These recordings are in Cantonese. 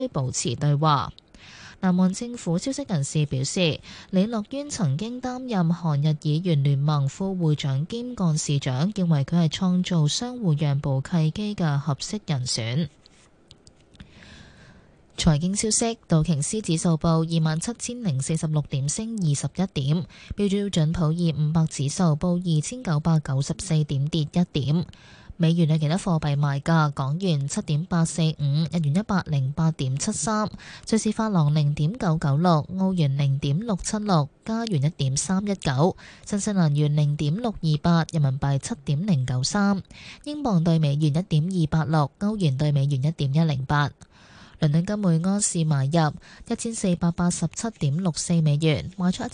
保持對話。南韓政府消息人士表示，李樂淵曾經擔任韓日議員聯盟副會長兼幹事長，認為佢係創造相互讓步契機嘅合適人選。財經消息，道瓊斯指數報27,046點，升21點；標準普爾500指數報2,994點，跌1點。美元嘅其他貨幣賣價：港元7.845，日元108.73，瑞士法郎0.996，澳元0.676，加元1.319，新西蘭元0.628，人民幣7.093，英鎊對美元1.286，歐元對美元1.108。倫敦金每安士買入1487.64美元，賣出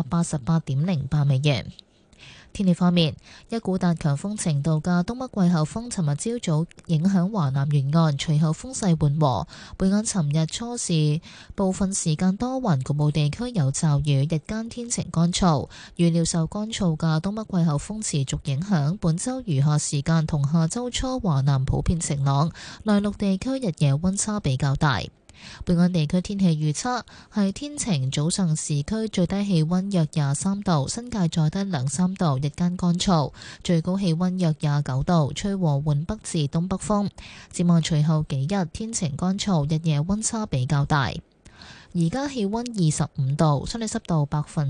1488.08美元。天氣方面，一股達強風程度嘅東北季候風尋日朝早影響華南沿岸，隨後風勢緩和。本港尋日初時部分時間多雲，局部地區有驟雨，日間天晴乾燥。預料受乾燥嘅東北季候風持續影響，本週餘下時間同下週初華南普遍晴朗，內陸地區日夜溫差比較大。本港地區天氣預測係天晴，早上市區最低氣溫約23度，新界再低2-3度，日間乾燥，最高氣溫約29度，吹和緩北至東北風。展望隨後幾日天晴乾燥，日夜溫差比較大。而家氣溫25度，相對濕度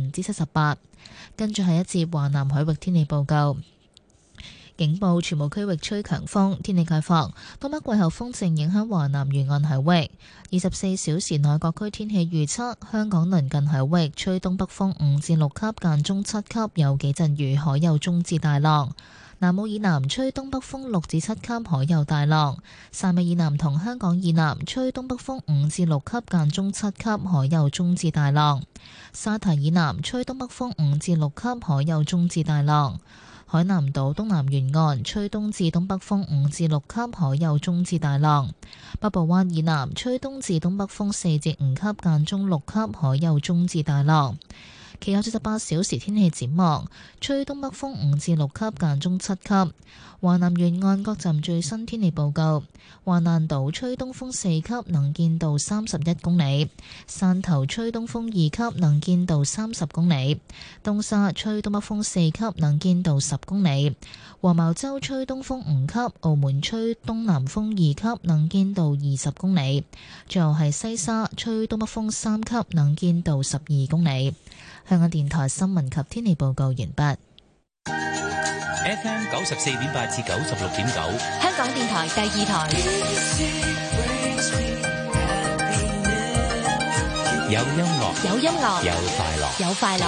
78%。跟住係一節華南海域天氣報告。警報，全部區域吹強風，天氣概況。東北季候風正影響華南沿岸海域。24小時內各區天氣預測：香港鄰近海域吹東北風5至6級，間中7級，有幾陣雨，海有中至大浪。南澳以南吹東北風6至7級，海有大浪。汕尾以南同香港以南吹東北風5至6級，間中7級，海有中至大浪。沙堤以南吹東北風5至6級，海有中至大浪。海南島東南沿岸吹東至東北風5至6級，海有中至大浪。北部灣以南吹東至東北風4至5級，間中6級，海有中至大浪。其後48小時天氣展望，吹東北風5至6級，間中7級。華南沿岸各站最新天氣報告：華南島吹東風4級，能見度31公里；汕頭吹東風2級，能見度30公里；東沙吹東北風4級，能見度10公里；黃茅洲吹東風5級，澳門吹東南風2級，能見度20公里；最後係西沙吹東北風3級，能見度12公里。香港電台新聞及天氣報告完畢。 FM 94.8至96.9， 香港電台第2台。 有音樂， 有音樂， 有快樂， 有快樂。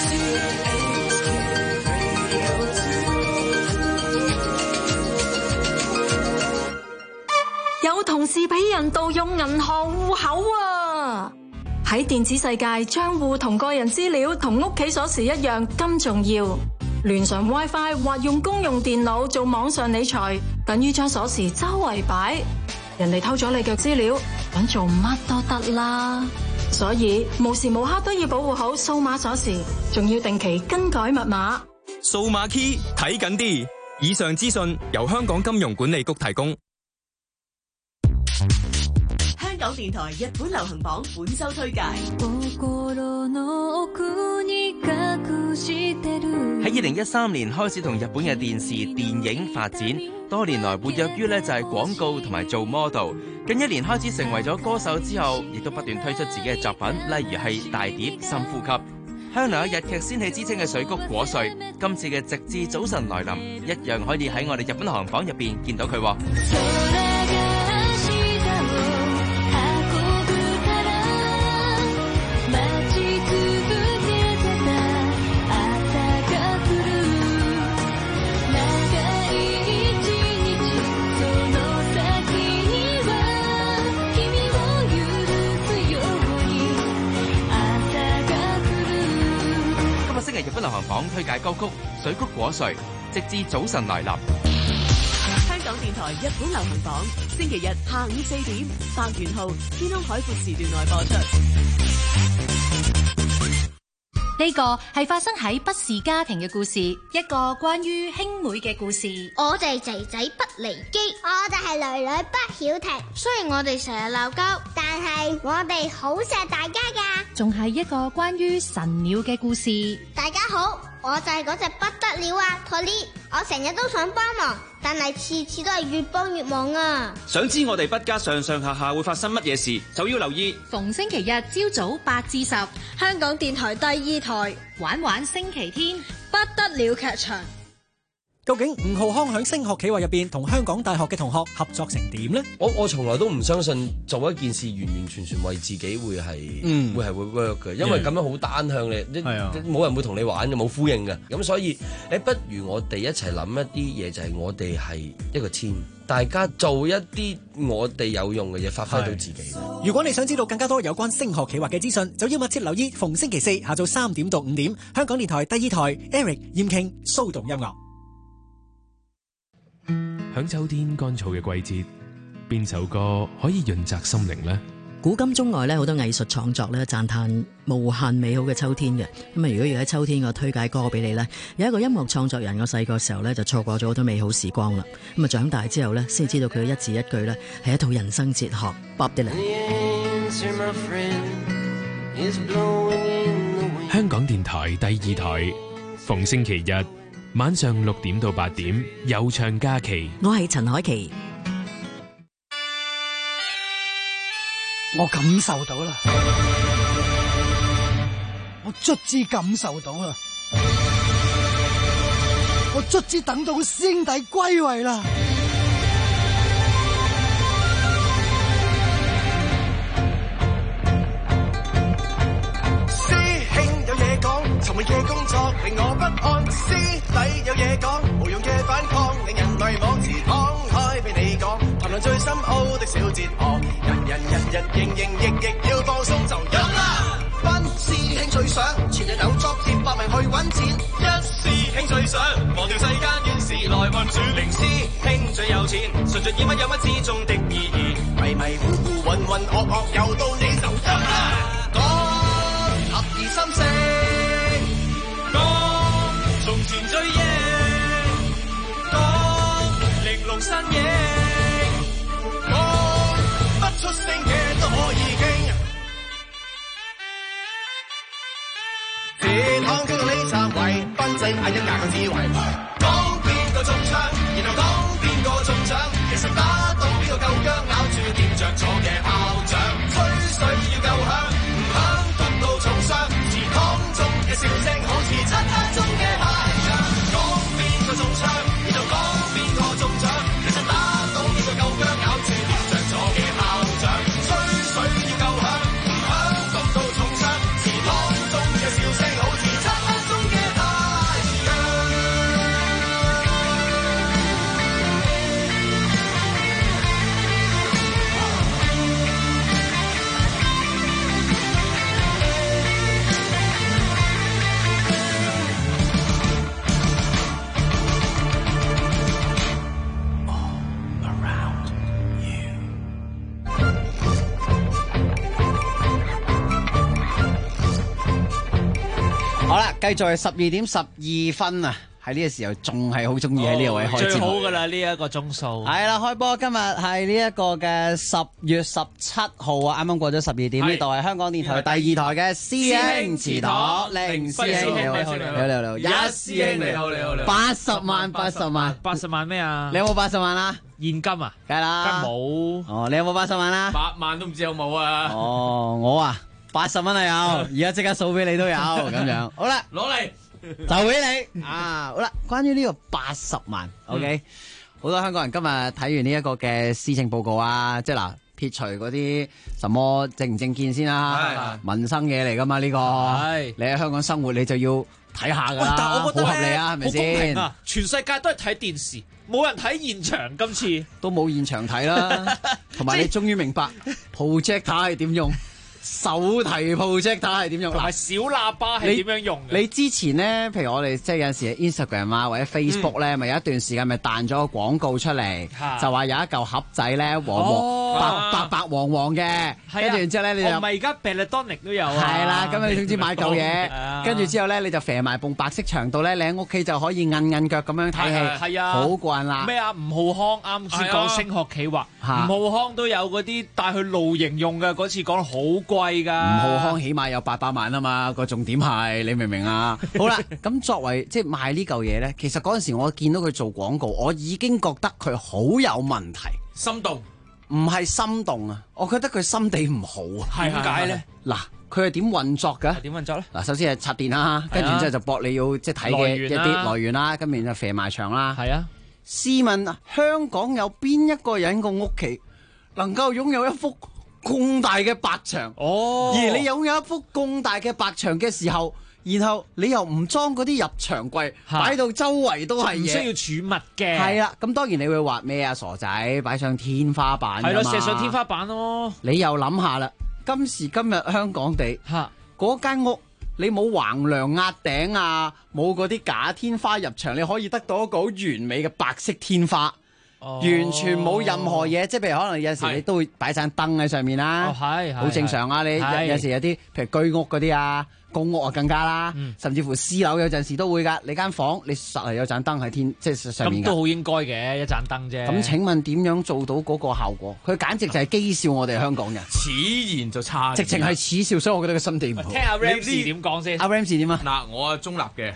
有同事俾人盜用銀行戶口啊！喺電子世界，賬戶同個人資料同屋企鎖匙一樣咁重要。連上 WiFi 或用公用電腦做網上理財，等於將鎖匙周圍擺。人哋偷咗你嘅資料，想做乜都得啦。所以無時無刻都要保護好數碼鎖匙，仲要定期更改密碼。 數碼 key 睇緊啲。以上資訊由香港金融管理局提供。 香港電台日本流行榜本周推介。 喺2013年開始同日本嘅電視電影發展，多年來活躍於就係廣告同埋做 model。近1年開始成為咗歌手之後，亦都不斷推出自己嘅作品，例如係大碟《深呼吸》。香港有日劇仙氣之稱嘅水谷果穗，今次嘅直至早晨來臨，一樣可以喺我哋日本流行榜入邊見到佢。日本流行榜推介歌曲《水谷果穗》，直至早晨來臨。 香港電台日本流行榜，星期日下午4點，白元浩天空海闊時段內播出。 呢個係發生喺不是家庭嘅故事，一個關於兄妹嘅故事。 我哋仔仔不離機，我哋係女女不曉停。雖然我哋成日鬧交，但係我哋好錫大家㗎。 仲係一個關於神鳥嘅故事。 大家好，我就係嗰隻不得了啊，Polly。我成日都想幫忙，但係次次都係越幫越忙啊。 想知我哋不家上上下下會發生乜嘢事，就要留意逢星期日朝早8至10， 香港電台第2台玩玩星期天， 不得了劇場。 究竟吳浩康喺升學企劃入邊同香港大學嘅同學合作成點呢？ 我從來都唔相信做一件事完完全全為自己會係會 work 嘅，因為咁樣好單向你，冇人會同你玩嘅，冇呼應嘅。咁所以你不如我哋一齊諗一啲嘢，就係我哋係一個 team，大家做一啲我哋有用嘅嘢，發揮到自己。 如果你想知道更加多有關升學企劃嘅資訊，就要密切留意逢星期4下晝3點到5點，香港電台第2台 Eric 嚴傾騷動音樂。 響秋天乾燥嘅季節，邊首歌可以潤澤心靈呢？ 古今中外咧，好多藝術創作咧，讚嘆無限美好嘅秋天嘅。咁啊，如果要喺秋天我推介歌俾你呢，有一個音樂創作人，我細個時候咧就錯過咗好多美好時光啦。咁啊，長大之後咧，先知道佢嘅一字一句咧係一套人生哲學。Bob Dylan。 香港電台第2台，逢星期日晚上6點到8點，有唱假期。 我係陳凱琪。 我感受到啦，我卒之感受到啦，我卒之等到師兄弟歸位啦。 師兄有嘢講，尋日嘅工作令我不安。師弟有嘢講，無用嘅反抗令人迷惘。自敞開俾你講，談論最深奧的小哲學。人營役要放鬆就飲啦。班師兄最想全日有作接百名去揾錢。一師兄最想忘掉世間怨事來運轉。零師兄最有錢，純粹以乜有乜之中的意義。迷迷糊糊渾渾噩噩又到你就飲啦。講合而心聲，講從前追憶，講玲瓏身影，講不出聲嘅都可以傾。鐵行經過呢站位，賓仔嗌一架個智慧。講邊個中槍，然後講邊個中獎。其實打到邊個夠薑，咬住掂着咗嘅炮仗。吹水要夠響，唔響毒到重傷。祠堂中嘅笑聲好似漆黑中嘅太陽。講邊個中槍，然後講邊個中獎。其實打到邊個夠薑，咬住掂着咗嘅炮仗。吹水要夠響，唔響毒到重傷。祠堂中嘅笑聲好似漆黑中嘅太陽。 好啦，繼續係12點12分啊！喺呢個時候仲係好中意喺呢個位開節目， 最好噶啦呢一個鐘數。 係啦，開波今日係呢一個嘅10月17號啊！啱啱過咗12點，呢度係香港電台第2台嘅師兄祠堂，凌師兄你好，你好，一師兄你好，80萬咩啊？ 你有冇80萬啊？ 現金啊？ 梗係啦， 冇。 哦，你有冇80萬啊 ？8萬都唔知有冇啊？ 哦，我啊80蚊係有，而家即刻數俾你都有咁樣。好啦， 攞嚟就俾你啊！好啦，關於呢個80萬，OK，好多香港人今日睇完呢一個嘅施政報告啊，即係嗱，撇除嗰啲什麼政唔政見先啦，民生嘢嚟噶嘛呢個，你喺香港生活你就要睇下噶啦， 但我覺得好合理啊，係咪先？ 好公平啊！全世界都係睇電視，冇人睇現場，今次都冇現場睇啦，同埋你終於明白 projector 係點用。手提 projector 係點用？ 同埋小喇叭係點樣用嘅？ 你之前咧，譬如我哋即係有陣時 Instagram 啊或者 Facebook 咧，咪有一段時間咪彈咗個廣告出嚟，就話有一嚿盒仔咧，黃白黃黃嘅，跟住然之後咧你就唔係而家 Belladonic 都有啊。 係啦，咁你總之買嚿嘢，跟住之後咧你就肥埋埲白色牆度咧，你喺屋企就可以摁腳咁樣睇戲， 係啊， 好過癮啦。 咩啊？吳浩康啱先講升學企劃，吳浩康都有嗰啲帶去露營用嘅，嗰次講好貴㗎。 吳浩康起碼有800萬啊嘛，個重點係你明唔明啊？好啦，咁作為即係賣呢嚿嘢咧，其實嗰陣時我見到佢做廣告，我已經覺得佢好有問題， 心動。 唔係心動啊，我覺得佢心地唔好啊。 點解咧？ 嗱，佢係點運作㗎？ 點運作咧？ 嗱，首先係插電啦，跟住之後就駁你要即係睇嘅一啲來源啦，跟住就肥埋牆啦。 係啊， 試問香港有邊一個人個屋企能夠擁有一幅咁大嘅白牆？ 哦， 而你擁有一幅咁大嘅白牆嘅時候，然後你又唔裝嗰啲入牆櫃，擺到周圍都係嘢， 唔需要儲物嘅。 係啦，咁當然你會話咩啊？傻仔，擺上天花板㗎嘛。 係咯，射上天花板咯。 你又諗下啦，今時今日香港地嗰間屋，你冇橫梁壓頂啊，冇嗰啲假天花入牆，你可以得到一個好完美嘅白色天花。完全冇任何嘢，即係譬如可能有時你都會擺盞燈喺上面啦，好正常啊！你有時有啲譬如居屋嗰啲啊，公屋啊更加啦，甚至乎私樓有陣時都會㗎。你間房你實係有盞燈喺天即係上面㗎， 咁都好應該嘅一盞燈啫。 咁請問點樣做到嗰個效果？佢簡直就係譏笑我哋香港人， 此言就差， 直情係恥笑，所以我覺得佢心地唔好。 聽下 Ramsey 點講先。 阿 Ramsey 點啊？ 嗱，我係中立嘅。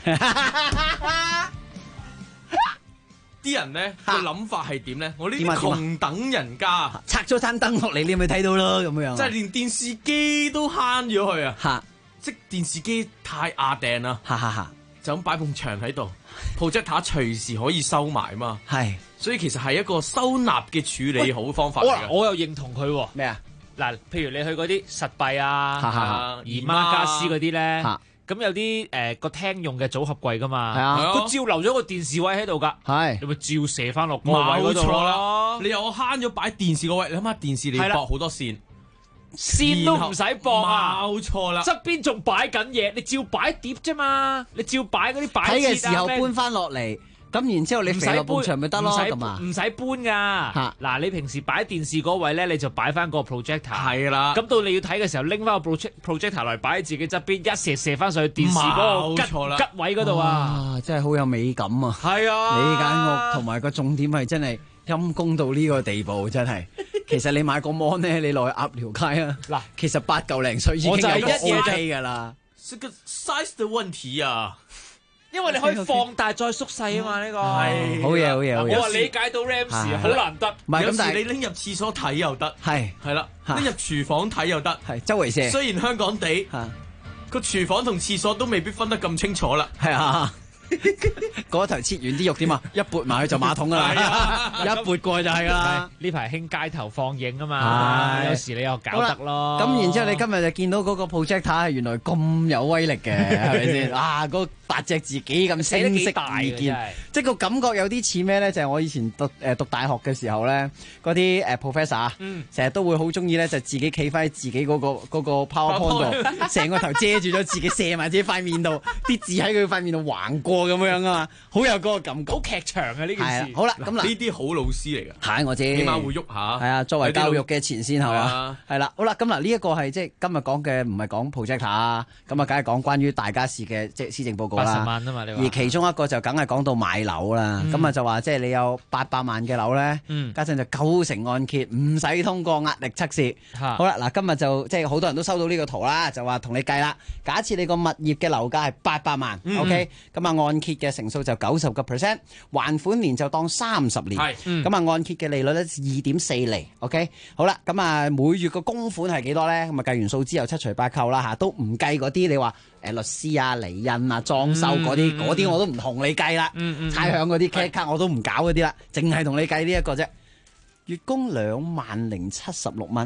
啲人咧個諗法係點咧？我呢啲窮等人家拆咗盞燈落嚟，你咪睇到咯咁樣。 即係連電視機都慳咗去啊！即電視機太壓訂啦，就咁擺埲牆喺度，projector 隨時可以收埋嘛。 係， 所以其實係一個收納嘅處理好方法嚟嘅。 我又認同佢喎。 咩啊？ 嗱，譬如你去嗰啲實幣啊、姨媽家私嗰啲咧。咁有啲個廳用嘅組合櫃噶嘛，佢照留咗個電視位喺度噶，你咪照射翻落個位嗰度咯。 你又慳咗擺電視個位，你諗下電視你要駁好多線， 線都唔使駁啊， 冇錯啦。 側邊仲擺緊嘢，你照擺碟啫嘛，你照擺嗰啲擺睇嘅時候搬翻落嚟。咁然之後你肥落埲牆咪得咯，咁啊， 唔使搬噶。嗱，你平時擺電視嗰位咧，你就擺翻個 projector。 係啦。 咁到你要睇嘅時候，拎翻個 projector 嚟擺喺自己側邊，一射翻上去電視嗰個吉位嗰度啊！ 真係好有美感啊！ 係啊， 你間屋同埋個重點係真係陰公到呢個地步，真係。其實你買個 mon 咧，你落去鴨寮街啊，嗱，其實8嚿零水已經有個 OK 㗎啦。 係個 size 嘅問題啊！ 因為你可以放大再縮細啊嘛，呢個係好嘢，好嘢，好嘢。 我話理解到 Ramsey 好難得， 有時你拎入廁所睇又得，係啦，拎入廚房睇又得， 係周圍射。 雖然香港地個廚房同廁所都未必分得咁清楚啦， 係啊。嗰頭切完啲肉點啊？一撥埋去就馬桶㗎啦，一撥過去就係啦。 呢排興街頭放映啊嘛，有時你又搞得咯。 咁然之後你今日就見到嗰個 projector 係原來咁有威力嘅，係咪先？啊，嗰8隻字幾咁清晰易見，即係個感覺有啲似咩咧？就係我以前讀大學嘅時候咧，嗰啲professor 啊，成日都會好中意咧，就自己企翻喺自己嗰個 PowerPoint 度，成個頭遮住咗自己，射埋自己塊面度，啲字喺佢塊面度橫過咁樣啊嘛，好有嗰個感覺， 好劇場啊呢件事。 好啦，咁嗱， 呢啲好老師嚟㗎， 係我知， 起碼會喐下。 係啊，作為教育嘅前線係嘛，係啦。好啦，咁嗱呢一個係即係今日講嘅，唔係講 projector 啊，咁啊，梗係講關於大家事嘅即係施政報告啦。 80萬啊嘛，你話。 而其中一個就梗係講到買樓啦，咁啊就話即係你有800萬嘅樓咧，加上就9成按揭，唔使通過壓力測試。好啦，嗱今日就即係好多人都收到呢個圖啦，就話同你計啦。假設你個物業嘅樓價係800萬，OK，咁啊按揭嘅成數就90%，還款年就當30年，咁啊按揭嘅利率咧2.4厘，OK，好啦，咁啊每月個供款係幾多咧？咁啊計完數之後7除8扣啦嚇，都唔計嗰啲你話律師啊、釐印啊、裝修嗰啲我都唔同你計啦，差餉嗰啲 credit card 我都唔搞嗰啲啦，淨係同你計呢一個啫。月供2萬076蚊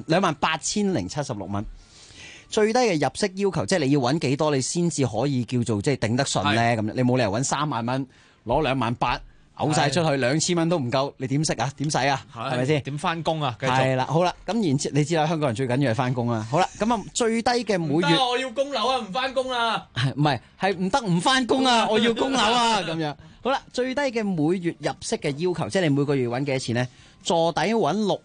，28076蚊。最低嘅入息要求，即係你要揾幾多，你先至可以叫做即係頂得順咧？咁你冇理由揾3萬蚊，攞28000嘔晒出去，2000蚊都唔夠，你點食啊？點使啊？係咪先？ 點翻工啊？繼續係啦，好啦，咁然之你知啦，香港人最緊要係翻工啦。好啦，咁啊最低嘅每月， 我要供樓啊，唔翻工啦。 唔係唔得唔翻工啊，我要供樓啊，咁樣。好啦，最低嘅每月入息嘅要求，即係你每個月揾幾多錢咧？ 座底揾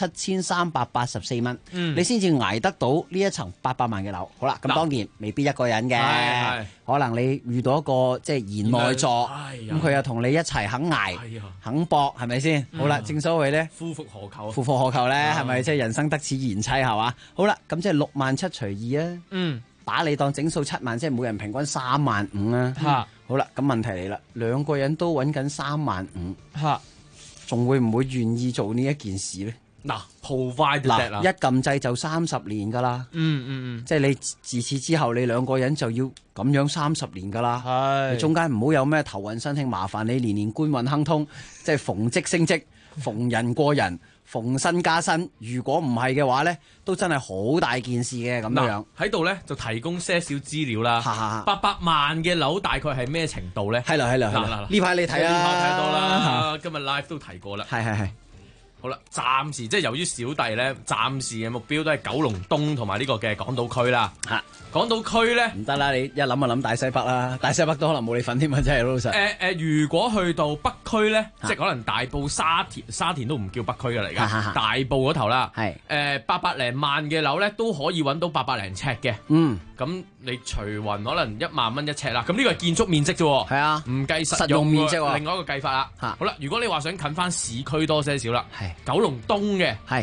67,384蚊，你先至捱得到呢一層800萬嘅樓。好啦，咁當然未必一個人嘅，可能你遇到一個即係賢內助，咁佢又同你一齊肯捱、肯搏，係咪先？好啦，正所謂咧， 夫復何求？ 夫復何求咧？係咪即係人生得此賢妻係嘛？好啦，咁即係67,000除2啊，打你當整數7萬，即係每人平均35,000啊。好啦，咁問題嚟啦，兩個人都揾緊35,000，仲會唔會願意做呢一件事咧？ 嗱 ，provide 一撳掣就30年噶啦，即係你自此之後，你兩個人就要咁樣30年噶啦，你中間唔好有咩頭暈身慶，麻煩你年官運亨通，即係逢職升職，逢人過人。逢薪加薪，如果唔係嘅話咧，都真係好大件事嘅咁樣。 喺度咧就提供些少資料啦。800萬嘅樓大概係咩程度咧？ 係啦，呢排你睇啦， 睇多啦。今日 live 都提過啦。 係。 好啦，暫時即係由於小弟咧，暫時嘅目標都係九龍東同埋呢個嘅港島區啦。港島區咧唔得啦，你一諗就諗大西北啦，大西北都可能冇你份添啊！真係老實。 如果去到北區咧，即係可能大埔、沙田都唔叫北區嘅嚟㗎，大埔嗰頭啦。係800零萬嘅樓咧，都可以揾到800零尺嘅。咁你除勻可能1萬蚊一尺啦。咁呢個係建築面積啫。係啊，唔計實用面積喎。另外一個計法啦。好啦，如果你話想近翻市區多些少啦，九龍東嘅係。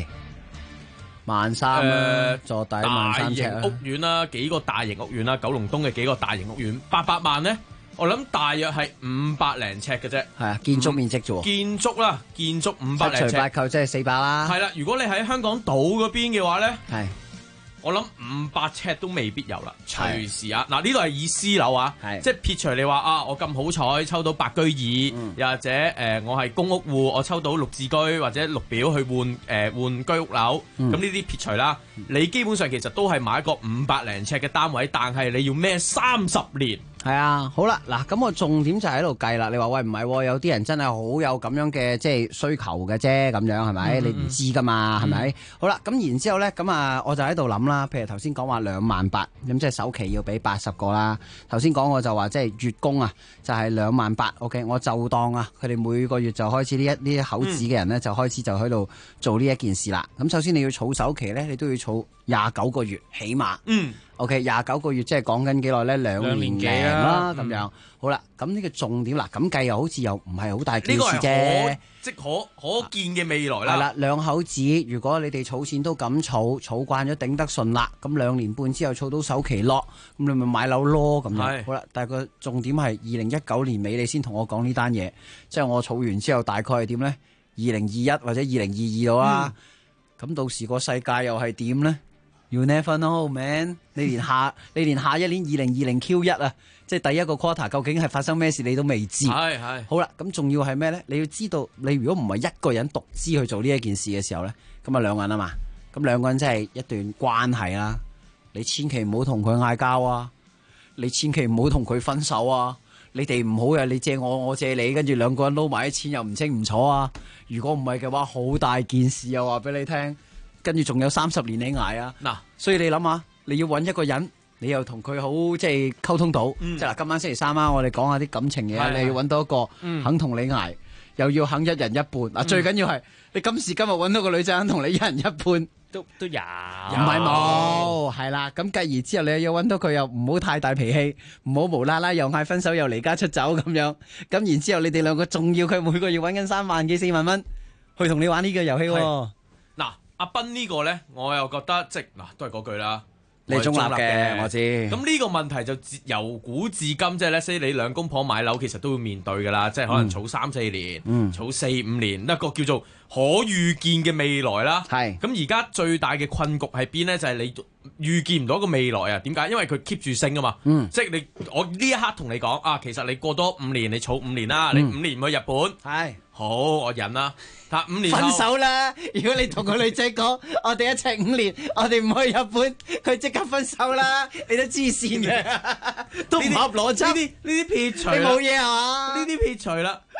13,000啦，座底13,000尺大型屋苑啦，幾個大型屋苑啦，九龍東嘅幾個大型屋苑，800萬咧，我諗大約係500零尺嘅啫。 係啊，建築面積啫喎。 建築500零尺。 7除8扣即係400啦。 係啦，如果你喺香港島嗰邊嘅話咧，我諗500尺都未必有啦，隨時啊！嗱，呢度係以私樓啊，即係撇除你話啊，我咁好彩抽到白居二，又或者我係公屋戶，我抽到綠置居或者綠表去換居屋樓，咁呢啲撇除啦。你基本上其實都係買一個500零尺嘅單位，但係你要孭30年。 係啊，好啦，嗱，咁我重點就喺度計啦。你話喂唔係，有啲人真係好有咁樣嘅即係需求嘅啫，咁樣係咪？你唔知噶嘛，係咪？好啦，咁然之後咧，咁啊，我就喺度諗啦。譬如頭先講話28,000，咁即係首期要俾80個啦。頭先講我就話即係月供啊，就係28,000。OK， 我就當啊，佢哋每個月就開始呢一口子嘅人咧，就開始就喺度做呢一件事啦。咁首先你要儲首期咧，你都要儲29個月起碼。OK， 29個月即係講緊幾耐咧？2年幾啦咁樣。好啦，咁呢個重點啦，咁計又好似又唔係好大件事啫。 即可見嘅未來啦。 係啦，兩口子如果你哋儲錢都咁儲慣咗頂得順啦，咁2年半之後儲到首期咯，咁你咪買樓咯咁樣。好啦，但係個重點係2019年尾你先同我講呢單嘢，即係我儲完之後大概係點咧？2021或者2022度啦。咁到時個世界又係點咧？You never know, man 你連下一年2020 Q1 啊，即係第一個 quarter 究竟係發生咩事你都未知。係。好啦，咁仲要係咩咧？你要知道，你如果唔係一個人獨資去做呢一件事嘅時候咧，咁啊兩個人啊嘛，咁兩個人真係一段關係啦。你千祈唔好同佢嗌交啊，你千祈唔好同佢分手啊。你哋唔好嘅，你借我，我借你，跟住兩個人撈埋啲錢又唔清唔楚啊。如果唔係嘅話，好大件事啊！話俾你聽。跟住仲有30年你捱啊！嗱，所以你諗下，你要揾一個人，你又同佢好即係溝通到，即係嗱，今晚星期3啊，我哋講下啲感情嘢，你要揾到一個肯同你捱，又要肯一人一半。嗱，最緊要係你今時今日揾到個女仔肯同你一人一半， 都有， 唔係冇，係啦。咁繼而之後，你又要揾到佢又唔好太大脾氣，唔好無啦啦又嗌分手又離家出走咁樣。咁然之後，你哋兩個仲要佢每個月揾緊3萬幾4萬蚊去同你玩呢個遊戲喎。 阿斌呢個咧，我又覺得即嗱，都係嗰句啦。 你中立嘅，我知。 咁呢個問題就由古至今，即係咧，你兩公婆買樓其實都會面對噶啦，即係可能儲3-4年，儲4-5年，一個叫做可預見嘅未來啦。係。咁而家最大嘅困局喺邊咧？就係你預見唔到個未來啊？點解？因為佢 keep 住升啊嘛。即係我呢一刻同你講啊，其實你過多5年，你儲5年啦，你5年去日本。係。好，我忍啦。但5年分手啦！如果你同個女仔講，我哋一齊5年，我哋唔去日本，佢即刻分手啦！你都黐線嘅，都唔合邏輯。 呢啲撇除， 你冇嘢係嘛？ 呢啲撇除啦。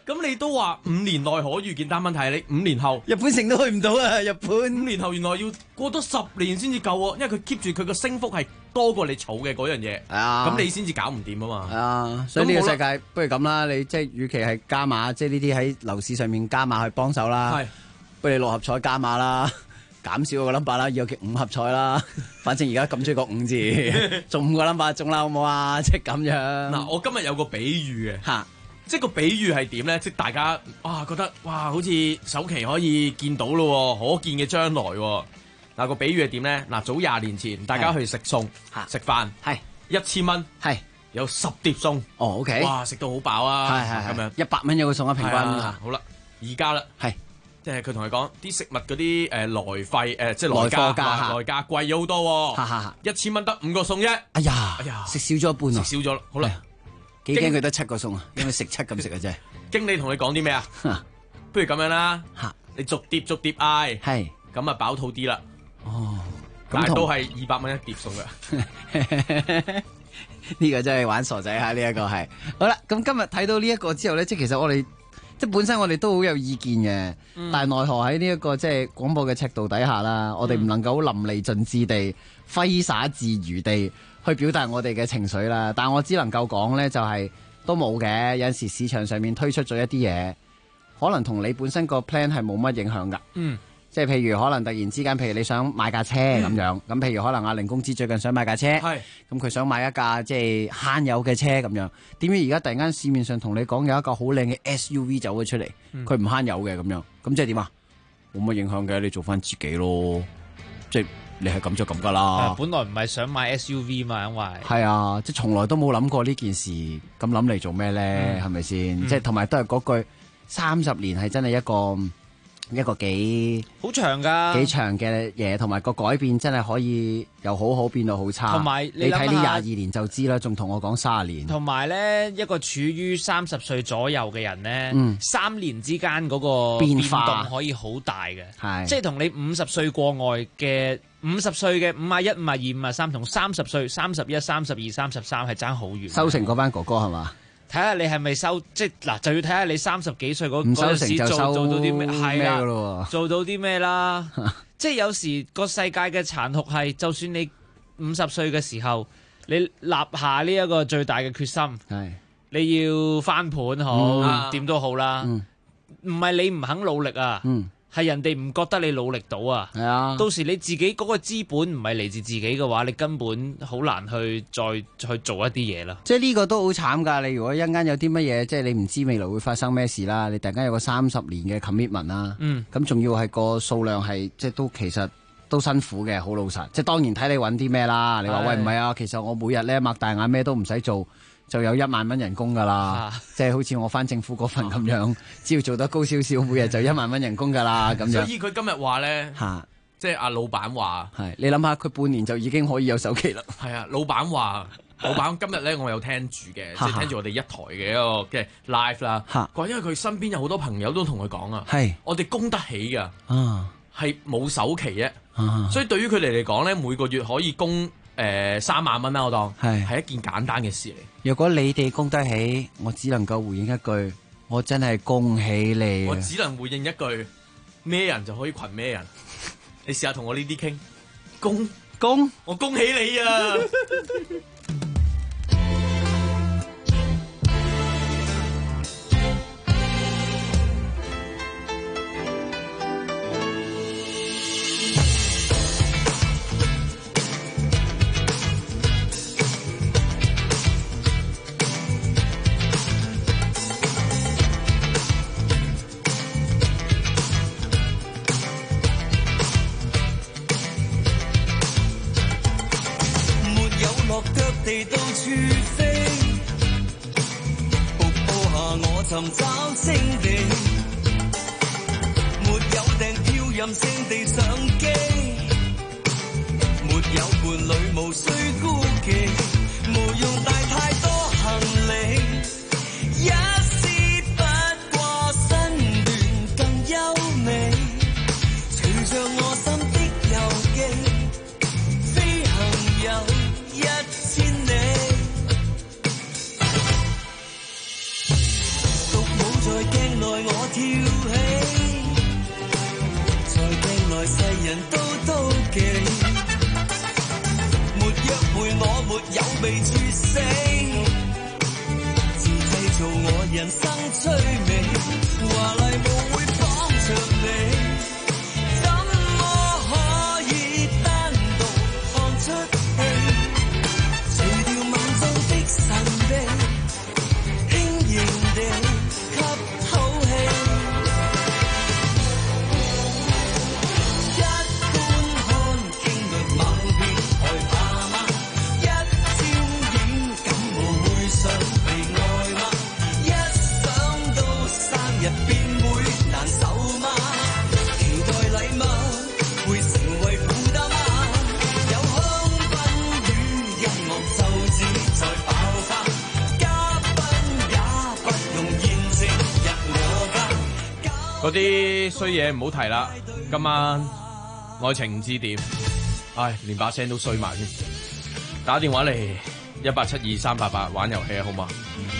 咁你都話5年內可預見，但問題係你5年後日本城都去唔到啊！日本 5年後原來要過多10年先至夠喎，因為佢 keep 住佢個升幅係多過你儲嘅嗰樣嘢，咁你先至搞唔掂啊嘛。 係啊，所以呢個世界不如咁啦，你即係與其係加碼，即係呢啲喺樓市上面加碼去幫手啦，不如你6合彩加碼啦。減少個 number 啦，要嘅5合彩啦，反正而家咁中意個5字，中5個 number 中啦，好唔好啊？即係咁樣。 嗱，我今日有個比喻嘅，即係個比喻係點咧？即係大家覺得哇，好似首期可以見到咯，可見嘅將來。嗱，個比喻係點咧？嗱，早20年前大家去食餸食飯，係1000蚊，係有10碟餸。哦 ，OK， 哇，食到好飽啊！係咁樣100蚊有個餸啊，平均。好啦，而家啦，係。即係佢同你講啲食物嗰啲來費即係來價貴咗好多喎，1000蚊得5個餸啫。哎呀，食少咗一半啊！食少咗，好啦， 幾驚佢得7個餸啊，因為食7咁食啊啫。 經理同你講啲咩啊？不如咁樣啦，你逐碟嗌，係咁啊飽肚啲啦。哦，但係都係200蚊一碟餸㗎。 呢個真係玩傻仔嚇，呢一個係。好啦，咁今日睇到呢一個之後咧，即係其實我哋。即係本身我哋都好有意見嘅，但係奈何喺呢一個即係廣播嘅尺度底下啦，我哋唔能夠淋漓盡致地揮灑自如地去表達我哋嘅情緒啦。但我只能夠講呢，就係都冇嘅。有陣時市場上面推出咗一啲嘢，可能同你本身個 plan 係冇乜影響㗎。即係譬如可能突然之間，譬如你想買架車咁樣，咁譬如可能阿凌公子最近想買架車，咁佢想買一架即係慳油嘅車咁樣，點知而家突然間市面上同你講有一個好靚嘅 SUV 走咗出嚟，佢唔慳油嘅咁樣，咁即係點啊？冇乜影響嘅，你做翻自己咯，即係你係咁就咁噶啦。 本來唔係想買 SUV 嘛，因為係啊，即係從來都冇諗過呢件事，咁諗嚟做咩咧？係咪先？即係同埋都係嗰句，30年係真係一個幾好長噶， 幾長嘅嘢，同埋個改變真係可以由好好變到好差。 同埋你睇呢22年就知啦，仲同我講30年。 同埋咧，一個處於30歲左右嘅人咧，3年之間嗰個變動可以好大嘅，係即係同你50歲過外嘅50歲嘅51、52、53，同30歲31、32、33係爭好遠。 收成嗰班哥哥係嘛？ 睇下你係咪收，即係嗱，就要睇下你30幾歲嗰陣時做到啲咩，係啊，做到啲咩啦？即係有時個世界嘅殘酷係，就算你50歲嘅時候，你立下呢一個最大嘅決心，係你要翻盤好，點都好啦，唔係你唔肯努力啊。係人哋唔覺得你努力到啊！係啊，到時你自己嗰個資本唔係嚟自自己嘅話，你根本好難去再去做一啲嘢啦。 即係呢個都好慘㗎！你如果一陣間有啲乜嘢，即係你唔知未來會發生咩事啦，你突然間有個30年嘅 commitment 啦，咁仲要係個數量係即係都其實都辛苦嘅，好老實。即係當然睇你揾啲咩啦。你話喂唔係啊，其實我每日咧擘大眼咩都唔使做，就有1萬蚊人工噶啦，即係好似我翻政府嗰份咁樣，只要做得高少少，每日就1萬蚊人工噶啦咁樣。 所以佢今日話咧，即係阿老闆話， 你諗下佢半年就已經可以有首期啦。 係啊，老闆話，老闆今日咧我有聽住嘅，即係聽住我哋一台嘅一個嘅 live 啦。佢話因為佢身邊有好多朋友都同佢講啊，我哋供得起噶，係冇首期啫，所以對於佢哋嚟講咧，每個月可以供3萬蚊啦，我當係一件簡單嘅事嚟。 如果你哋供得起，我只能夠回應一句，我真係恭喜你。 我只能回應一句，咩人就可以群咩人。你試下同我呢啲傾，我恭喜你啊！ 地到處飛，瀑布下我尋找清地，沒有訂票任性地上機，沒有伴侶無需孤寂，無用帶太多行李，一絲不過身段更優美，隨着我心的遊記，飛行有1000里，獨舞在嗰啲衰嘢唔好提啦。今晚愛情唔知點，唉，連把聲都衰埋添。打電話嚟1872388玩遊戲啊，好嘛？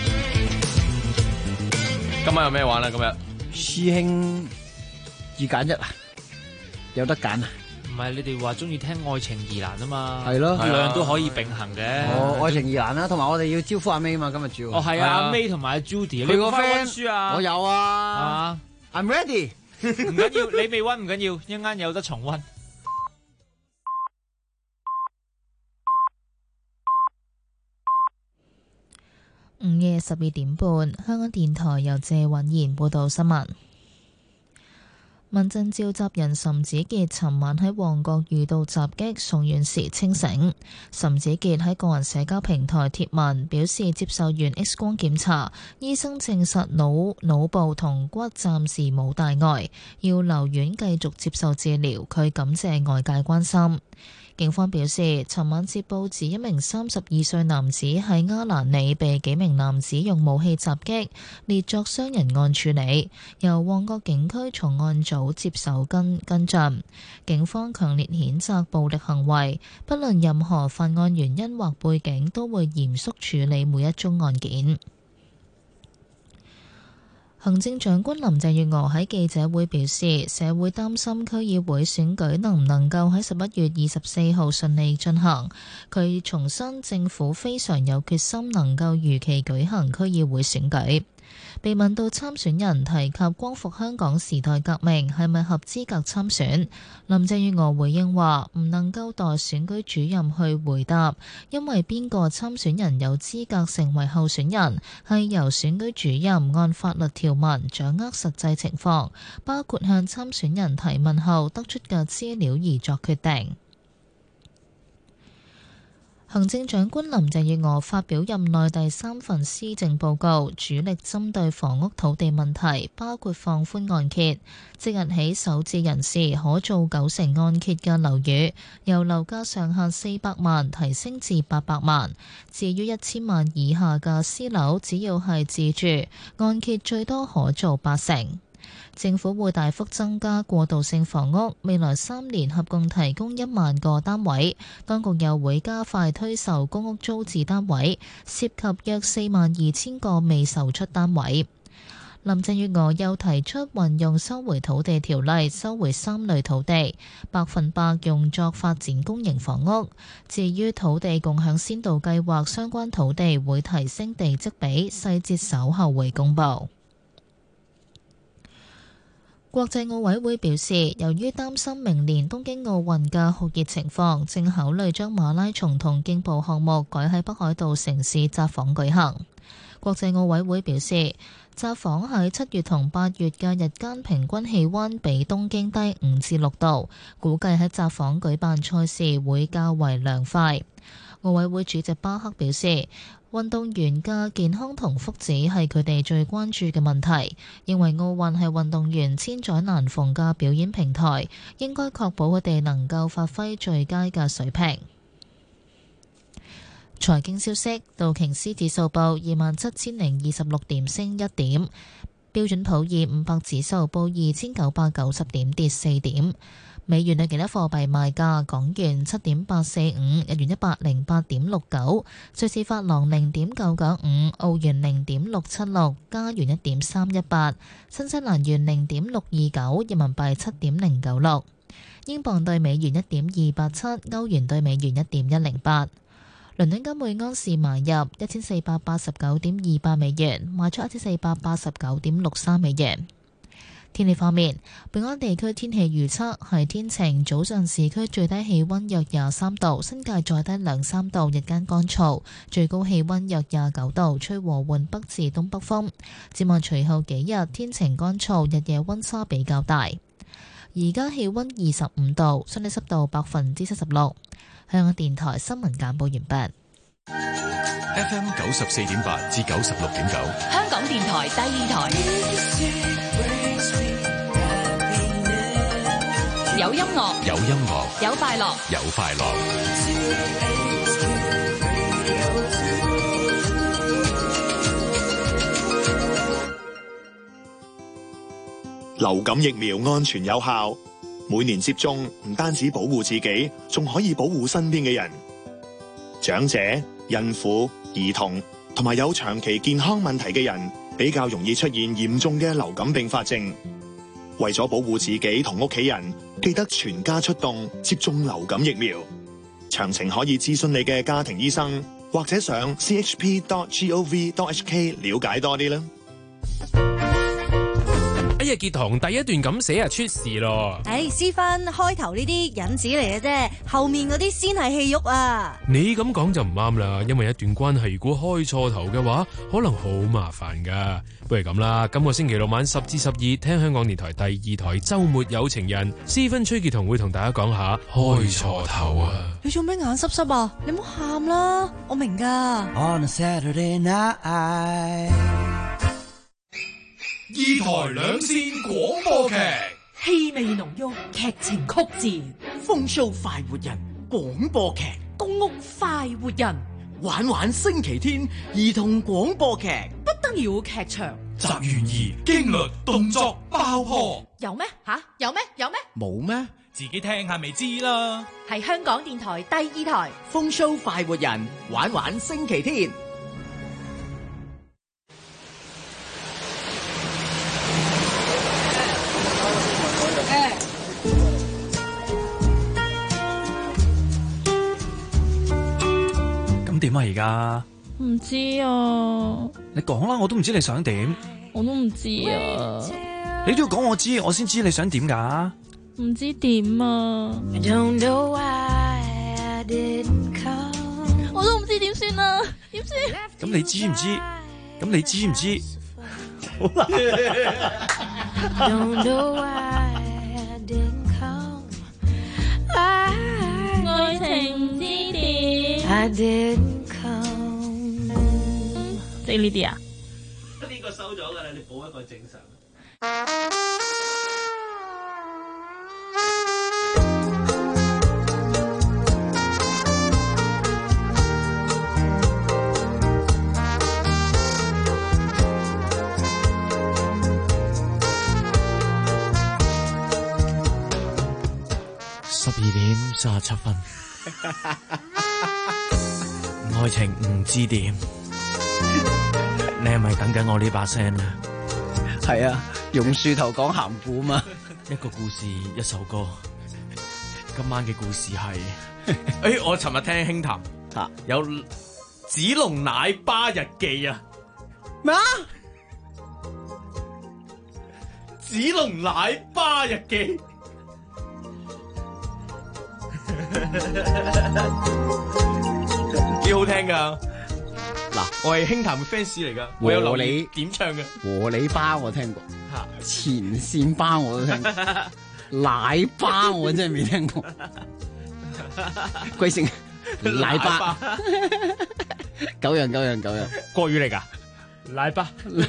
今晚有咩玩啊？今日師兄二揀一啊，有得揀啊？ 唔係你哋話中意聽愛情疑難啊嘛？ 係咯， 兩樣都可以並行嘅。 愛情疑難啦，同埋我哋要招呼阿 May 嘛，今日主要。 係啊，阿 May 同埋阿 Judy， 佢個 friend 書啊， 我有啊。I'm ready。 唔緊要，你未溫唔緊要，一陣間有得重溫。 午夜12點半，香港電台由謝允賢報道新聞。民陣召集人岑子傑尋晚喺旺角遇到襲擊，送院時清醒。岑子傑喺個人社交平台貼文表示，接受完 X 光檢查，醫生證實腦部同骨暫時冇大礙，要留院繼續接受治療。佢感謝外界關心。警方表示，尋晚接報指一名32歲男子喺鴉蘭里被幾名男子用武器襲擊，列作傷人案處理，由旺角警區重案組接手跟進。警方強烈譴責暴力行為，不論任何犯案原因或背景，都會嚴肅處理每一宗案件。行政長官林鄭月娥喺記者會表示，社會擔心區議會選舉能唔能夠喺11月24號順利進行。佢重申政府非常有決心能夠如期舉行區議會選舉。被問到參選人提及光復香港時代革命係咪合資格參選，林鄭月娥回應話唔能夠代選舉主任去回答，因為邊個參選人有資格成為候選人係由選舉主任按法律條文掌握實際情況，包括向參選人提問後得出嘅資料而作決定。行政長官林鄭月娥發表任內第3份施政報告，主力針對房屋土地問題，包括放寬按揭，即日起首置人士可做90%按揭嘅樓宇，由樓價上限400萬提升至800萬。至於1000萬以下嘅私樓，只要係自住，按揭最多可做80%。政府會大幅增加過渡性房屋，未來3年合共提供1萬個單位。當局又會加快推售公屋租置單位，涉及約42000個未售出單位。林鄭月娥又提出運用收回土地條例，收回3類土地，100%用作發展公營房屋。至於土地共享先導計劃相關土地會提升地積比，細節稍後會公佈。國際奧委會表示，由於擔心明年東京奧運嘅酷熱情況，正考慮將馬拉松同競步項目改喺北海道城市札幌舉行。國際奧委會表示，札幌喺7月同8月嘅日間平均氣溫比東京低5至6度，估計喺札幌舉辦賽事會較為涼快。奧委會主席巴克表示，運動員嘅健康同福祉係佢哋最關注嘅問題，認為奧運係運動員千載難逢嘅表演平台，應該確保佢哋能夠發揮最佳嘅水平。財經消息，道瓊斯指數報27026點，升1點；標準普爾500指數報2990點，跌4點。美元對其他貨幣賣價：港元7.845，日元108.69，瑞士法郎0.995，澳元0.676，加元1.318，新西蘭元0.629，人民幣7.096，英鎊對美元1.287，歐元對美元1.108。倫敦金每安士買入1489.28美元，賣出1489.63美元。天氣方面，本港地區天氣預測係天晴，早上市區最低氣溫約23度，新界再低2-3度，日間乾燥，最高氣溫約29度，吹和緩北至東北風。展望隨後幾日天晴乾燥，日夜溫差比較大。而家氣溫25度，相對濕度76%。香港電台新聞簡報完畢。 FM 94.8至96.9， 香港電台第2台。有音樂， 有音樂， 有快樂， 有快樂。 流感疫苗安全有效，每年接種唔單止保護自己，仲可以保護身邊嘅人。長者、孕婦、兒童同埋有長期健康問題嘅人，比較容易出現嚴重嘅流感併發症。為咗保護自己同屋企人，記得全家出動接種流感疫苗。詳情可以諮詢你嘅家庭醫生，或者上 chp.gov.hk 了解多啲啦。 哎呀，傑堂第一段咁寫啊，出事咯！ 詩芬開頭呢啲引子嚟嘅啫，後面嗰啲先係戲肉啊！ 你咁講就唔啱啦，因為一段關係如果開錯頭嘅話，可能好麻煩噶。不如咁啦，今個星期六晚10至12，聽香港電台第2台週末有情人，詩芬崔傑彤會同大家講下開錯頭啊！ 你做咩眼濕濕啊？你唔好喊啦，我明噶。 On a Saturday night 2台2線廣播劇， 氣味濃郁，劇情曲折，風騷快活人廣播劇，公屋快活人， 玩玩星期天兒童廣播劇， 不得了劇場， 集懸疑、驚慄、動作爆破， 有咩吓？有咩？ 冇咩？ 自己聽下咪知啦。 係香港電台第2台， 風騷快活人，玩玩星期天。 點啊而家？ 唔知啊。 你講啦，我都唔知你想點。 我都唔知啊。 你都要講我知，我先知你想點噶。 唔知點啊。我都唔知點算啊，點算？ 咁你知唔知？咁你知唔知？好啦。 愛情之點。即係呢啲啊？ 呢個收咗㗎啦，你補一個正常。 12:37。愛情唔知點，你係咪等緊我呢把聲啊？ 係啊，榕樹頭講鹹故嘛。 一個故事，一首歌。今晚嘅故事係， 我尋日聽輕談有子龍奶爸日記啊。 咩啊？ 子龍奶爸日記。幾好聽噶。嗱，我係輕談嘅 fans 嚟噶，我有留意點唱嘅。 和你巴我聽過，前線巴我都聽過，奶巴我真係未聽過。貴姓奶巴？九樣。 國語嚟噶，奶巴。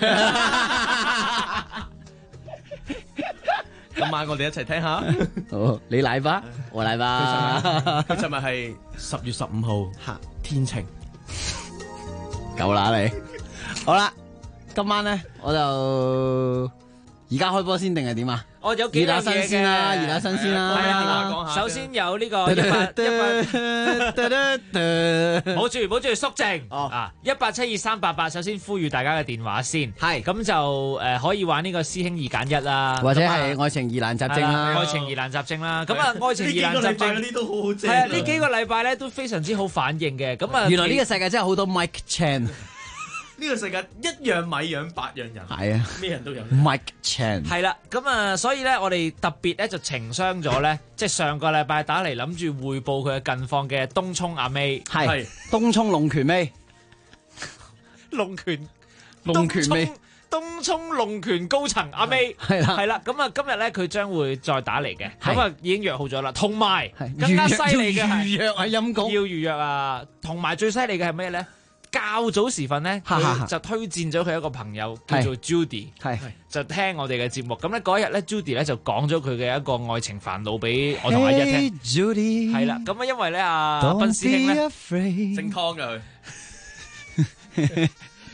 今晚我哋一齊聽下。 好，你奶巴，我奶巴。 佢尋日係10月15號，天晴。 夠啦你。好啦，今晚咧我就而家開波先定係點啊？ 我有幾樣嘢嘅， 熱打新鮮啦。 係啊，首先有呢個100，冇住肅靜啊！1872388，首先呼籲大家嘅電話先，係咁就可以玩呢個師兄2揀1啦， 或者係愛情疑難雜症啦， 愛情疑難雜症啦。咁啊，愛情疑難雜症呢都好好正。 係啊，呢幾個禮拜咧都非常之好反應嘅。咁啊， 原來呢個世界真係好多 Mike Chan。 呢個世界一樣米養百樣人， 係啊， 咩人都有。 Mike Chan 係啦，咁啊，所以咧，我哋特別咧就情商咗咧，即係上個禮拜打嚟諗住匯報佢嘅近況嘅東涌阿 May， 係東涌龍拳尾， 龍拳尾， 東涌龍拳高層阿 May 係啦，咁啊今日咧佢將會再打嚟嘅，咁啊已經約好咗啦，同埋更加犀利嘅係預約啊陰公， 要預約啊，同埋最犀利嘅係咩咧？較早時分咧，佢就推薦咗佢一個朋友叫做 Judy， 就聽我哋嘅節目。咁咧嗰日咧 Judy 咧就講咗佢嘅一個愛情煩惱俾我同阿一聽。 Judy 係啦，咁啊因為咧阿斌師兄咧姓湯嘅佢，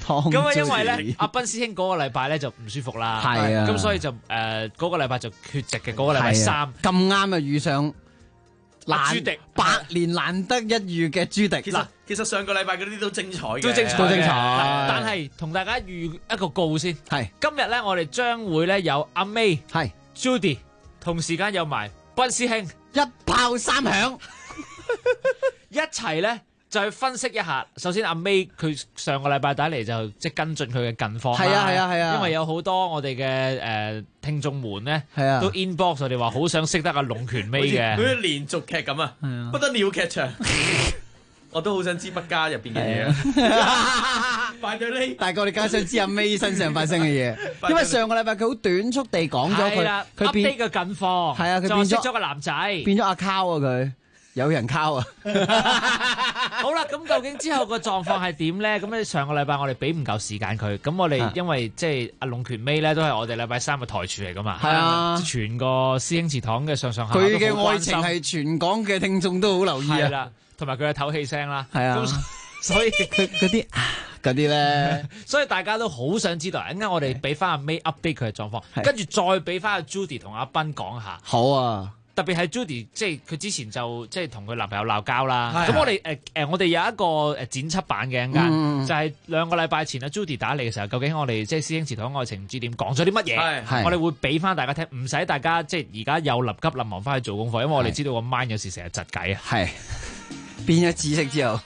咁啊，因為咧阿斌師兄嗰個禮拜咧就唔舒服啦， 係啊， 咁所以就嗰個禮拜就缺席嘅，嗰個禮拜3 咁啱啊遇上朱迪百年難得一遇嘅朱迪。 其實上個禮拜嗰啲都精彩嘅， 都精彩。但係同大家預一個告先， 係今日咧我哋將會咧有阿 May 係 Judy， 同時間有埋斌師兄一炮三響， 一齊咧就去分析一下。首先阿 May 佢上個禮拜打嚟就即係跟進佢嘅近況， 係啊， 因為有好多我哋嘅聽眾們咧都 inbox 我哋話好想識得阿龍權 May 嘅， 好似連續劇咁啊，不得了劇場。我都好想知不加入邊嘅嘢啊！快到呢， 但係我哋加上知阿 May 身上發生嘅嘢，因為上個禮拜佢好短促地講咗佢變嘅近況， 係啊，佢變咗個男仔， 變咗阿 Cow 啊佢。有人靠啊！ 好啦，咁究竟之後個狀況係點咧？咁咧上個禮拜我哋俾唔夠時間佢，咁我哋因為即係阿龍權尾咧都係我哋禮拜3嘅台柱嚟噶嘛，係啊，全個師兄祠堂嘅上下下佢嘅愛情係全港嘅聽眾都好留意啊， 啦，同埋佢嘅唞氣聲啦， 係啊， 所以佢嗰啲咧， 所以大家都好想知道，一陣間我哋俾翻阿 May update 佢嘅狀況，跟住再俾翻阿 Judy 同阿斌講下， 好啊。 特別係 Judy， 即係佢之前就即係同佢男朋友鬧交啦。咁我哋我哋有一個剪輯版嘅一間，就係2個禮拜前阿 Judy 打嚟嘅時候，究竟我哋即係師兄祠堂愛情唔知點講咗啲乜嘢？我哋會俾翻大家聽，唔使大家即係而家有立急立忙翻去做功課，因為我哋知道個 mind 有時成日窒計啊。 係變咗紫色之後。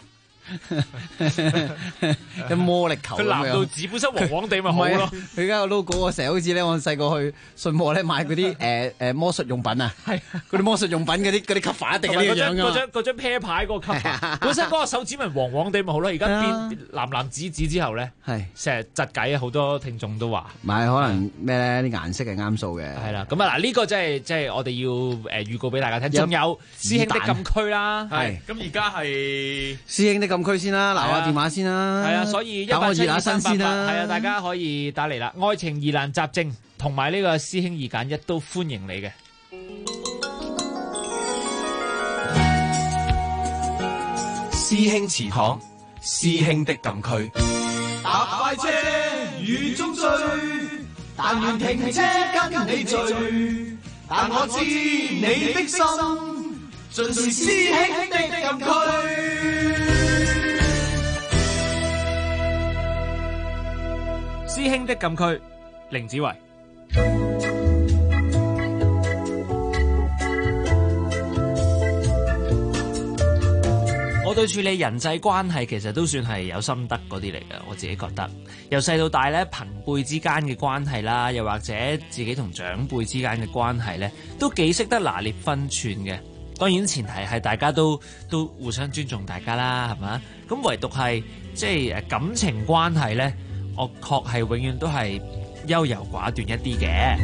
嘅魔力球咁樣， 佢藍到紙本身黃黃地咪好咯。 佢而家個 logo 成日好似咧，我細個去信和咧買嗰啲魔術用品啊，係嗰啲魔術用品嗰啲 cover 一定係呢個樣㗎。 嗰張啤牌嗰個 cover， 本身嗰個手指紋黃黃地咪好咯。而家變藍藍紫紫之後咧，係成日窒計啊！好多聽眾都話， 唔係可能咩咧？啲顏色係啱數嘅。 係啦，咁啊嗱，呢個即係我哋要預告俾大家聽。仲有師兄的禁區啦， 係咁而家係師兄的禁區先啦，留下電話先啦。 係啊，所以等我熱下身先啦。 係啊，大家可以打嚟啦。愛情疑難雜症同埋呢個師兄2揀1都歡迎你嘅。 師兄祠堂，師兄的禁區。 搭快車雨中追，但願停車跟你聚。但我知你的心，盡是師兄的禁區。 師兄的禁區，凌子維。我對處理人際關係其實都算係有心得嗰啲嚟嘅，我自己覺得。由細到大咧，朋輩之間嘅關係啦，又或者自己同長輩之間嘅關係咧，都幾識得拿捏分寸嘅。當然前提係大家都互相尊重大家啦，係嘛？咁唯獨係即係感情關係咧，我確係永遠都係優柔寡斷一啲嘅。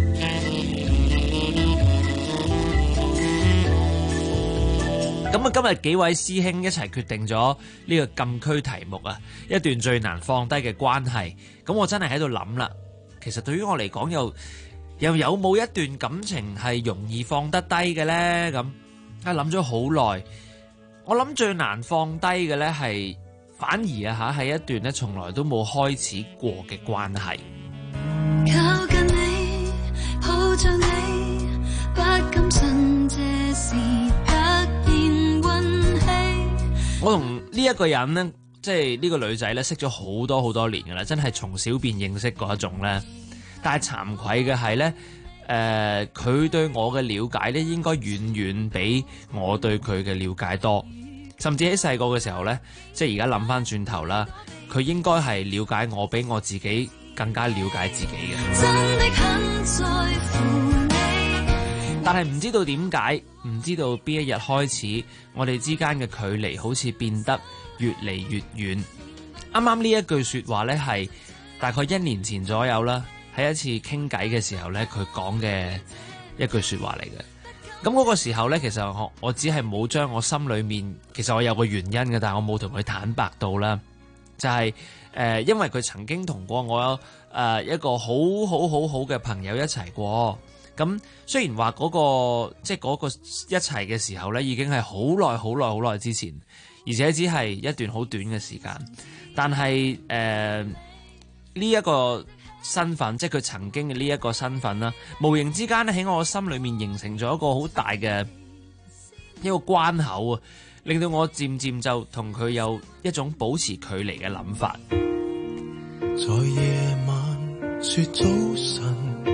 咁啊，今日幾位師兄一齊決定咗呢個禁區題目啊，一段最難放低嘅關係。咁我真係喺度諗啦，其實對於我嚟講，又有冇一段感情係容易放得低嘅呢？咁啊諗咗好耐，我諗最難放低嘅呢係反而啊嚇係一段咧從來都冇開始過嘅關係。 靠近你，抱着你，不敢信這是突然運氣。 我同呢一個人呢，即係呢個女仔呢，識咗好多好多年噶啦，真係從小便認識嗰一種呢。但係慚愧嘅係呢，佢對我嘅了解呢，應該遠遠比我對佢嘅了解多。甚至喺細個嘅時候呢，即係而家諗翻轉頭啦，佢應該係了解我比我自己更加了解自己嘅。 真的很在乎你， 但係唔知道點解，唔知道邊一日開始，我哋之間嘅距離好似變得越嚟越遠。啱啱呢一句說話呢，係大概1年前左右啦，喺一次傾偈嘅時候呢，佢講嘅一句說話嚟嘅。咁嗰個時候呢，其實我只係冇將我心裏面，其實我有個原因嘅，但係我冇同佢坦白到啦。就係因為佢曾經同過我一個好嘅朋友一齊過。咁雖然話嗰個即係嗰個一齊嘅時候呢，已經係好耐之前，而且只係一段好短嘅時間。但係呢一個身份，即係佢曾經嘅呢一個身份啦，無形之間咧喺我心裏面形成咗一個好大嘅一個關口啊，令到我漸漸就同佢有一種保持距離嘅諗法。 在夜晚說早晨，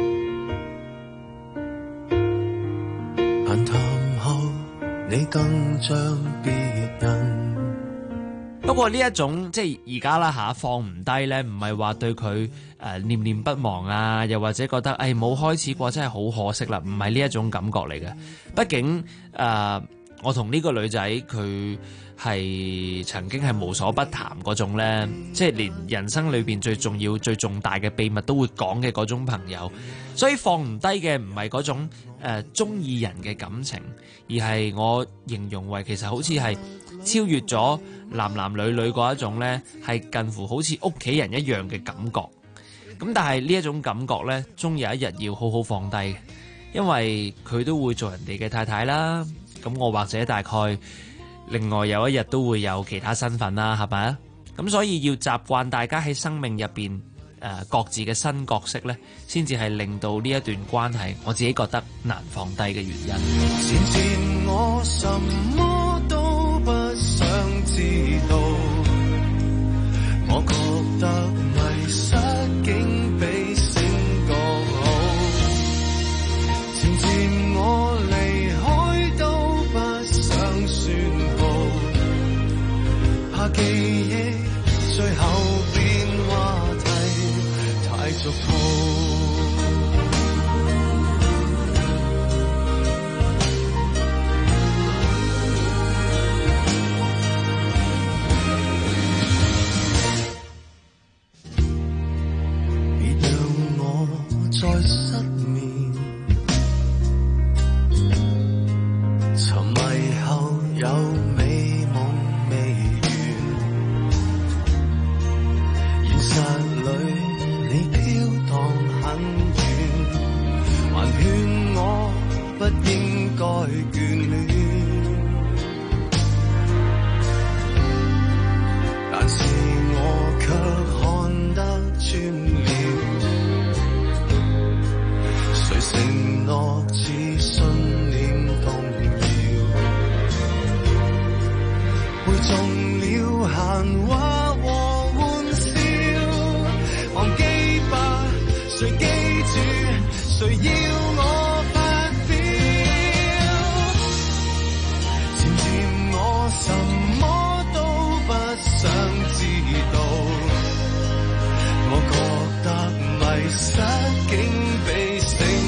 閒談後你更像別人。 不過呢一種即係而家啦嚇放唔低咧，唔係話對佢念念不忘啊，又或者覺得冇開始過真係好可惜啦，唔係呢一種感覺嚟嘅。畢竟我同呢個女仔佢係曾經係無所不談嗰種咧，即係連人生裏邊最重要最重大嘅秘密都會講嘅嗰種朋友，所以放唔低嘅唔係嗰種中意人嘅感情，而係我形容為其實好似係超越咗男男女女嗰一種呢，係近乎好似屋企人一樣嘅感覺。咁但係呢一種感覺呢，終有一日要好好放低，因為佢都會做人哋嘅太太啦。咁我或者大概另外有一日都會有其他身份啦，係咪啊？咁所以要習慣大家喺生命入邊各自嘅新角色呢，先至係令到呢一段關係我自己覺得難放低嘅原因。 漸漸我什麼都不想知道，我覺得迷失竟比醒覺好。漸漸我離開都不想宣佈，怕記憶最後變話題太俗套。再失眠，沉迷後有美夢未完，現實裏你飄蕩很遠，還勸我不應該眷戀，但是我卻看得穿了。誰承諾似信念動搖，背中了閒話和玩笑，忘記吧，誰記住，誰要我發表？漸漸我什麼都不想知道，我覺得迷失竟比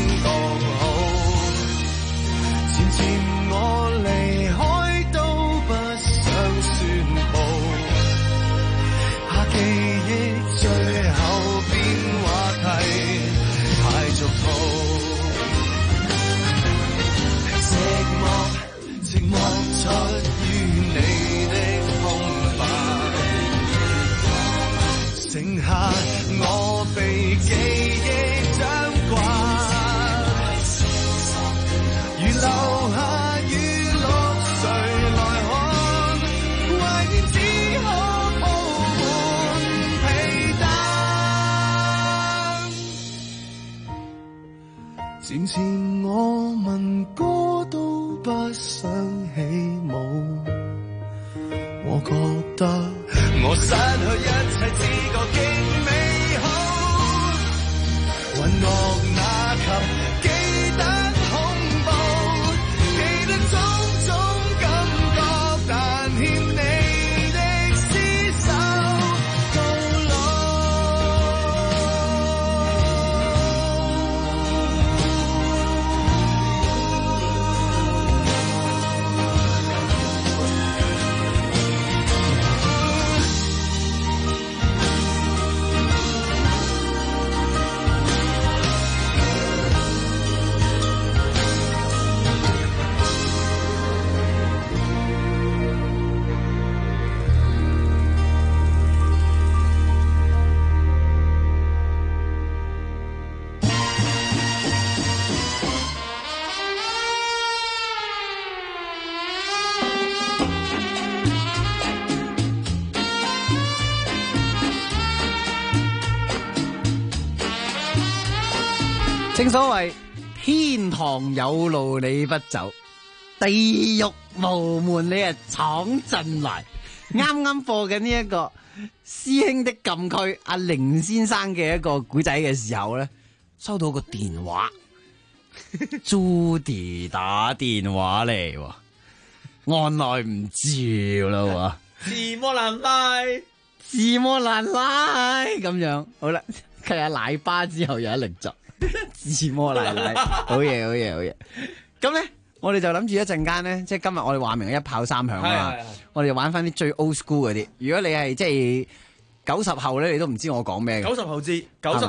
我離開都不想宣佈，怕記憶最後變話題太俗套。寂寞出於你的空白，剩下我被記憶掌摑，如留下漸漸我問歌都不想起舞，我覺得我失去一切只覺極美好，渾噩那及記得恐怖，記得種種感覺，但欠你的廝守到老。 正所謂天堂有路你不走，地獄無門你闖進來。啱啱播緊呢一個師兄的禁區阿凌先生嘅一個古仔嘅時候咧，收到個電話，Judy 打電話嚟，按耐唔住啦， 自摸難拉， 自摸難拉咁樣。好啦，佢下奶巴之後有一力作，自摸奶奶，好嘢好嘢好嘢。咁咧，我哋就諗住一陣間咧，即係今日我哋話明一炮三響啊，我哋就玩翻啲最 old school 嗰啲。如果你係即係90後咧，你都唔知我講咩嘅。 90後至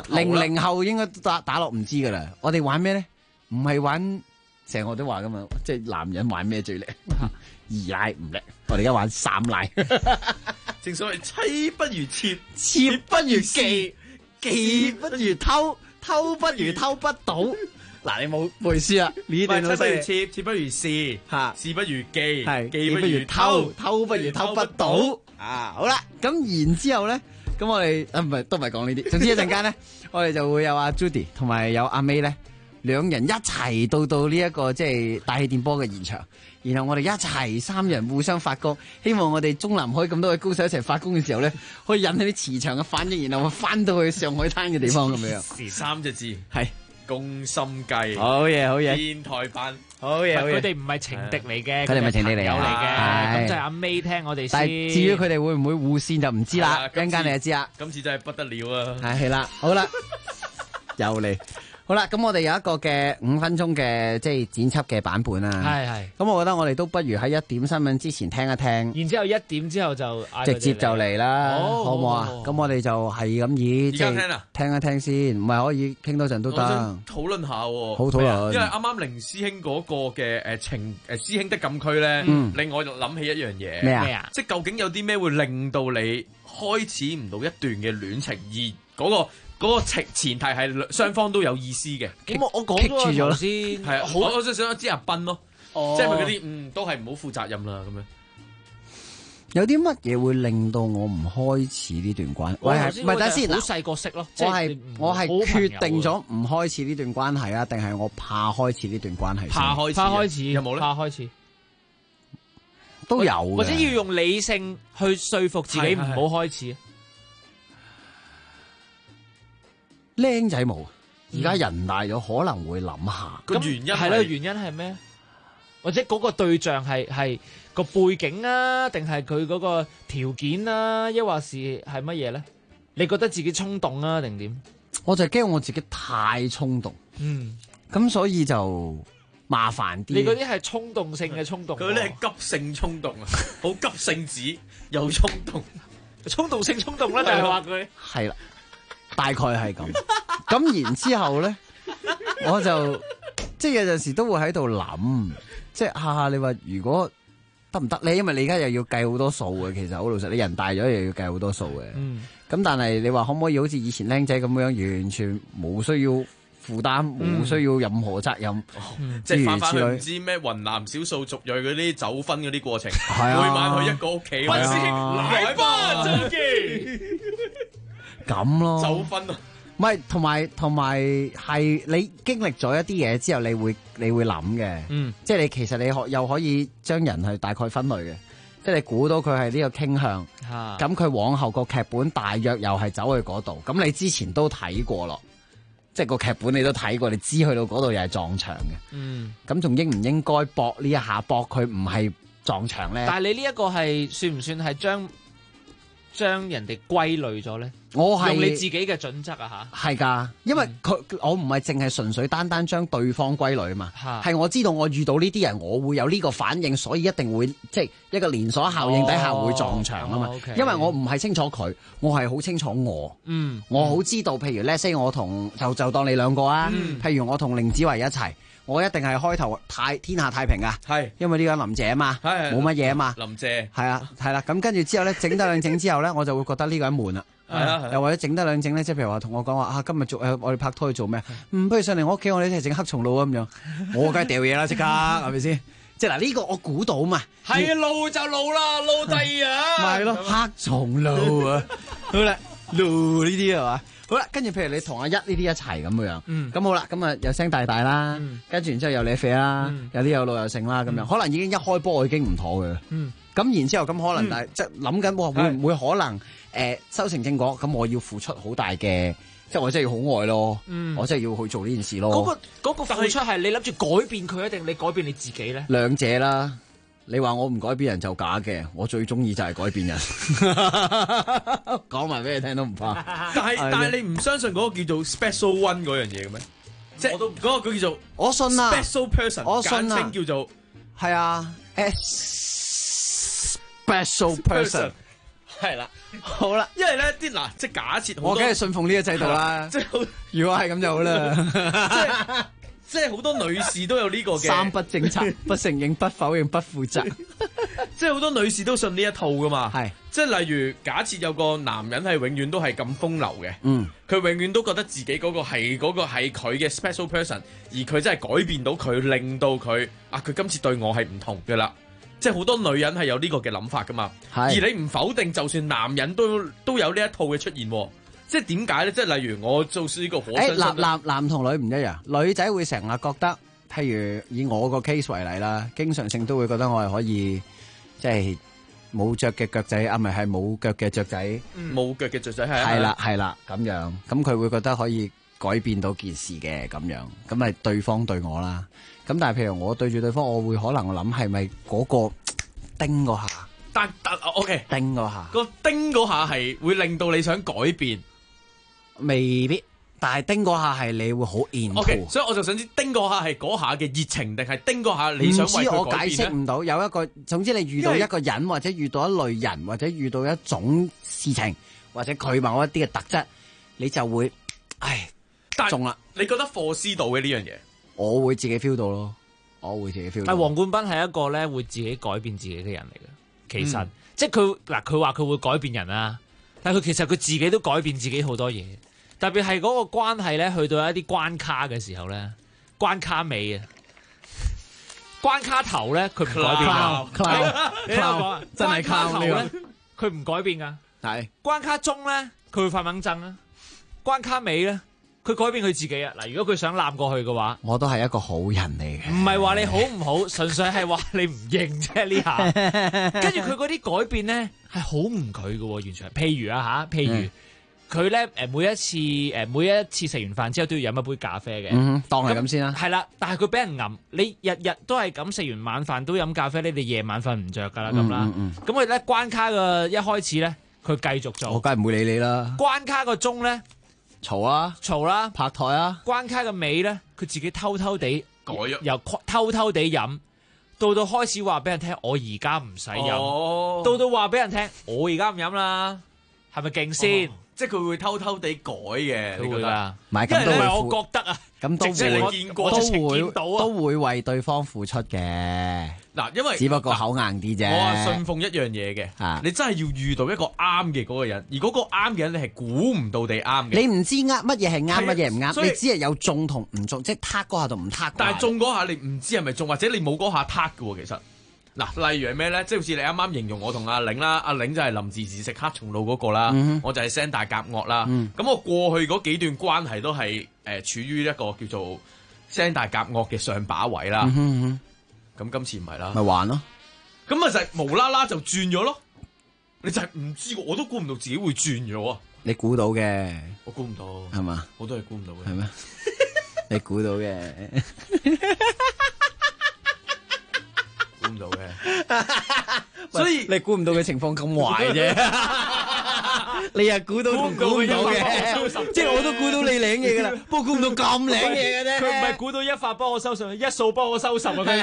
00後應該打落唔知噶啦。我哋玩咩咧？唔係玩，成日我都話噶嘛，即係男人玩咩最叻？二奶唔叻，我哋而家玩三奶。 正所謂妻不如妾， 妾不如妓，妓不如偷，偷不如偷不到。嗱，你冇背書啦，呢段老細。 妾，妾不如侍，侍不如妓， 係妓不如偷， 偷不如偷不到。啊，好啦，咁然之後咧，咁我哋都唔係講呢啲。總之一陣間咧，我哋就會有阿 Judy 同埋有阿 May 咧，兩人一齊到呢一個即係大氣電波嘅現場。然後我哋一齊三人互相發功，希望我哋中南海咁多位高手一齊發功嘅時候咧，可以引起啲磁場嘅反應，然後翻到去上海灘嘅地方咁樣。 3隻字係攻心計， 好嘢好嘢， 天台班， 好嘢好嘢。 佢哋唔係情敵嚟嘅， 佢哋唔係情敵嚟友嚟嘅，咁就係阿 May 聽我哋先。 但係至於佢哋會唔會互線就唔知啦，一陣間你就知啦。 今次真係不得了啊！ 係啦，好啦，又嚟。好啦，咁我哋有一個嘅5分鐘嘅即係剪輯嘅版本啦。 係。 咁我覺得我哋都不如喺1點新聞之前聽一聽。 然之後1點之後就直接就嚟啦，好唔好啊？咁我哋就係咁以即係聽一聽先，唔係可以傾多陣都得。 我想討論下喎， 好討論。 因為啱啱凌師兄嗰個嘅師兄的禁區咧，令我就諗起一樣嘢。 咩啊？ 即係究竟有啲咩會令到你開始唔到一段嘅戀情，而嗰個前提係雙方都有意思嘅。 咁我講咗頭先， 係啊，我就想知阿斌咯，即係咪嗰啲都係唔好負責任啦咁樣。 有啲乜嘢會令到我唔開始呢段關係？唔係等先， 好細個識咯。 我係決定咗唔開始呢段關係啊，定係我怕開始呢段關係？ 怕開始有冇咧？怕開始都有， 或者要用理性去說服自己唔好開始。 僆仔冇，而家人大咗可能會諗下個原因係咯，原因係咩？或者嗰個對象係個背景啊，定係佢嗰個條件啊，抑或是係乜嘢咧？你覺得自己衝動啊，定點？ 我就驚我自己太衝動，咁所以就麻煩啲。 你嗰啲係衝動性嘅衝動， 佢啲係急性衝動啊，好急性子又衝動， 衝動性衝動啦，就係話佢係啦。大概係咁，咁然之後咧，我就即係有陣時都會喺度諗，即係下你話如果得唔得咧？因為你而家又要計好多數嘅，其實好老實，你人大咗又要計好多數嘅。咁但係你話可唔可以好似以前僆仔咁樣，完全冇需要負擔，冇需要任何責任， 即係翻去唔知咩雲南少數族裔嗰啲走婚嗰啲過程， 係啊， 每晚去一個屋企，來吧，真嘅。 咁咯， 走婚啊！ 唔係，同埋係你經歷咗一啲嘢之後，你會諗嘅，即係你其實你又可以將人去大概分類嘅，即係你估到佢係呢個傾向，咁佢往後個劇本大約又係走去嗰度，咁你之前都睇過咯，即係個劇本你都睇過，你知去到嗰度又係撞牆嘅，咁仲應唔應該搏呢一下？搏佢唔係撞牆咧？ 但係你呢一個係算唔算係將人哋歸類咗咧？ 我係用你自己嘅準則啊吓， 係噶，因為我唔係淨係純粹單將對方歸類啊嘛，係我知道我遇到呢啲人，我會有呢個反應，所以一定會即係一個連鎖效應底下會撞牆啊嘛。因為我唔係清楚佢，我係好清楚我，我好知道，譬如let's say我同就當你兩個啊，譬如我同凌子維一齊。我一定係開頭天下太平啊，係，因為呢個林姐啊嘛，冇乜嘢啊嘛， 林姐係啊，係啦，咁跟住之後咧，整得兩整之後咧，我就會覺得呢個人悶啦，又或者整得兩整咧，即係譬如話同我講話啊，今日我哋拍拖去做咩？不如上嚟我屋企，我哋一齊整黑松露啊咁樣，我梗係掉嘢啦，即刻係咪先？即係嗱呢個我估到嘛， 係露就露啦，露第二啊， 咪係咯，黑松露啊，好啦，露呢啲係嘛？ 好啦，跟住譬如你同阿一呢啲一齊咁樣，咁好啦，咁啊有聲大啦，跟住然之後有你肥啦，有啲有老有剩啦，咁樣可能已經一開波我已經唔妥嘅，咁然之後咁可能但係即係諗緊哇會唔會可能修成正果？咁我要付出好大嘅。即係我真係要好愛咯，我真係要去做呢件事咯。 嗰個付出係你諗住改變佢，定你改變你自己咧？ 兩者啦，你話我唔改變人就假嘅，我最中意就係改變人。講埋俾你聽都唔怕。 但係你唔相信嗰個叫做 special one 嗰樣嘢嘅咩？即係嗰個叫做我信啊 special person， 我信啊， 簡稱叫做係啊 special person。 係啦， 好啦， 因為咧啲嗱，即係假設我梗係信奉呢個制度啦。即係如果係咁就好啦。 即係好多女士都有呢個嘅三不政策：不承認、不否認、不負責。 即係好多女士都信呢一套噶嘛。 係， 即係例如假設有個男人係永遠都係咁風流嘅，佢永遠都覺得自己嗰個係佢嘅 special person， 而佢真係改變到佢，令到佢佢今次對我係唔同嘅啦。即係好多女人係有呢個嘅諗法噶嘛，而你唔否定，就算男人都有呢一套嘅出現，即係點解咧？即係例如我做呢個火身， 男同女唔一樣，女仔會成日覺得，譬如以我個 case 為例啦，經常性都會覺得我係可以即係冇腳嘅腳仔，唔係冇腳嘅雀仔， 冇腳嘅雀仔係啦咁樣，咁佢會覺得可以改變到件事嘅咁樣，咁咪對方對我啦。咁但係譬如我對住對方，我會可能諗係咪嗰個叮嗰下？ 但 OK， 叮嗰下， 個叮嗰下係會令到你想改變， 未必。但係叮嗰下係你會好 into。 OK， 所以我就想知叮嗰下係嗰下嘅熱情，定係叮嗰下你想為佢改變咧？ 唔知我解釋唔到。有一個，總之你遇到一個人，或者遇到一類人，或者遇到一種事情，或者佢某一啲嘅特質，你就會中啦。 你覺得霍斯道嘅呢樣嘢？ 我會自己 feel 到咯，我會自己 feel 到。 但係黃冠斌係一個咧會自己改變自己嘅人嚟嘅，其實、即係佢話佢會改變人啊，但係佢其實佢自己都改變自己好多嘢，特別係嗰個關係咧，去到一啲關卡嘅時候咧，關卡尾啊，關卡頭咧佢唔改變㗎，你聽我講啊，真係關卡頭咧佢唔改變㗎， 係關卡中咧佢會發猛震啊，關卡尾咧。佢改變佢自己啊！嗱，如果佢想攬過去嘅話， 我都係一個好人嚟嘅。 唔係話你好唔好，純粹係話你唔認啫呢下。跟住佢嗰啲改變咧係好唔佢嘅，完全係。譬如譬如佢咧每一次食完飯之後都要飲一杯咖啡嘅。 當係咁先啦。 係啦，但係佢俾人揞，你日日都係咁食完晚飯都飲咖啡，你哋夜晚瞓唔着㗎啦咁啦。咁佢咧關卡嘅一開始咧，佢繼續做。 我梗係唔會理你啦。 關卡個鐘咧。嘈啦， 拍台啊！ 關卡嘅尾咧，佢自己偷偷地改咗， 由偷偷地飲，到開始話俾人聽，我而家唔使飲，到話俾人聽，我而家唔飲啦，係咪勁先？ 即係佢會偷偷地改嘅，你覺得？ 唔係咁都會， 我覺得啊， 咁都會為對方付出嘅。 嗱，因為只不過口硬啲啫。 我話信奉一樣嘢嘅，你真係要遇到一個啱嘅嗰個人，而嗰個啱嘅人你係估唔到地啱嘅。 你唔知乜嘢係啱，乜嘢唔啱，你只係有中同唔中，即係撻嗰下同唔撻。 但係中嗰下你唔知係咪中，或者你冇嗰下撻嘅喎，其實。嗱，例如係咩咧？即係好似你啱啱形容我同阿玲啦，阿玲就係臨時食黑松露嗰個啦，我就係聲大夾惡啦。咁我過去嗰幾段關係都係處於一個叫做聲大夾惡嘅上把位啦。咁今次唔係啦， 咪玩咯。 咁咪就係無啦啦就轉咗咯。你就係唔知，我都估唔到自己會轉咗啊！ 你估到嘅， 我估唔到， 係嘛？ 我都係估唔到嘅， 係咩？你估到嘅。 估唔到嘅，所以你估唔到嘅情況咁壞啫。你又估到同估唔到嘅，即係我都估到你領嘢噶啦，不過估唔到咁領嘢嘅啫。 佢唔係估到一發幫我收拾，一掃幫我收拾啊！佢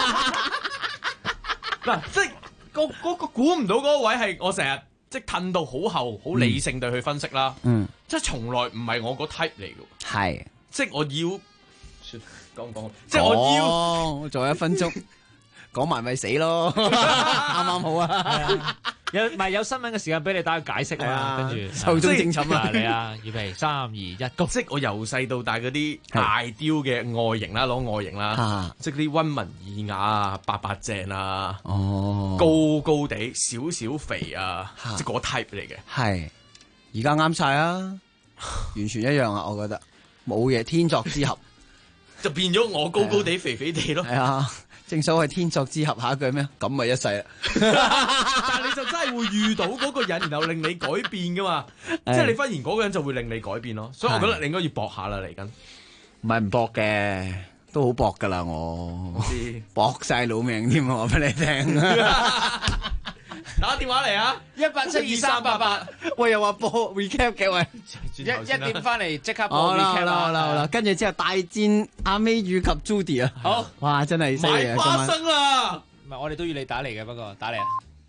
嗱，即係嗰個估唔到嗰個位係我成日即係褪到好後，好理性地去分析啦。即係從來唔係我個 type 嚟嘅。 係， 即係我要講，即係我要仲有1分鐘。講埋咪死咯，啱啱好啊！ 有新聞嘅時間俾你打個解釋啊，跟住壽終正寢啊！ 嚟啊，預備3、2、1， 即係我由細到大嗰啲大雕嘅外形啦，攞外形啦，即係啲溫文爾雅啊，白白淨啊，高高地，少少肥啊，即係嗰 type 嚟嘅。 係，而家啱晒啊！ 完全一樣啊！我覺得冇嘢，天作之合就變咗我高高地肥肥地咯。 係啊，正所謂天作之合，下一句咩？咁咪一世啦。 但係你就真係會遇到嗰個人，然後令你改變噶嘛？即係你忽然嗰個人就會令你改變咯。所以我覺得你應該要搏下啦，嚟緊。 唔係唔搏嘅，都好搏噶啦，我搏晒老命添啊！我俾你聽。 打電話嚟啊！1872388。 喂，又話播 recap 嘅喂， 一點翻嚟即刻播好 recap 啦。 好啦，跟住之後大戰阿 May 與及 Judy 啊！ 好， 哇，真係犀利啊！ 買花生啦！ 唔係，我哋都要你打嚟嘅，不過打嚟啊！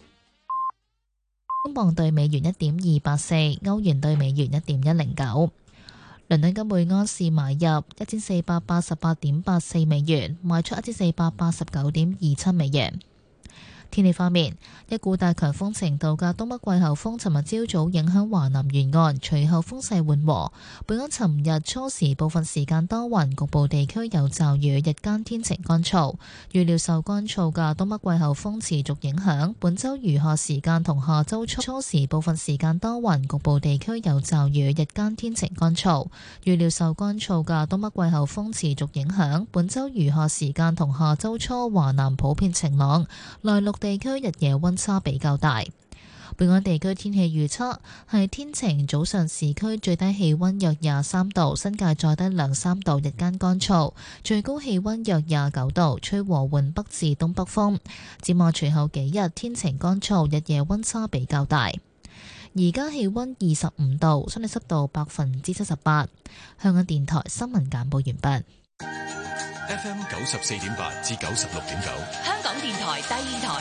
英鎊對美元1.284，歐元對美元1.109。倫敦金每安士買入1488.84美元，賣出1489.27美元。天氣方面，一股大強風程度嘅東北季候風尋日朝早影響華南沿岸，隨後風勢緩和。本港尋日初時部分時間多雲，局部地區有驟雨，日間天晴乾燥。預料受乾燥嘅東北季候風持續影響，本週餘下時間同下週初時部分時間多雲，局部地區有驟雨，日間天晴乾燥。預料受乾燥嘅東北季候風持續影響，本週餘下時間同下週初華南普遍晴朗，內陸地區日夜溫差比較大。本港地區天氣預測係天晴，早上市區最低氣溫約23度，新界再低2-3度，日間乾燥，最高氣溫約29度，吹和緩北至東北風。展望隨後幾日天晴乾燥，日夜溫差比較大。而家氣溫25度，相對濕度78%。香港電台新聞簡報完畢。 FM 94.8至96.9， 香港電台第二台，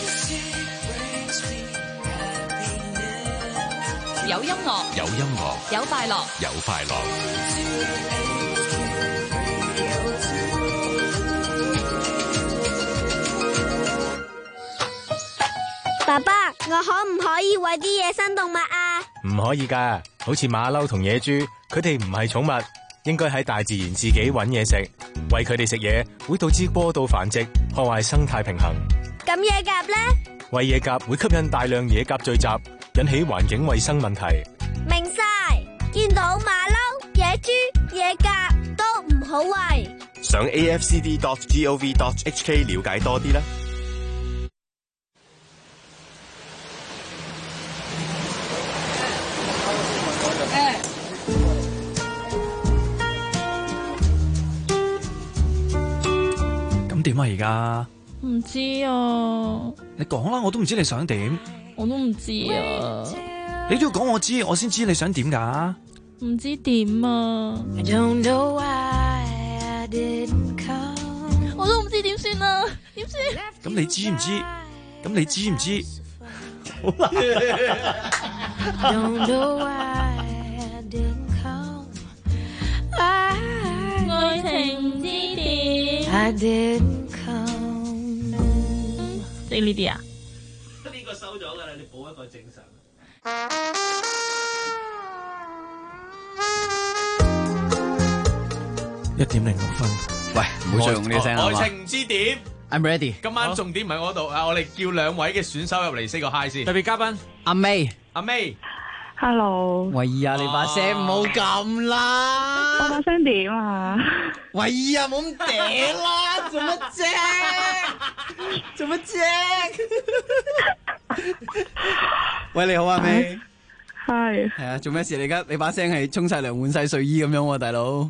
有音樂， 有音樂， 有快樂， 有快樂。 爸爸，我可唔可以餵啲野生動物啊？ 唔可以㗎，好似馬騮同野豬，佢哋唔係寵物，應該喺大自然自己搵嘢食。餵佢哋食嘢會導致過度繁殖，破壞生態平衡。 咁野鴿呢？ 餵野鴿會吸引大量野鴿聚集，引起環境衛生問題。 明晒，見到馬騮、野豬、野鴿都唔好餵。 上 afcd.gov.hk 了解多啲啦。 點啊而家？ 唔知啊。 你講啦，我都唔知你想點。 我都唔知啊。 你都要講我知，我先知你想點㗎。 唔知點啊。我都唔知點算啊，點算？ 咁你知唔知？咁你知唔知？好難。 愛情之點。識呢啲啊？ 呢個收咗㗎啦，你補一個正常。 1:06。 喂，唔好再用呢啲聲啦。 愛情唔知點 ，I'm ready。 今晚重點唔係我度啊，我哋叫兩位嘅選手入嚟 say 個 hi 先。 特別嘉賓阿 May。Hello。 喂呀，你把聲唔好咁啦。 我把聲點啊？ 喂呀，冇咁嗲啦，做乜啫？做乜啫？喂，你好啊 May。 係。 係啊，做咩事？你而家你把聲係沖晒涼換晒睡衣咁樣喎，大佬。 我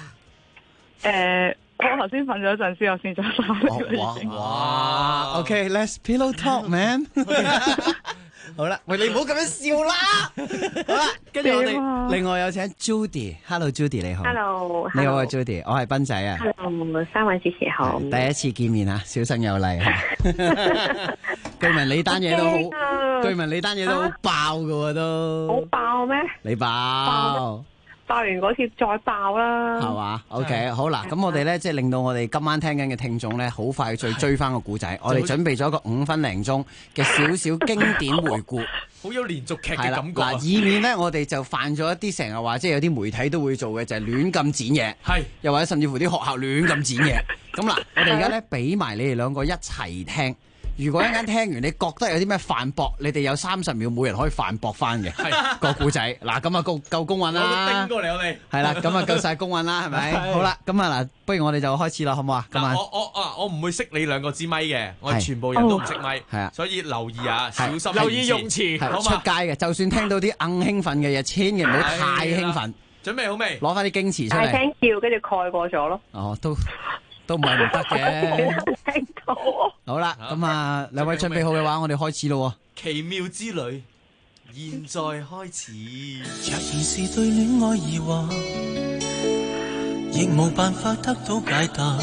頭先瞓咗一陣先，我先着衫。 哇 ，OK，let's pillow talk man。好啦，喂，你唔好咁樣笑啦。好啦，跟住我哋另外有請 Judy。Hello Judy， 你好。 Hello。 你好啊 Judy， 我係斌仔啊。 Hello， 三位主持好。 第一次見面啊，小生有禮。據聞你單嘢都好，據聞你單嘢都好爆噶喎都。 好爆咩？ 你爆。 爆完嗰次再爆啦， 係嘛 ？OK， 好啦，咁我哋咧即係令到我哋今晚聽緊嘅聽眾咧，好快再追翻個故仔。我哋準備咗一個5分零鐘嘅少少經典回顧， 好有連續劇嘅感覺。 嗱，以免咧我哋就犯咗一啲成日話，即係有啲媒體都會做嘅，就係亂咁剪嘢，係又或者甚至乎啲學校亂咁剪嘢。咁嗱，我哋而家咧俾埋你哋兩個一齊聽。 如果一陣聽完，你覺得有啲咩反駁，你哋有30秒，每人可以反駁翻嘅個故仔。嗱，咁啊夠公允啦。 我都叮過嚟我哋。係啦，咁啊夠晒公允啦，係咪？好啦，咁啊嗱，不如我哋就開始啦，好唔好啊？今晚我唔會識你兩個支咪嘅，我全部人都唔識咪，係啊，所以留意啊，小心留意用詞， 出街嘅，就算聽到啲興奮嘅嘢，千祈唔好太興奮。 準備好未？ 攞翻啲矜持出嚟。 大聲叫，跟住蓋過咗咯。 哦，都唔係唔得嘅。 聽到。 好啦，咁啊，兩位準備好嘅話，我哋開始咯。 奇妙之旅，現在開始。 若然是對戀愛疑惑，亦無辦法得到解答。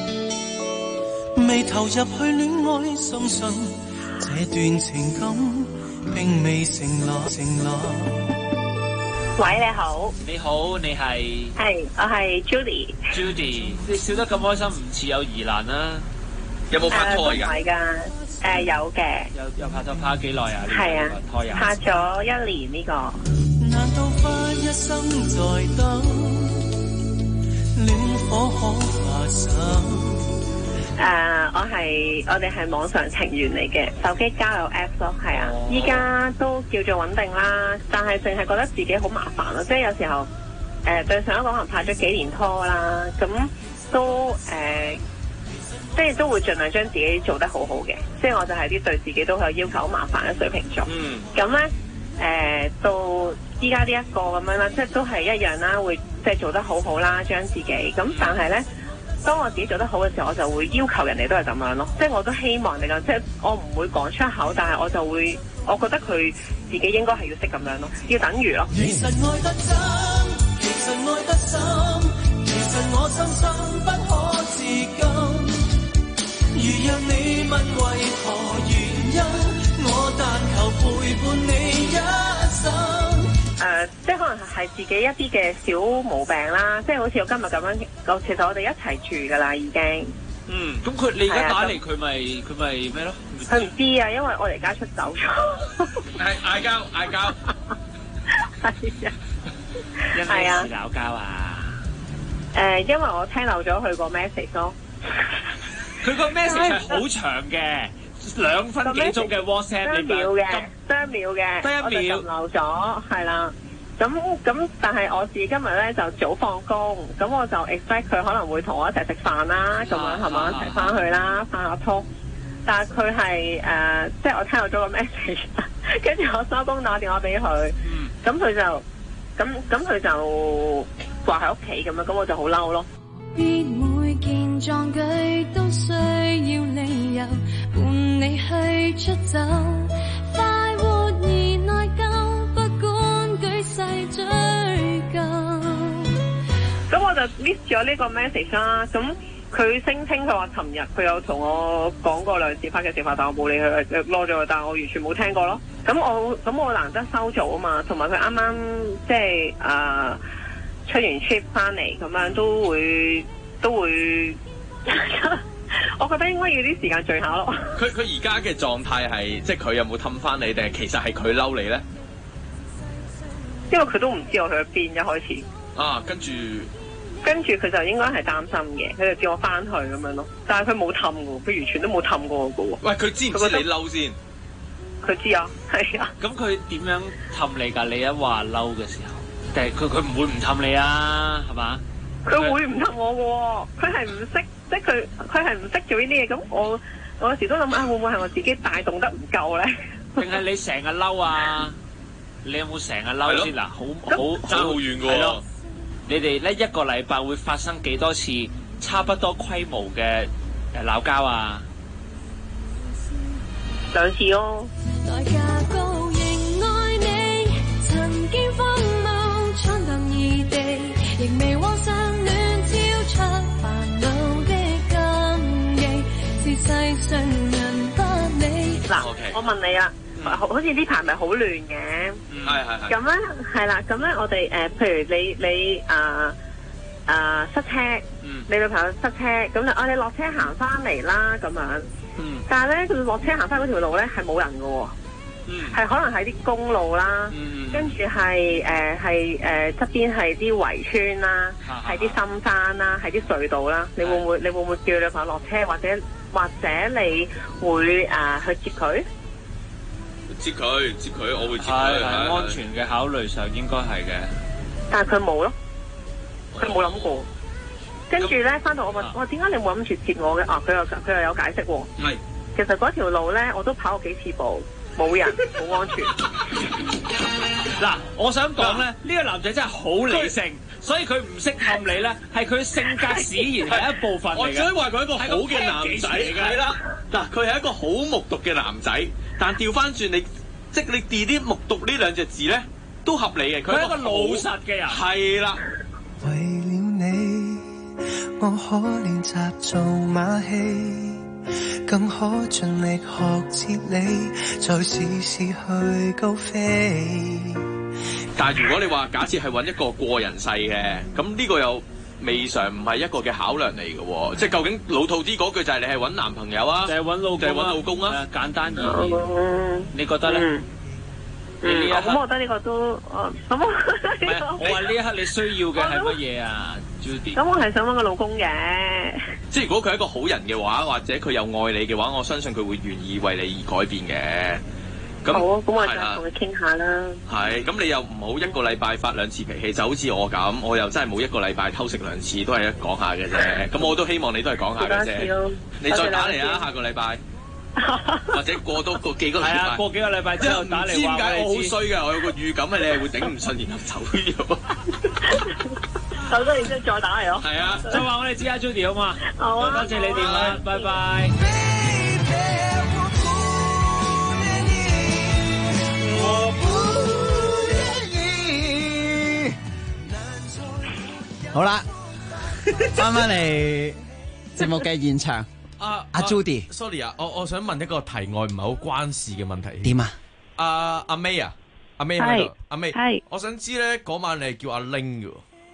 未投入去戀愛，深信這段情感並未成立。 喂，你好。 你好，你係？ 係，我係 Judy。 Judy，你笑得咁開心，唔似有疑難啦。 有冇拍拖㗎？ 唔係㗎，有嘅。 有拍拖，拍咗幾耐啊？ 係啊， 拖人。 拍咗1年呢個。 難道花一生在等，戀火可發生？ 我哋係網上情緣嚟嘅，手機交友 Apps 咯，係啊，依家都叫做穩定啦，但係淨係覺得自己好麻煩咯，即係有時候對上一個可能拍咗幾年拖啦，咁都即係都會盡量將自己做得好好嘅，即係我就係啲對自己都有要求好麻煩嘅水瓶座，咁咧到依家呢一個咁樣啦，即係都係一樣啦，會即係做得好好啦，將自己咁，但係咧。當我自己做得好嘅時候，我就會要求人哋都係咁樣咯，即係我都希望你咁，即係我唔會講出口，但係我就會，我覺得佢自己應該係要識咁樣咯，要等於咯。 其實愛得真，其實愛得深，其實我深深不可自禁。如若你問為何原因，我但求陪伴你一生。 即係可能係自己一啲嘅小毛病啦，即係好似我今日咁樣，其實我哋一齊住噶啦已經。 咁你而家打嚟，佢咪咩咯？ 佢唔知啊，因為我離家出走咗。 係嗌交。 係啊。 因咩事鬧交啊？ 因為我聽漏咗佢個 message 咯。 佢個 message 係好長嘅。2分幾鐘嘅 WhatsApp， 你秒嘅，得1秒嘅，我就撳漏咗，係啦。咁，但係我自己今日咧就早放工，咁我就 expect 佢可能會同我一齊食飯啦，咁樣係嘛，一齊翻去啦，拍下拖。但係佢係即係我聽到咗個 message， 跟住我收工打電話俾佢，咁佢就話喺屋企咁樣，咁我就好嬲咯。 必每件壯舉都需要理由，伴你去出走，快活而內疚，不管舉世追究。 咁我就 miss 咗呢個 message 啦。咁佢聲稱佢話尋日佢有同我講過2次拍嘅電話，但我冇理佢，攞咗佢，但係我完全冇聽過咯。咁我難得收咗啊嘛，同埋佢啱啱即係出完 trip 翻嚟咁樣都會，我覺得應該要啲時間聚下咯。 佢而家嘅狀態係，即係佢有冇氹翻你，定係其實係佢嬲你咧？ 因為佢都唔知我去咗邊一開始。 跟住佢就應該係擔心嘅，佢就叫我翻去咁樣咯。但係佢冇氹嘅，佢完全都冇氹過我嘅。 喂，佢知唔知你嬲先？ 佢知啊，係啊。 咁佢點樣氹你㗎？你一話嬲嘅時候？但係佢唔會唔氹你啊，係嘛？ 佢會唔氹我嘅，佢係唔識，即係佢係唔識做呢啲嘢。咁我有時都諗會唔會係我自己帶動得唔夠咧？ 定係你成日嬲啊？你有冇成日嬲先嗱？好爭好遠嘅喎。 你哋呢一個禮拜會發生幾多次差不多規模嘅鬧交啊 ？2次咯。 代價高仍愛你，曾經荒謬闖蕩異地，亦未往上戀超出煩惱的禁忌，是世上人不理。 嗱，我問你啊，好似呢排咪好亂嘅， 係。 咁咧係啦，咁咧我哋譬如你塞車，你女朋友塞車，咁你落車行翻嚟啦咁樣。但係咧，佢落車行翻嗰條路咧係冇人嘅喎，係可能係啲公路啦，跟住係側邊係啲圍村啦，係啲深山啦，係啲隧道啦。你會唔會叫你女朋友落車，或者或者你會去接佢？ 接佢，我會接佢。 係安全嘅考慮上應該係嘅。 但係佢冇咯，佢冇諗過。跟住咧翻到我問我點解你冇諗住接我嘅？佢又有解釋喎。 係。 其實嗰條路咧我都跑過幾次步，冇人，好安全。 嗱，我想講咧，呢個男仔真係好理性，所以佢唔識氹你咧，係佢性格使然係一部分嚟嘅。 我只可以話佢係一個好嘅男仔，係啦。嗱，佢係一個好木獨嘅男仔，但調翻轉你，即係你 delete 木獨呢兩隻字咧，都合理嘅。佢係一個老實嘅人。係啦。 為了你，我可練習做馬戲。更可盡力學哲理，再試試去高飛。 但係如果你話假設係揾一個過人世嘅，咁呢個又未嘗唔係一個嘅考量嚟嘅喎。即係究竟老套啲嗰句就係你係揾男朋友啊，定係揾老公啊？ 簡單而言，你覺得咧？ 咁我覺得呢個都咁我話呢一刻你需要嘅係乜嘢啊 ，Judy？ 咁我係想揾個老公嘅。 即係如果佢係一個好人嘅話，或者佢又愛你嘅話，我相信佢會願意為你而改變嘅。咁好，咁我就同佢傾下啦。 係，咁你又唔好一個禮拜發2次脾氣，就好似我咁，我又真係冇一個禮拜偷食2次，都係講下嘅啫。咁我都希望你都係講下嘅啫。你再打嚟啊，下個禮拜。或者過多幾個禮拜，係啊， 過幾個禮拜之後打嚟話我知。 點解我好衰嘅？我有個預感係你係會頂唔順，然後走咗。 走咗然之後再打嚟咯。 係啊， 再話我哋知啊 Judy 好嘛？ 好啊， 多謝你電話，拜拜。 好啦，翻嚟節目嘅現場。阿 Judy，sorry 啊，我想問一個題外唔係好關事嘅問題。 點啊？ 阿 May 啊，阿 May 喺度，阿 May， 係， 我想知咧嗰晚你係叫阿 Ling 嘅。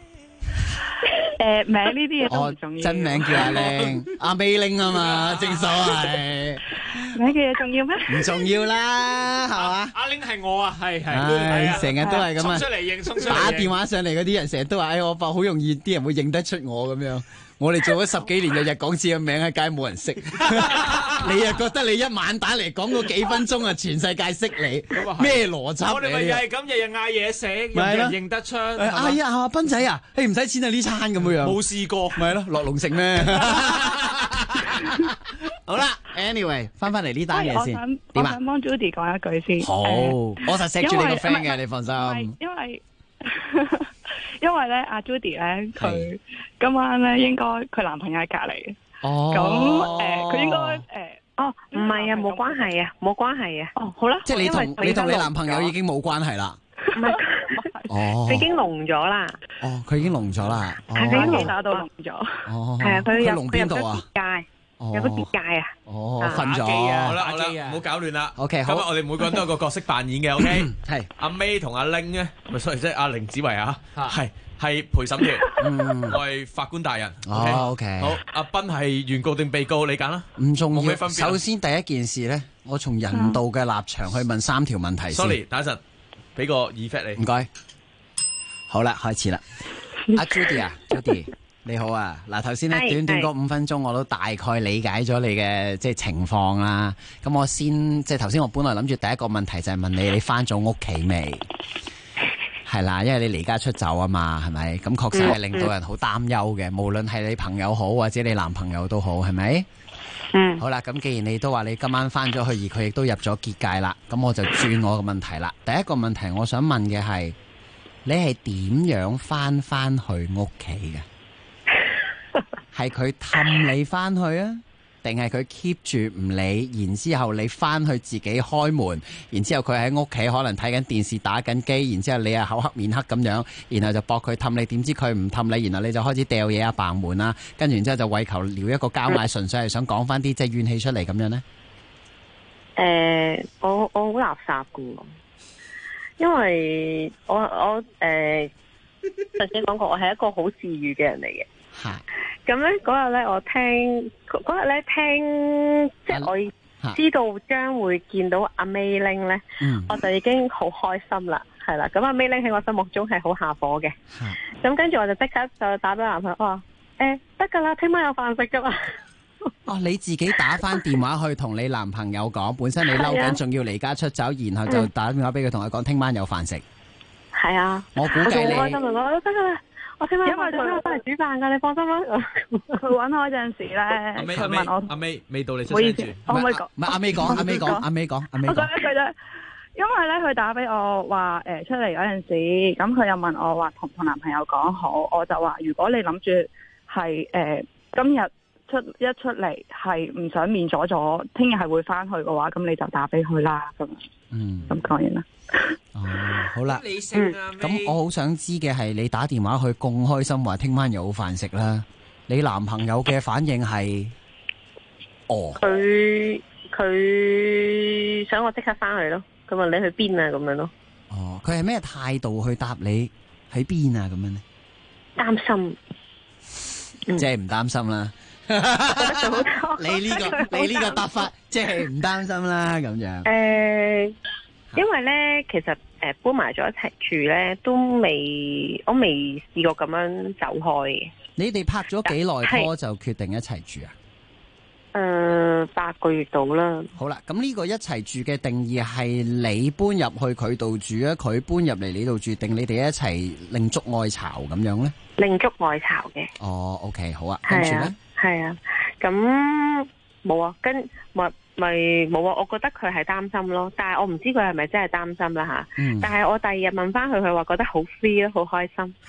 名呢啲嘢都唔重要。 真名叫阿 Ling，阿 May Ling 啊嘛，正所謂。 名嘅嘢重要咩？ 唔重要啦，係嘛？ 阿 Ling 係我啊，係， 成日都係咁啊！ 衝出嚟認， 打電話上嚟嗰啲人成日都話，我怕好容易啲人會認得出我咁樣。我哋做咗10幾年，日日講自己嘅名喺街冇人識，你又覺得你一晚打嚟講嗰幾分鐘啊，全世界識你，咩邏輯嚟？ 我哋咪又係咁，日日嗌嘢食，有人認得出。 哎呀，斌仔啊，唔使錢啊呢餐咁樣。 冇試過， 咪係咯，落龍食咩？好啦 ，anyway， 翻嚟呢單嘢先。 我想幫 Judy 講一句先。 好，我實錫住你個 friend 嘅，你放心。 因為咧，阿 Judy 咧，佢今晚咧應該佢男朋友喺隔離嘅。 哦。 咁佢應該唔係啊，冇關係啊，冇關係啊。 哦，好啦。 即係你同你男朋友已經冇關係啦。 唔係。 哦。 佢已經聾咗啦。 哦，佢已經聾咗啦。 係佢已經打到聾咗。 哦。 係啊，佢聾邊度啊？ 有個別界啊！ 瞓咗。 好啦，唔好搞亂啦。 OK， 今日我哋每個人都有個角色扮演嘅。OK， 係阿 May 同阿 Ling 咧，咪所以即係阿凌子維啊，係陪審團，我係法官大人。 OK， 好，阿斌係原告定被告，你揀啦。 唔重要。 冇咩分別。 首先第一件事咧，我從人道嘅立場去問3條問題先。 Sorry，等一陣，俾個 effect 你。 唔該。好啦，開始啦。阿 Judy 啊 ，Judy。你好啊，嗱頭先咧短短嗰5分鐘我都大概理解咗你嘅即係情況啦。咁我先即係頭先我本來諗住第一個問題就係問你返咗屋企未？係啦，因為你離家出走啊嘛，係咪？咁確實係令到人好擔憂嘅，無論係你朋友好或者你男朋友都好，係咪？好啦，咁既然你都話你今晚返咗去，而佢亦都入咗結界啦，咁我就轉我個問題啦。第一個問題我想問嘅係，你係點樣返去屋企嘅？係佢氹你翻去啊，定係佢 keep 住唔理，然之後你翻去自己開門，然之後佢喺屋企可能睇緊電視打緊機，然之後你啊口黑面黑咁樣，然後就搏佢氹你，點知佢唔氹你，然後你就開始掉嘢啊扮門啦，跟住然之後就為求聊一個交嗌，純粹係想講翻啲即係怨氣出嚟咁樣呢？ 我好垃圾噶，因為我頭先講過，我係一個好治癒嘅人嚟嘅。咁咧嗰日咧，我聽，即係我知道將會見到阿 May Ling 咧，我就已經好開心啦，係啦。咁阿 May Ling 喺我心目中係好下火嘅。咁跟住我就即刻就打俾男朋友，我話得噶啦，聽晚有飯食噶嘛。 哦，你自己打翻電話去同你男朋友講，本身你嬲緊，仲要離家出走，然後就打電話俾佢，同佢講聽晚有飯食。 係啊， 我估計你。 我開心啊！我聽晚因為佢翻嚟煮飯㗎，你放心啦。佢揾我嗰陣時咧，佢問我阿 May 未到你出唔好意思， 聲住。 可唔可以講？ 唔係阿 May 講，阿 May 講，阿 May 講，阿 May 講。 我講一句啫，因為咧佢打俾我話出嚟嗰陣時，咁佢又問我話同男朋友講好，我就話如果你諗住係今日一出嚟係唔想面阻阻，聽日係會翻去嘅話，咁你就打俾佢啦。咁咁講完啦。 哦，好啦。咁我好想知嘅係你打電話去咁開心話聽晚有飯食啦，你男朋友嘅反應係？ 佢想我即刻翻去咯，佢問你去邊啊咁樣咯。 哦，佢係咩態度去答你喺邊啊咁樣呢？ 擔心， 即係唔擔心啦。你呢個答法即係唔擔心啦咁樣。 因為咧其實搬埋咗一齊住咧，我未試過咁樣走開嘅。 你哋拍咗幾耐拖就決定一齊住啊 ？8個月到啦。 好啦，咁呢個一齊住嘅定義係你搬入去佢度住啊，佢搬入嚟你度住，定你哋一齊另築愛巢咁樣咧？ 另築愛巢嘅。 哦 ，OK， 好啊。跟住咧？ 係啊，咁冇啊，咪冇啊！我覺得佢係擔心咯，但係我唔知佢係咪真係擔心啦吓。但係我第二日問翻佢，佢話覺得好 free 咯，好開心。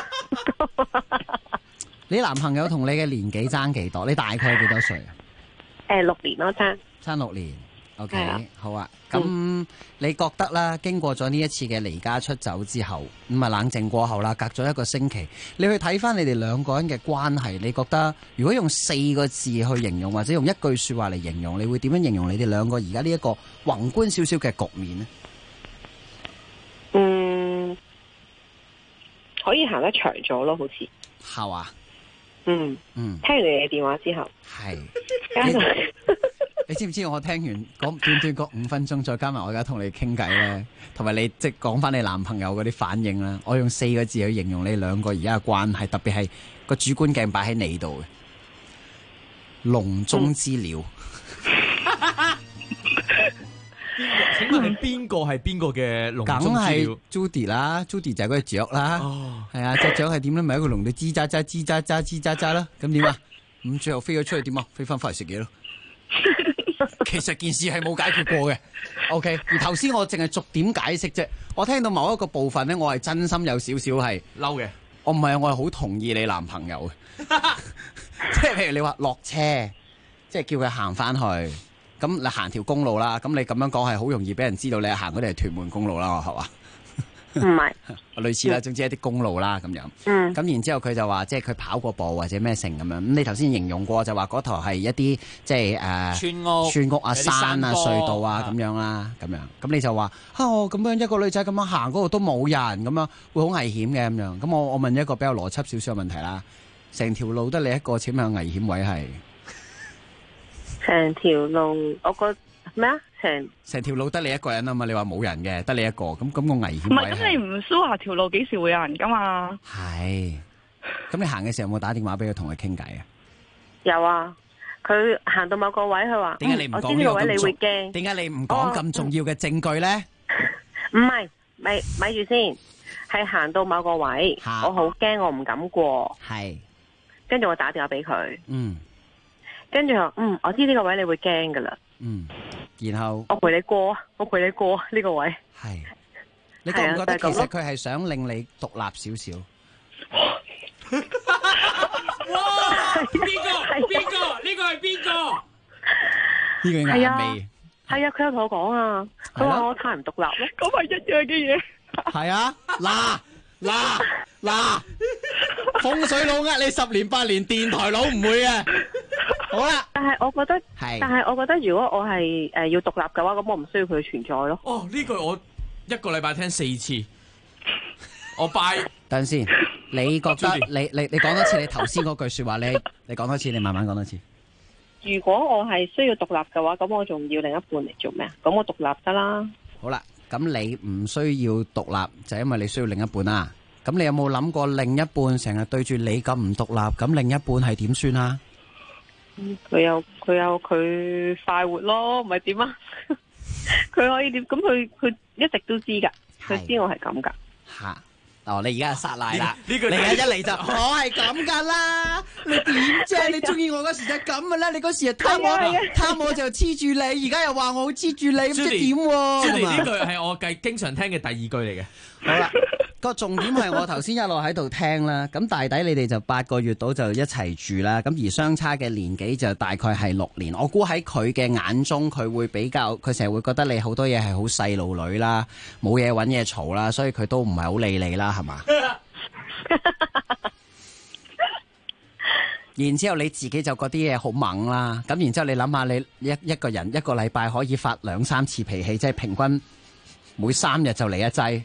你男朋友同你嘅年紀爭幾多？你大概幾多歲啊 ？6年咯，爭 6年。OK，好啊。咁你覺得啦，經過咗呢一次嘅離家出走之後，咁啊冷靜過後啦，隔咗1個星期，你去睇翻你哋兩個人嘅關係，你覺得如果用4個字去形容，或者用一句說話嚟形容，你會點樣形容你哋兩個而家呢一個宏觀少少嘅局面呢？ 可以行得長咗咯，好似係啊。 聽完你嘅電話之後， 係。你知唔知我聽完短短嗰5分鐘，再加埋我而家同你傾偈咧，同埋你即係講翻你男朋友嗰啲反應啦，我用4個字去形容你兩個而家嘅關係，特別係個主觀鏡擺喺你度嘅籠中之鳥。 請問係邊個係邊個嘅籠中之鳥？ 梗係 Judy 啦 ，Judy 就係嗰隻雀啦。係啊，隻雀係點咧？咪喺個籠度吱喳喳、吱喳喳、吱喳喳啦。咁點啊？咁最後飛咗出去點啊？飛翻嚟食嘢咯。其實件事係冇解決過嘅。OK， 而頭先我淨係逐點解釋啫。我聽到某一個部分咧，我係真心有少少係嬲嘅。 我唔係，我係好同意你男朋友嘅。即係譬如你話落車，即係叫佢行翻去，咁你行條公路啦。咁你咁樣講係好容易俾人知道你行嗰啲係屯門公路啦，係嘛？ 唔係， 類似啦，總之一啲公路啦咁樣。咁然之後佢就話，即係佢跑過步或者咩成咁樣。咁你頭先形容過就話嗰頭係一啲即係村屋啊、山啊、隧道啊咁樣啦，咁樣。咁你就話咁樣一個女仔咁樣行嗰度都冇人，咁樣會好危險嘅咁樣。咁我問一個比較邏輯少少嘅問題啦，成條路得你一個，請問有危險位係？ 成條路，我覺咩啊？ 成條路得你一個人啊嘛，你話冇人嘅，得你一個，咁個危險位。 唔係，咁你唔 sure 下條路幾時會有人噶嘛？ 係，咁你行嘅時候有冇打電話俾佢同佢傾偈啊？ 有啊，佢行到某個位，佢話： 點解你唔講呢個位你會驚？點解你唔講咁重要嘅證據咧？ 唔係，咪住先，係行到某個位，我好驚，我唔敢過。 係， 跟住我打電話俾佢。跟住我知呢個位你會驚噶啦。 然後我陪你過呢個位。 係，你覺唔覺得其實佢係想令你獨立少少？ 哇！邊個？呢個係邊個？ 呢個係眼尾。 係啊，佢有同我講啊，佢話我太唔獨立咯，咁係一樣嘅嘢。 係啊，嗱，風水佬呃你10年8年，電台佬唔會嘅。好啦， 但係我覺得如果我係要獨立嘅話，咁我唔需要佢存在咯。 哦，呢句我1個禮拜聽4次，我拜。 等陣先，你覺得你講多次你頭先嗰句說話，你講多次，你慢慢講多次。 如果我係需要獨立嘅話，咁我仲要另一半嚟做咩啊？咁我獨立得啦。 好啦，咁你唔需要獨立，就係因為你需要另一半啦。咁你有冇諗過另一半成日對住你咁唔獨立，咁另一半係點算啊？ 佢有佢快活咯，唔係點啊？佢可以點？咁佢一直都知㗎，佢知我係咁㗎。 嚇！哦，你而家撒賴啦！ 呢句你一嚟就我係咁㗎啦，你點啫？你中意我嗰時就咁㗎啦，你嗰時就貪我就黐住你，而家又話我好黐住你，唔知點喎？ 呢句係我經常聽嘅第二句嚟嘅。 好啦，個重點係我頭先一路喺度聽啦。咁大抵你哋就8個月到就一齊住啦。咁而相差嘅年紀就大概係6年。我估喺佢嘅眼中，佢會比較，佢成日會覺得你好多嘢係好細路女啦，冇嘢揾嘢嘈啦，所以佢都唔係好理你啦，係嘛？然之後你自己就嗰啲嘢好猛啦。咁然之後你諗下，你一個人一個禮拜可以發2-3次脾氣，即係平均每3日就嚟一劑。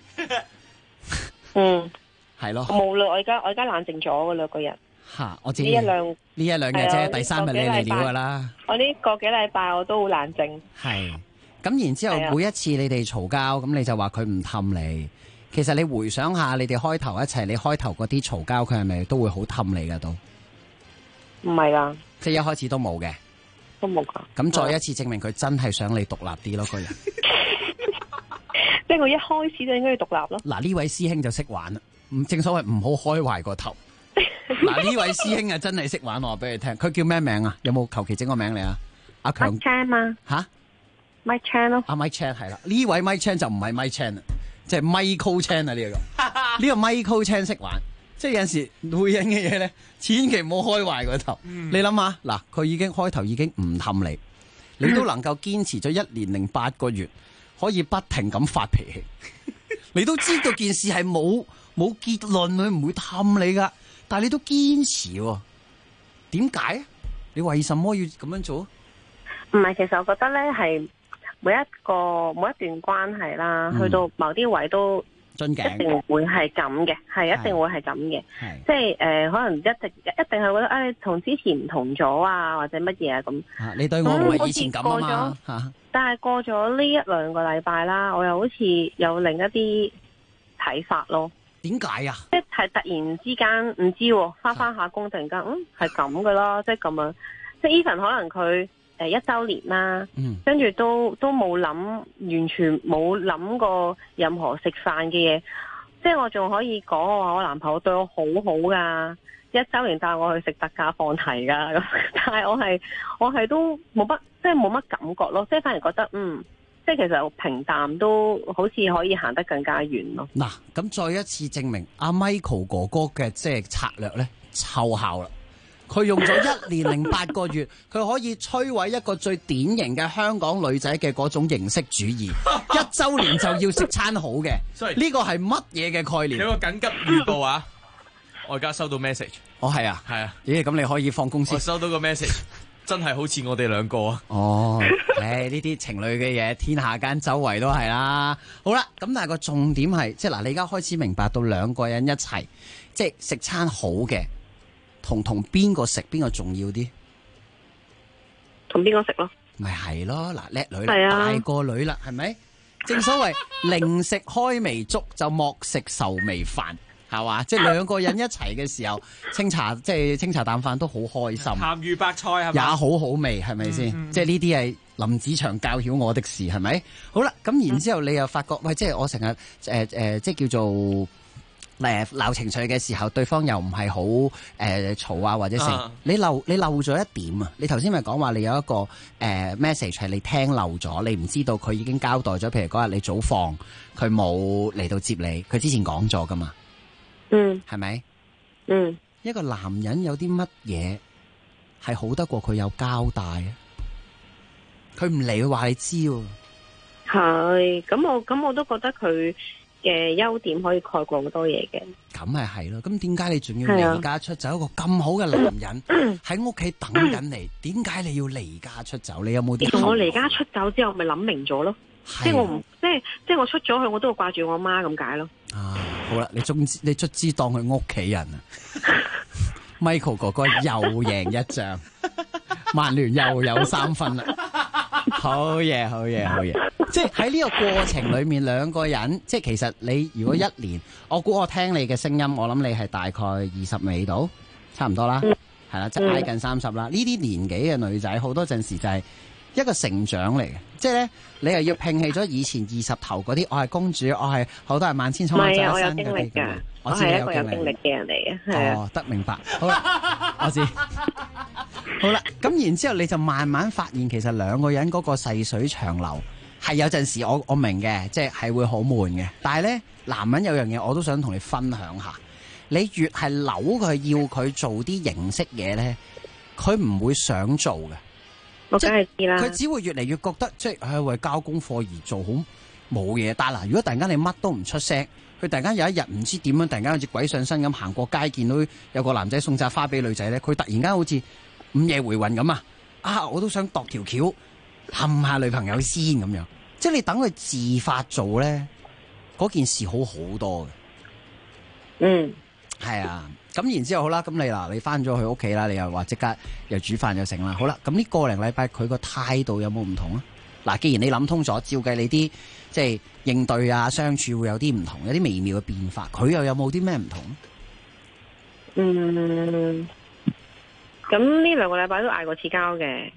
係咯， 冇啦，我而家冷靜咗噶啦，個人。 吓，我知呢一兩日啫，第3日你嚟料噶啦。 我呢個幾禮拜我都好冷靜。 係，咁然之後每一次你哋嘈交，咁你就話佢唔氹你。其實你回想下，你哋開頭一齊，你開頭嗰啲嘈交，佢係咪都會好氹你噶都？ 唔係噶， 即係一開始都冇嘅， 都冇噶。 咁再一次證明佢真係想你獨立啲咯，個人。 即係我一開始就應該要獨立咯。 嗱，呢位師兄就識玩啦，正所謂唔好開壞個頭。嗱，呢位師兄啊真係識玩，我話俾你聽。佢叫咩名啊？有冇求其整個名嚟啊？阿強 Mike Chan 嘛？ 吓 Mike Chan 咯。 阿 Mike Chan 係啦，呢位 Mike Chan 就唔係 Mike Chan 啊，即係 Michael Chan 啊呢個。呢個 Michael Chan 識玩，即係有陣時會影嘅嘢咧，千祈唔好開壞個頭。你諗下，嗱，佢已經開頭已經唔氹你，你都能夠堅持咗1年8個月。可以不停咁發脾氣，你都知道件事係冇結論，佢唔會氹你噶，但係你都堅持喎，點解？你為什麼要咁樣做？ 唔係，其實我覺得咧係每一段關係啦，去到某啲位都樽頸， 一定會係咁嘅，係一定會係咁嘅，即係可能一定係覺得你同之前唔同咗啊，或者乜嘢啊咁。 你對我唔係以前咁啊嘛。 但係過咗呢1-2個禮拜啦，我又好似有另一啲睇法咯。 點解啊？ 即係突然之間唔知喎，翻下工突然間係咁噶啦，即係咁樣。即係 even 可能佢1週年啦，跟住都冇諗，完全冇諗過任何食飯嘅嘢。即係我仲可以講我男朋友對我好好噶，1週年帶我去食特價放題噶，咁但係我係都冇乜，即係冇乜感覺咯，即係反而覺得即係其實平淡都好似可以行得更加遠咯。 嗱，咁再一次證明阿 Michael 哥哥嘅即係策略咧奏效啦。佢用咗1年8個月，佢可以摧毀一個最典型嘅香港女仔嘅嗰種形式主義。1週年就要食餐好嘅，呢個係乜嘢嘅概念？ 有個緊急預報啊！我而家收到 message。 哦，係啊， 係啊。 咦，咁你可以放公司。 我收到個 message， 真係好似我哋兩個啊。 哦，呢啲情侶嘅嘢，天下間周圍都係啦。好啦，咁但係個重點係，即係嗱，你而家開始明白到2個人一齊，即係食餐好嘅。同邊個食邊個重要啲？ 同邊個食咯？ 咪係咯，嗱，叻女啦，大個女啦，係咪？正所謂寧食開眉粥，就莫食愁眉飯，係嘛？即係2個人一齊嘅時候，清茶淡飯都好開心， 鹹魚白菜係咪？ 也好好味，係咪先？即係呢啲係林子祥教曉我的事，係咪？好啦，咁然之後你又發覺，喂，即係我成日即係叫做。鬧情緒嘅時候，對方又唔係好嘈啊，或者成你漏咗一點啊！你頭先咪講話你有一個message 係你聽漏咗，你唔知道佢已經交代咗。譬如嗰日你早放，佢冇嚟到接你，佢之前講咗噶嘛？係咪？一個男人有啲乜嘢係好得過佢有交代啊？佢唔嚟，佢話你知喎。 係咁我都覺得佢嘅優點可以蓋過好多嘢嘅， 咁咪係咯。咁點解你仲要離家出走？一個咁好嘅男人喺屋企等緊你，點解你要離家出走？你有冇啲？ 同我離家出走之後，咪諗明咗咯。即係我唔即係我出咗去，我都會掛住我媽咁解咯。 啊，好啦，你卒之當佢屋企人啊！Michael 哥哥又贏1仗，曼聯又有3分啦。好嘢，好嘢，好嘢！即係喺呢個過程裏面，2個人，即係其實你如果1年，我估我聽你嘅聲音，我諗你係大概20尾到，差唔多啦。 係啦，即係挨近30啦。呢啲年紀嘅女仔好多陣時就係一個成長嚟嘅，即係咧你係要摒棄咗以前20頭嗰啲，我係公主，我係好多人萬千寵愛在一身嗰啲嘅。 我係一個有經歷嘅人嚟嘅，係啊。 哦，得明白。好啦，我知。好啦，咁然之後你就慢慢發現，其實兩個人嗰個細水長流係有陣時我明嘅，即係會好悶嘅。但係咧，男人有樣嘢我都想同你分享下，你越係扭佢要佢做啲形式嘢咧，佢唔會想做嘅。 我梗係知啦。 佢只會越嚟越覺得即係為交功課而做，好冇嘢。但係嗱，如果突然間你乜都唔出聲，佢突然間有一日唔知點樣，突然間好似鬼上身咁行過街，見到有個男仔送扎花俾女仔咧，佢突然間好似午夜回魂咁啊！我都想度條橋氹下女朋友先咁樣。即係你等佢自發做咧，嗰件事好好多嘅。 嗯， 係啊。咁然之後好啦，咁你翻咗去屋企啦，你又話即刻又煮飯又成啦。好啦，咁呢個零禮拜佢個態度有冇唔同啊？嗱，既然你諗通咗，照計你啲即係應對啊相處會有啲唔同，有啲微妙嘅變化，佢又有冇啲咩唔同？ 咁呢2個禮拜都嗌過次交嘅。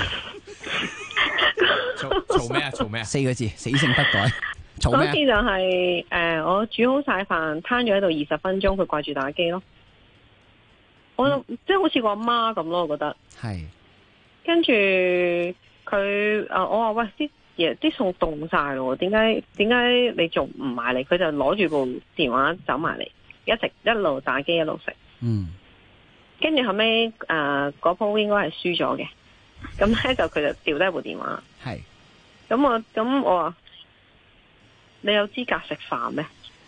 嘈咩啊？嘈咩啊 ？4個字，死性不改。嘈咩啊？ 嗰次就係我煮好晒飯，攤咗喺度20分鐘，佢掛住打機咯。我即係好似個阿媽咁咯，我覺得。 係。 跟住佢我話喂，啲餸凍晒咯，點解你仲唔買嚟？佢就攞住部電話走埋嚟，一路打機一路食。跟住後尾嗰鋪應該係輸咗嘅，咁咧就佢就掉低部電話。 係。 咁我話你有資格食飯咩？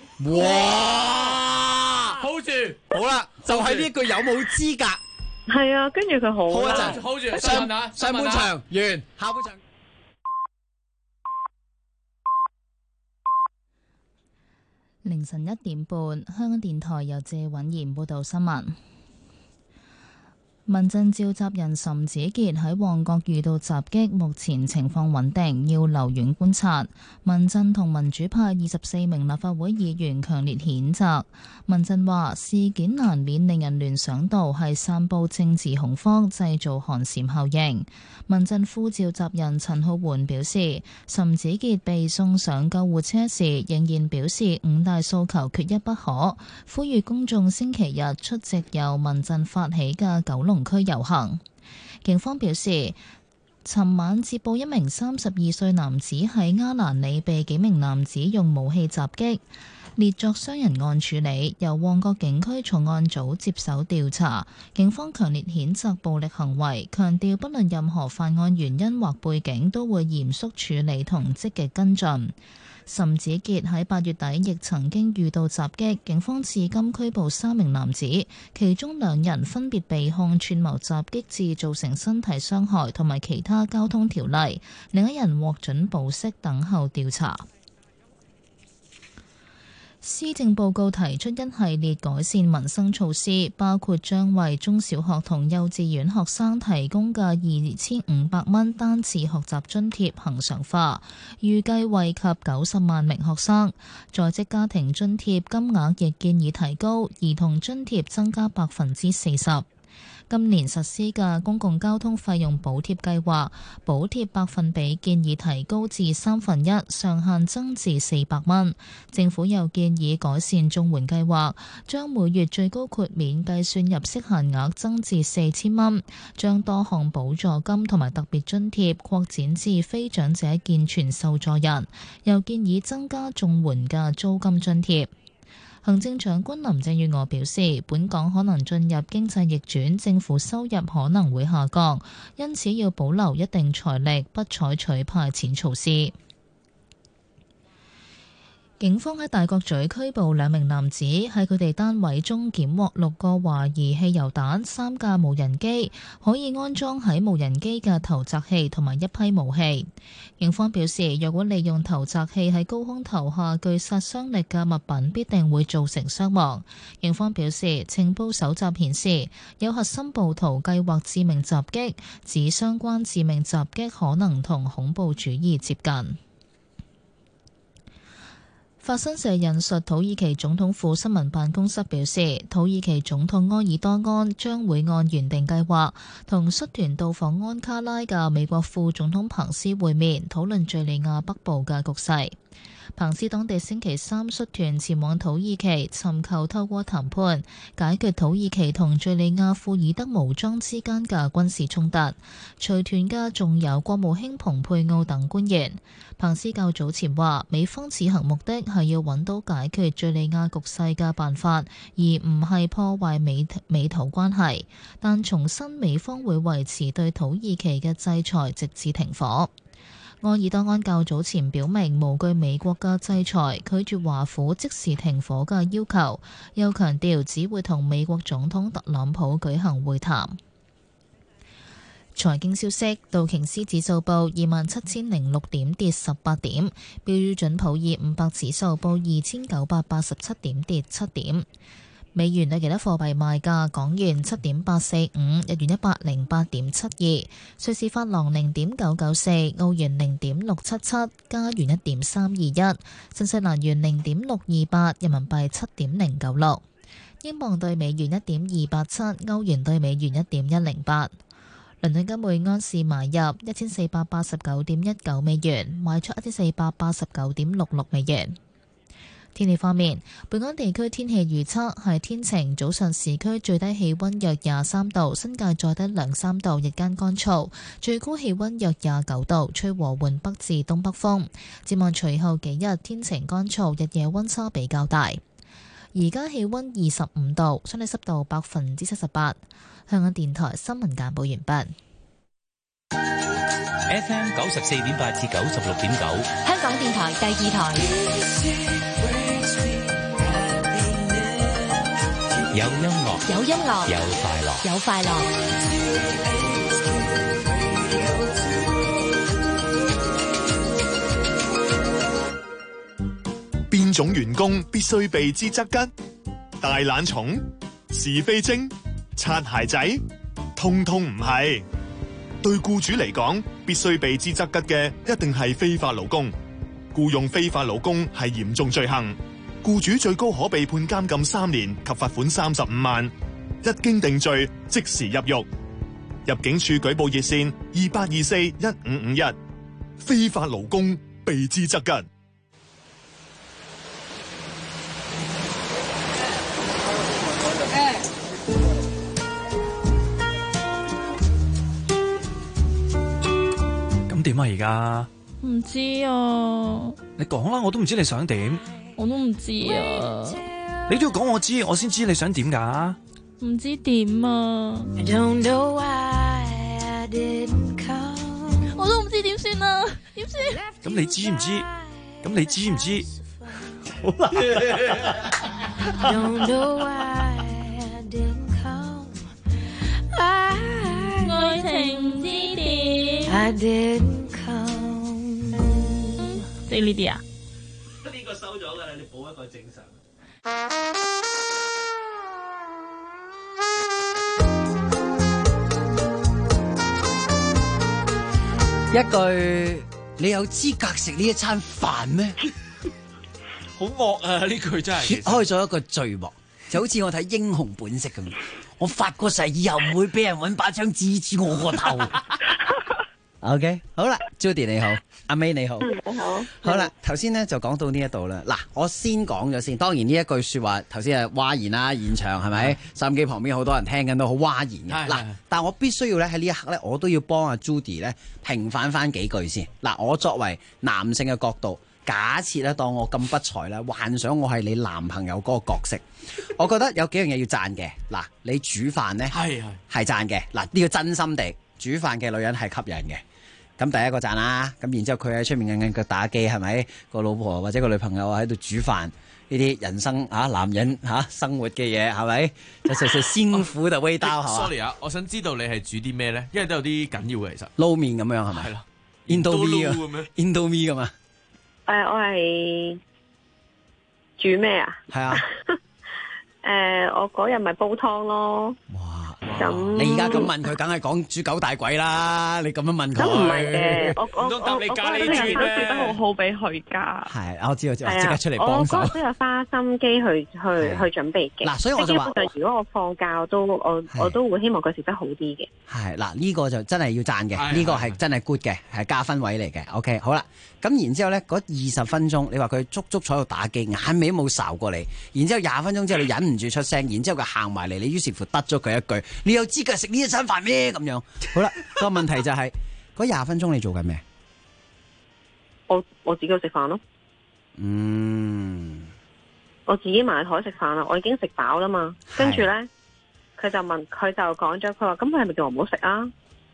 哇 ！hold 住， 好啦，就係呢句有冇資格？ 係啊，跟住佢好。 hold 一陣 ，hold 住， 上半場完，下半場。 凌晨1點半，香港電台由謝允賢報道新聞。民陣召集人岑子傑喺旺角遇到襲擊，目前情況穩定，要留院觀察。民陣同民主派24名立法會議員強烈譴責。民陣話事件難免令人聯想到係散佈政治恐慌，製造寒蟬效應。民陣副召集人陳浩桓表示，岑子傑被送上救護車時，仍然表示5大訴求缺一不可，呼籲公眾星期日出席由民陣發起嘅九龍區遊行。警方表示，尋晚接報一名32歲男子喺鴉蘭里被幾名男子用武器襲擊，列作傷人案處理，由旺角警區重案組接手調查。警方強烈譴責暴力行為，強調不論任何犯案原因或背景，都會嚴肅處理同積極跟進。岑子傑喺8月底亦曾經遇到襲擊，警方至今拘捕3名男子，其中2人分別被控串謀襲擊致造成身體傷害同埋其他交通條例，另一人獲准保釋等候調查。施政報告提出一系列改善民生措施，包括將為中小學同幼稚園學生提供嘅2500蚊單次學習津貼恆常化，預計惠及90萬名學生。在職家庭津貼金額亦建議提高，兒童津貼增加40%。今年實施嘅公共交通費用補貼計劃，補貼百分比建議提高至1/3，上限增至400蚊。政府又建議改善綜援計劃，將每月最高豁免計算入息限額增至4000蚊，將多項補助金同埋特別津貼擴展至非長者健全受助人，又建議增加綜援嘅租金津貼。行政長官林鄭月娥表示，本港可能進入經濟逆轉，政府收入可能會下降，因此要保留一定財力，不採取派錢措施。警方喺大角咀拘捕2名男子，喺佢哋單位中檢獲6個懷疑汽油彈、3架無人機，可以安裝喺無人機嘅投擲器同埋一批武器。警方表示，若果利用投擲器喺高空投下具殺傷力嘅物品，必定會造成傷亡。警方表示，情報搜集顯示有核心暴徒計劃致命襲擊，指相關致命襲擊可能同恐怖主義接近。 法新社引述土耳其總統府新聞辦公室表示，土耳其總統埃爾多安將會按原定計劃同率團到訪安卡拉嘅美國副總統彭斯會面，討論敘利亞北部嘅局勢。彭斯當地星期三率團前往土耳其，尋求透過談判解決土耳其同敘利亞庫爾德武裝之間嘅軍事衝突。隨團嘅仲有國務卿蓬佩奧等官員。彭斯較早前話，美方此行目的係要揾到解決敘利亞局勢嘅辦法，而唔係破壞美土關係。但重申美方會維持對土耳其嘅制裁，直至停火。埃爾多安較早前表明無懼美國嘅制裁，拒絕華府即時停火嘅要求，又強調只會同美國總統特朗普舉行會談。財經消息，道瓊斯指數報27,006點，跌18點；標準普爾500指數報2,987點，跌7點。美元對其他貨幣賣價：港元7.845，日元108.72，瑞士法郎0.994，澳元0.677，加元1.321，新西蘭元0.628，人民幣7.096，英鎊對美元1.287，歐元對美元1.108。倫敦金每安士買入1489.19美元，賣出1489.66美元。天氣方面，本港地區天氣預測係天晴，早上市區最低氣溫約23度，新界再低2-3度，日間乾燥，最高氣溫約29度，吹和緩北至東北風。展望隨後幾日天晴乾燥，日夜溫差比較大。而家氣溫25度，相對濕度78%。香港電台新聞簡報完畢。 FM 94.8至96.9， 香港電台第二台。 有音樂， 有音樂， 有快樂， 有快樂。 邊種員工必須避之則吉？大懶蟲、是非精、擦鞋仔，通通唔係。對僱主嚟講，必須避之則吉嘅一定係非法勞工。僱用非法勞工係嚴重罪行，僱主最高可被判監禁3年及罰款35萬。一經定罪，即時入獄。入境處舉報熱線28241551，非法勞工避之則吉。 咁點啊？而家唔知啊。 你講啦，我都唔知你想點。 我都唔知啊。 你都要講我知，我先知你想點噶。 唔知點啊。我都唔知點算啊，點算？ 咁你知唔知？咁你知唔知？好啦。 愛情之點。即係呢啲啊？ 呢個收咗㗎啦，你補一個正常。 一句，你有資格食呢一餐飯咩？ 好惡啊！呢句真係揭開咗一個序幕，就好似我睇英雄本色咁。我發過誓，以後唔會俾人揾把槍指住我個頭。OK， 好啦 ，Judy 你好，阿 May 你好， 你好， 好啦，頭先咧就講到呢一度啦。嗱，我先講咗先，當然呢一句說話頭先係嘩然啦，現場係咪？收音機旁邊好多人聽緊都好嘩然嘅。嗱，但我必須要咧喺呢一刻咧，我都要幫阿 Judy 咧平反翻幾句先。嗱，我作為男性嘅角度，假設咧當我咁不才啦，幻想我係你男朋友嗰個角色，我覺得有幾樣嘢要讚嘅。嗱，你煮飯咧係讚嘅。嗱，呢個真心地煮飯嘅女人係吸引嘅。咁第一個讚啦，咁然之後佢喺出面硬腳打機係咪？個老婆或者個女朋友喺度煮飯，呢啲人生男人生活嘅嘢係咪？就食辛苦就味道係嘛 ？Sorry 啊，我想知道你係煮啲咩咧？因為都有啲緊要嘅其實。 撈麵咁樣係咪？係啦 Indomie 咁啊。 我係煮咩啊？ 係啊。 我嗰日咪煲湯咯。 哇！ 咁你而家咁問佢，梗係講豬狗大鬼啦！你咁樣問佢， 咁唔係嘅，我唔通答你咖喱覺得豬咩？ 煮得好好俾佢㗎。 係，我知道，即刻出嚟幫手。 我嗰日都有花心機去準備嘅。 嗱，所以我就話， 如果我放假我都會希望佢食得好啲嘅。 係嗱，呢個就真係要讚嘅，呢個係真係 good 嘅，係加分位嚟嘅。OK， 好啦，咁然之後咧，嗰20分鐘，你話佢足足坐喺度打機，眼尾冇睄過你，然之後20分鐘之後你忍唔住出聲，然之後佢行埋嚟，你於是乎得咗佢一句：你有資格食呢一餐飯咩？咁樣，好啦，個問題就係嗰20分鐘你做緊咩？ 我自己去食飯咯。我自己埋台食飯啦，我已經食飽啦嘛。跟住咧，佢就講咗，佢話：咁佢係咪叫我唔好食啊？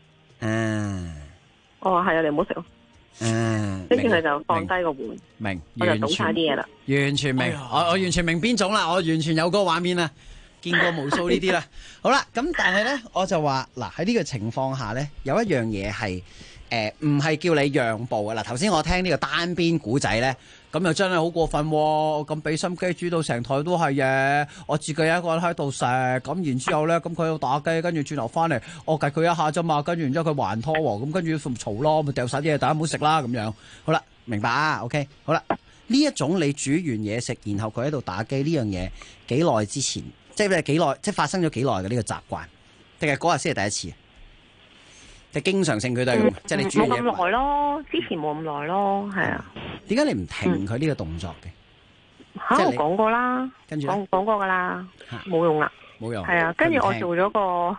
我話係啊，你唔好食咯。跟住佢就放低個碗， 明， 我就倒晒啲嘢啦。 完全明，我完全明邊種啦，我完全有嗰個畫面啦，見過無數呢啲啦。好啦，咁但係咧，我就話嗱喺呢個情況下咧，有一樣嘢係唔係叫你讓步嘅。嗱，頭先我聽呢個單邊古仔咧，咁又真係好過分喎！咁俾心機煮到成台都係嘅，我自己一個人喺度食，咁然之後咧，咁佢喺度打機，跟住轉頭翻嚟，我計佢一下啫嘛，跟住然之後佢還拖喎，咁跟住嘈咯，咪掉晒啲嘢，大家唔好食啦咁樣。好啦，明白啊 ？OK， 好啦，呢一種你煮完嘢食，然後佢喺度打機呢樣嘢，幾耐之前，即係幾耐，即係發生咗幾耐嘅呢個習慣，定係嗰日先係第一次？即係經常性佢都係咁，即係你煮嘢冇咁耐咯，之前冇咁耐咯，係啊。 點解你唔停佢呢個動作嘅？ 我講過啦， 跟住講過噶啦，冇用啦， 冇用。 係啊，跟住我做咗個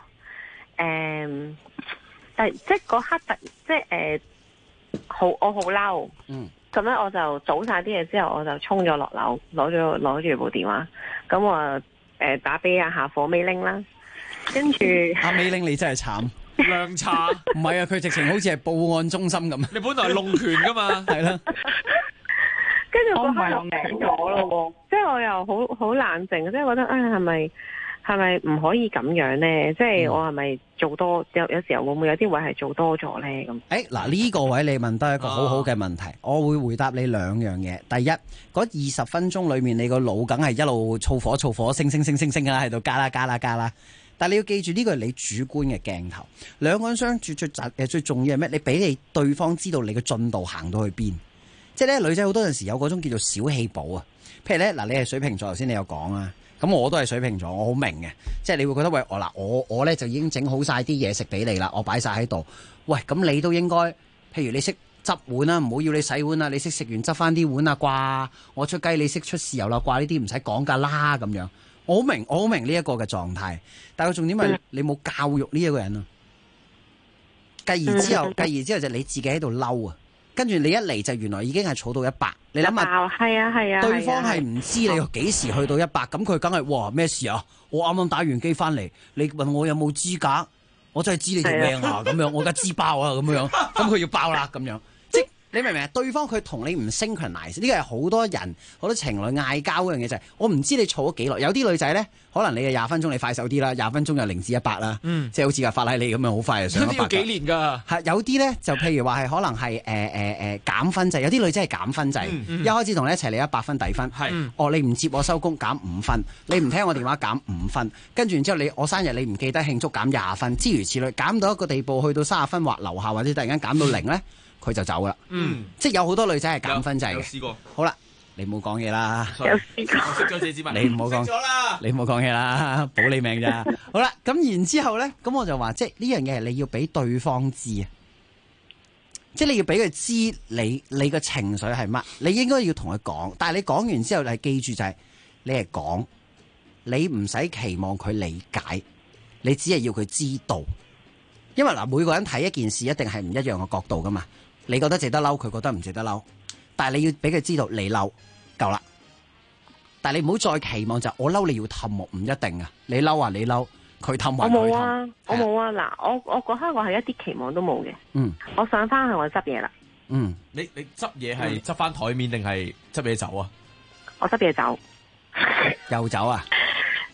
即係嗰刻即係我好嬲，咁咧我就倒晒啲嘢之後，我就衝咗落樓，攞住部電話，咁我打俾阿夏火美玲啦，跟住阿美玲你真係慘。 涼茶唔係啊，佢直情好似係報案中心咁。 你本來係弄權噶嘛， 係啦。 跟住嗰刻就醒咗咯，即係我又好冷靜，即係覺得係咪唔可以咁樣咧？即係我係咪做多有時候會唔會有啲位係做多咗咧？咁嗱呢個位你問得一個好好嘅問題，我會回答你兩樣嘢。第一，嗰20分鐘裏面你個腦梗係一路燥火升啦，喺度加啦。但你要記住呢個係你主觀嘅鏡頭，兩個人相處最重要係咩？你俾你對方知道你嘅進度行到去邊。即係咧，女仔好多陣時有嗰種叫做小氣寶啊。譬如咧，嗱，你係水瓶座，頭先你有講啊，咁我都係水瓶座，我好明嘅。即係你會覺得喂，我咧就已經整好晒啲嘢食俾你啦，我擺晒喺度。喂，咁你都應該，譬如你識執碗啦，唔好要你洗碗啦，你識食完執翻啲碗啊啩。我出雞，你識出豉油啦啩，呢啲唔使講噶啦咁樣。我好明呢一個嘅狀態，但係個重點係你冇教育呢一個人啊。繼而之後就你自己喺度嬲啊，跟住你一嚟就原來已經係儲到100，你諗下， 係啊， 對方係唔知你幾時去到100，咁佢梗係哇咩事啊？我啱啱打完機翻嚟，你問我有冇資格？我真係知你條命啊咁樣，我而家知爆啊咁樣，咁佢要爆啦咁樣。你明唔明啊？對方佢同你唔 synchronize， 呢個係好多人好多情侶嗌交嗰樣嘢就係，我唔知你儲咗幾耐。有啲女仔咧，可能你嘅20分鐘你快手啲啦，20分鐘又0至100啦，即係好似架法拉利咁樣好快就上100。 要幾年㗎？ 係有啲咧就譬如話係可能係減分制，有啲女仔係減分制，一開始同你一齊你100分底分，你唔接我收工減5分，你唔聽我電話減5分，跟住然之後我生日你唔記得慶祝減20分，諸如此類，減到一個地步去到30分或樓下，或者突然間減到0咧。佢就走啦，即係有好多女仔係減分制嘅。試過。好啦，你唔好講嘢啦。 有試過。 我識咗謝子文。 你唔好講。你唔好講嘢啦，保你命咋。好啦，咁然之後咧，咁我就話，即係呢樣嘢係你要俾對方知啊，即係你要俾佢知你個情緒係乜，你應該要同佢講。但係你講完之後，你係記住就係你係講，你唔使期望佢理解，你只係要佢知道。因為嗱，每個人睇一件事一定係唔一樣嘅角度噶嘛。你覺得值得嬲，佢覺得唔值得嬲，但係你要俾佢知道你嬲夠啦。但係你唔好再期望就我嬲你要氹我，唔一定啊。你嬲啊，你嬲，佢氹還佢氹。 我冇啊，我冇啊。嗱，我嗰刻我係一啲期望都冇嘅。我上翻去我執嘢啦。 你執嘢係執翻台面定係執嘢走啊？ 我執嘢走。 又走啊？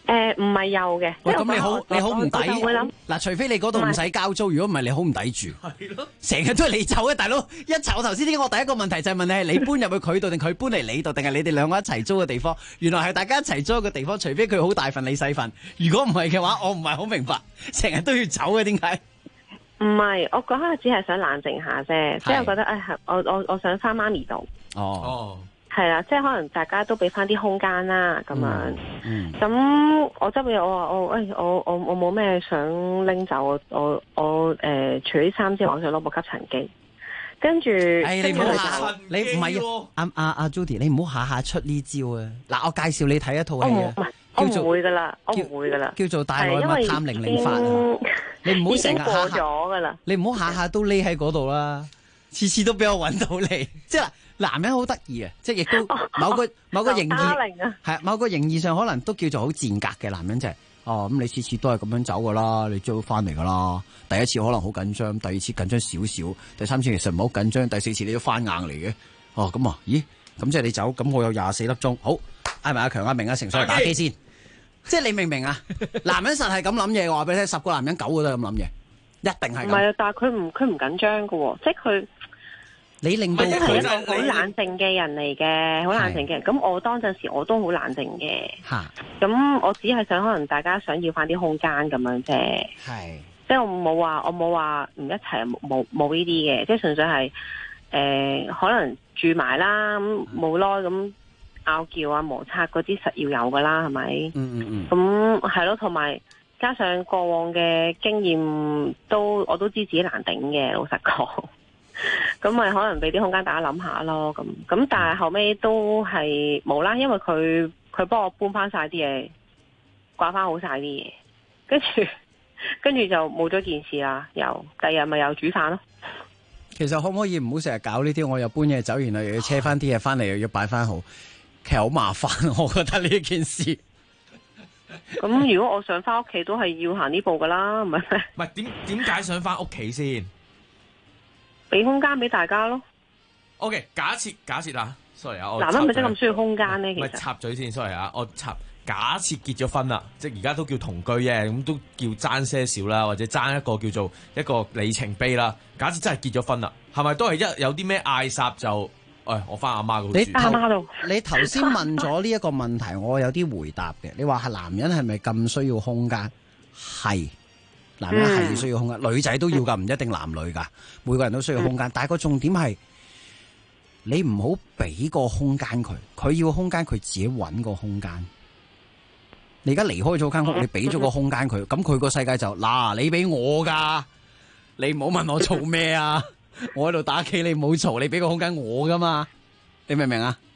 唔係有嘅。 喂，咁你好唔抵我就會諗嗱，除非你嗰度唔使交租，如果唔係你好唔抵住。 係咯， 成日都係你走嘅，大佬一走頭先點解我第一個問題就係問你係你搬入去佢度定佢搬嚟你度，定係你哋兩個一齊租嘅地方？原來係大家一齊租一個地方，除非佢好大份你細份，如果唔係嘅話，我唔係好明白，成日都要走嘅點解？ 唔係，我嗰刻只係想冷靜下啫，即係我覺得我想翻媽咪度。 哦。 係啦，即係可能大家都俾翻啲空間啦，咁樣。咁我執嘢，我冇咩想拎走，我除啲衫之外，我想攞部吸塵機。跟住， 你唔好你唔係阿 Judy， 你唔好下下出呢招啊！嗱，我介紹你睇一套戲啊， 我唔會噶啦， 叫做《大內密探008》啊！你唔好成日過咗噶啦， 你唔好下下都匿喺嗰度啦，次次都俾我揾到你，即係。男人好得意啊，即係亦都某個形義係某個形義上可能都叫做好賤格嘅男人就係咁你次次都係咁樣走噶啦，你追翻嚟噶啦。第一次可能好緊張，第二次緊張少少，第三次其實唔係好緊張，第四次你都翻硬嚟嘅。咁咦？咁即係你走，咁我有24粒鐘，好嗌埋阿強、阿明、阿成上嚟打機先。即係你明唔明啊？男人實係咁諗嘢，我話俾你聽，10個男人9個都係咁諗嘢，一定係咁。 唔係啊，但係佢唔緊張噶喎，即係佢。 你令到佢係一個好冷靜嘅人嚟嘅，好冷靜嘅人。咁我當陣時我都好冷靜嘅。咁我只係想可能大家想要翻啲空間咁樣啫。係。即係我冇話唔一齊，冇呢啲嘅。即係純粹係可能住埋啦，咁冇耐咁拗撬啊、摩擦嗰啲實要有噶啦，係咪？咁係咯，同埋加上過往嘅經驗我都知自己難頂嘅，老實講。咁咪可能俾啲空間大家諗下咯，咁但係後尾都係冇啦，因為佢幫我搬翻晒啲嘢，掛翻好晒啲嘢，跟住就冇咗件事啦，又第日咪又煮飯咯。 其實可唔可以唔好成日搞呢啲？我又搬嘢走，然後又要車翻啲嘢翻嚟，又要擺翻好，其實好麻煩。我覺得呢件事。 咁如果我想翻屋企，都係要行呢步噶啦，唔係咩？ 唔係點解想翻屋企先？ 俾空間俾大家咯。 OK， 假設啦 ，sorry 啊， 男人咪真咁需要空間咧？其實插嘴先 ，sorry 啊，假設結咗婚啦，即係而家都叫同居啫，咁都叫爭些少啦，或者爭一個叫做一個里程碑啦。假設真係結咗婚啦，係咪都係有啲咩嗌霎就，我翻阿媽嗰度住。 阿媽度。 你頭先問咗呢一個問題，我有啲回答嘅。你話係男人係咪咁需要空間？係。男人係需要空間，女仔都要噶，唔一定男女噶，每個人都需要空間。但係個重點係，你唔好俾個空間佢，佢要空間佢自己搵個空間。你而家離開咗間屋，你俾咗個空間佢，咁佢個世界就你俾我噶，你唔好問我做咩啊！我喺度打機，你唔好嘈，你俾個空間我噶嘛，你明唔明啊？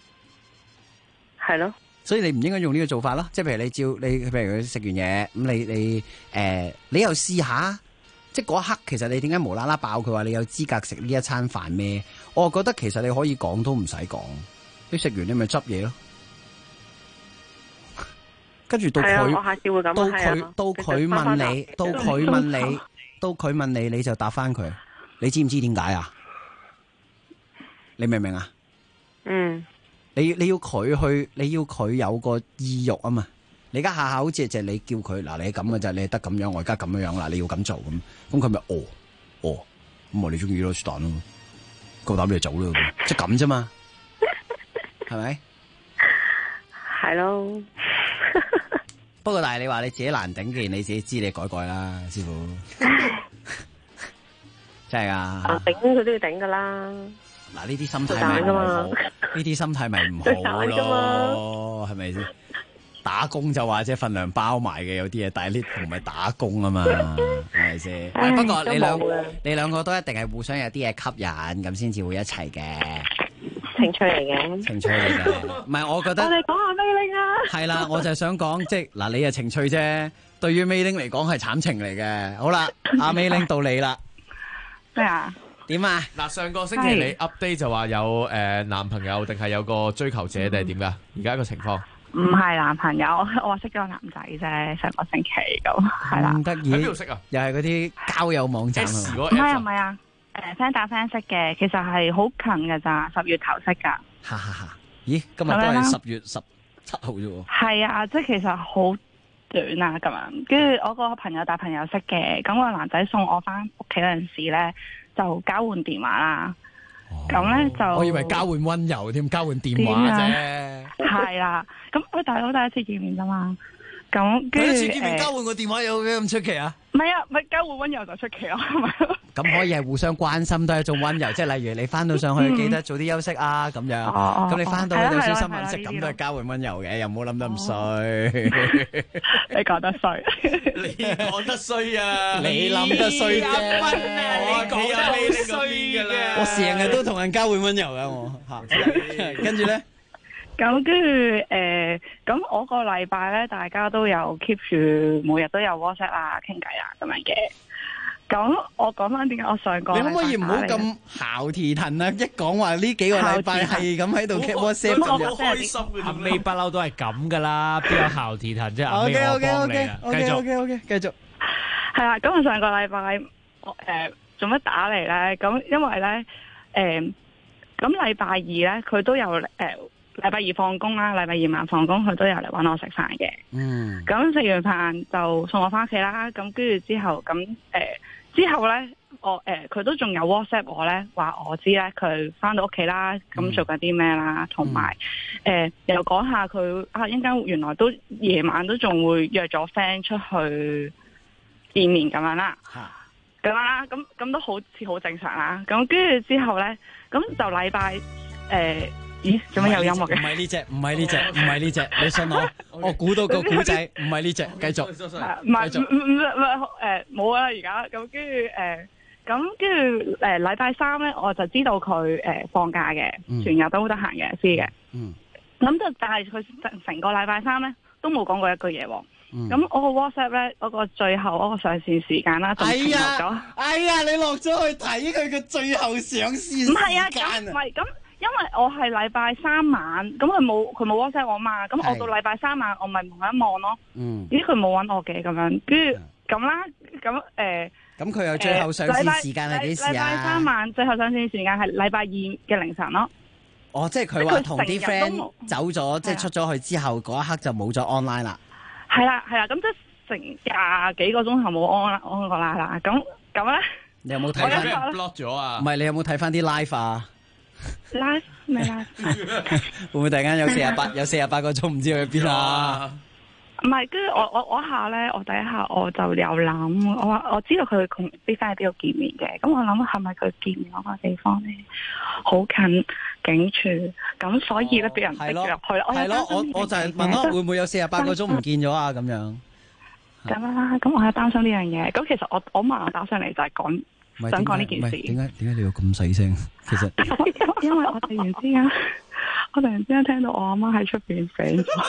係咯。 所以你唔應該用呢個做法咯，即係譬如譬如佢食完嘢咁，你又試下，即係嗰一刻其實你點解無啦啦爆佢話你有資格食呢一餐飯咩？我覺得其實你可以講都唔使講，你食完你咪執嘢咯，跟住到佢問你，你就答翻佢，你知唔知點解啊？你明唔明啊？你要佢有個意欲啊嘛！你而家下下好似就係你叫佢你咁嘅啫，你係得咁樣，我而家咁樣啦，你要咁做咁佢咪咁我你中意咯，是但咯，夠膽你就走咯，即係咁啫嘛，係咪？ 係咯。 不過但係你話你自己難頂，既然你自己知，你改啦，師傅。真係啊！ 頂佢都要頂噶啦。 嗱，呢啲心態咪唔好，呢啲心態咪唔好咯，係咪先？打工就話即係份量包埋嘅有啲嘢，但係呢唔係打工啊嘛，係咪先？不過你兩個都一定係互相有啲嘢吸引，咁先至會一齊嘅。 情趣嚟嘅， 情趣嚟嘅，唔係我覺得。 我哋講下咩拎啊？ 係啦，我就係想講，即係嗱，你係情趣啫，對於 Mei Ling 嚟講係慘情嚟嘅。好啦，阿 Mei Ling 到你啦。 咩啊？ 點啊？ 嗱，上個星期你 update 就話有男朋友定係有個追求者定係點噶？而家個情況唔係男朋友，我話識咗個男仔啫，上個星期咁係啦。 咁得意？ 喺邊度識啊？ 又係嗰啲交友網站啊？ 唔係啊，friend 打 friend 識嘅，其實係好近噶咋，10月頭識噶。 哈哈哈！咦，今日都係10月 7號啫喎。 係啊，即係其實好短啊咁樣。跟住我個朋友大朋友識嘅，咁個男仔送我翻屋企嗰陣時咧，就交換電話啦。咁咧就我以為交換温柔添，交換電話啫。 係啦，咁我大佬第一次見面啫嘛。咁第一次見面交換個電話有咩咁出奇啊？ 唔係啊，唔係交換温柔就出奇咯，係咪？ 咁可以係互相關心都係一種温柔，即係例如你翻到上去記得早啲休息啊咁樣。咁你翻到去到小心揾食，咁都係交換温柔嘅，又唔好諗得咁衰。 你講得衰， 你講得衰啊！ 你諗得衰啫， 你講得衰㗎啦！ 我成日都同人交換温柔㗎，我嚇。跟住咧。 咁跟住咁我個禮拜咧，大家都有 keep 住每日都有 WhatsApp 啊、傾偈啊咁樣嘅。咁我講翻點解我上個， 你可唔可以唔好咁姣提騰啊？一講話呢幾個禮拜係咁喺度 keep WhatsApp 咁樣， 開心嘅。阿 May 不嬲都係咁噶啦，邊有姣提騰啫？阿 May 我幫你啊，繼續。 繼續。 係啦，咁我上個禮拜做乜打嚟咧？咁因為咧咁禮拜二咧佢都有禮拜二放工啦，禮拜二晚放工，佢都有嚟搵我食飯嘅。咁食完飯就送我翻屋企啦。咁跟住之後，之後咧，佢都仲有 WhatsApp 我咧，話我知咧佢翻到屋企啦，咁做緊啲咩啦，同埋又講下佢一陣間原來都夜晚都仲會約咗 friend 出去見面咁樣啦。咁啦，咁都好似好正常啦。咁跟住之後咧，咁就禮拜咦？做咩有音樂嘅？ 唔係呢隻，唔係呢隻，唔係呢隻，你信我？我估到個古仔，唔係呢隻，繼續。 唔係冇啦，而家咁跟住禮拜三咧，我就知道佢放假嘅，全日都得閒嘅，知嘅。咁就但係佢成個禮拜三咧都冇講過一句嘢喎。咁我個 WhatsApp 咧，嗰個最後嗰個上線時間啦，就停落咗。 哎呀，你落咗去睇佢嘅最後上線時間。 唔係啊，唔係咁。因為我係禮拜三晚，咁佢冇 WhatsApp 我嘛，咁我到禮拜三晚我咪望一望咯。咦，佢冇搵我嘅咁樣，跟住咁啦， 咁佢又最後上線時間係幾時啊？ 禮拜三晚最後上線時間係禮拜二嘅凌晨咯。 哦，即係佢話同啲 friend 走咗，即係出咗去之後嗰一刻就冇咗 online 啦。係啦， 咁即係成廿幾個鐘頭冇 on 過啦。咁咧， 你有冇睇翻 block 咗啊？ 唔係，你有冇睇翻啲 live 啊 ？live 咩 live？ 會唔會突然間有48個鐘唔知去邊啊？ 唔係，跟住我下咧，我第一下我就有諗，我話我知道佢同啲 friend 喺邊度見面嘅，咁我諗係咪佢見面嗰個地方咧好近警署，咁所以咧俾人逼咗入去啦。 係咯，我就係問咯，會唔會有48個鐘唔見咗啊？咁樣。 咁啦，咁我係擔心呢樣嘢。咁其實我媽打上嚟就係想講呢件事。 點解你要咁細聲？其實因為我突然之間聽到我阿媽喺出邊醒咗。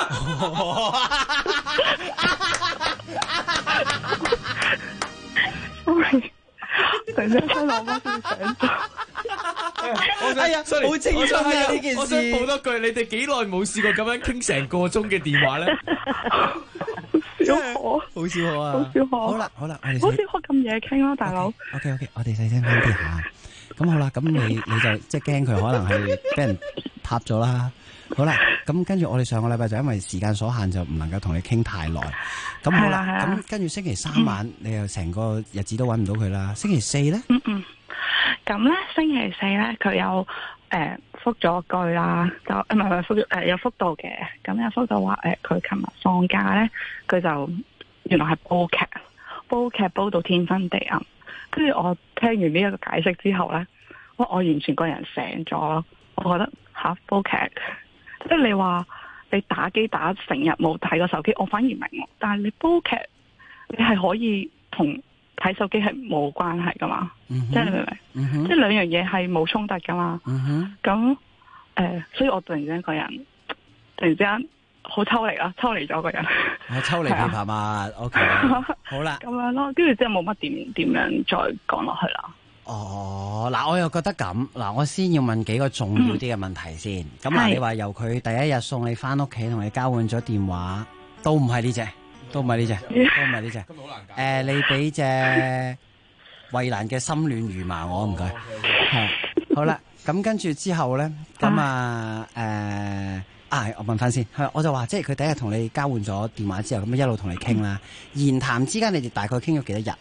突然之間聽到我媽先醒咗。 哎呀，好清楚啊呢件事。 我想補多句，你哋幾耐冇試過咁樣傾成個鐘嘅電話咧？ 小可， 好少可啊！ 好少可。好啦， 我哋好少可咁夜傾咯，大佬。 OK， 我哋細聲翻啲下。咁好啦，咁你就即係驚佢可能係俾人撻咗啦。好啦，咁跟住我哋上個禮拜就因為時間所限就唔能夠同你傾太耐。咁好啦，咁跟住星期三晚你又成個日子都揾唔到佢啦。星期四咧？ 咁咧星期四咧佢有覆咗句啦，就唔係覆有覆到嘅。咁有覆到話佢琴日放假咧，佢就原來係煲劇煲到天昏地暗。跟住我聽完呢一個解釋之後咧，我完全個人醒咗。我覺得煲劇，即係你話你打機打成日冇睇過手機，我反而明。但係你煲劇，你係可以同睇手機係冇關係噶嘛？即係你明唔明？即係兩樣嘢係冇衝突噶嘛？咁所以我突然之間個人好抽離啦，抽離咗個人。 抽離琵琶嘛 ，OK， 好啦。 咁樣咯，跟住之後冇乜點樣再講落去啦。 哦，嗱，我又覺得咁，嗱，我先要問幾個重要啲嘅問題先。咁嗱，你話由佢第一日送你翻屋企，同你交換咗電話，都唔係呢隻，都唔係呢隻。咁好難搞。你俾隻衛蘭嘅心亂如麻我，唔該。好啦，咁跟住之後咧，咁我問翻先，我就話即係佢第一日同你交換咗電話之後，咁一路同你傾啦。言談之間，你哋大概傾咗幾多日啊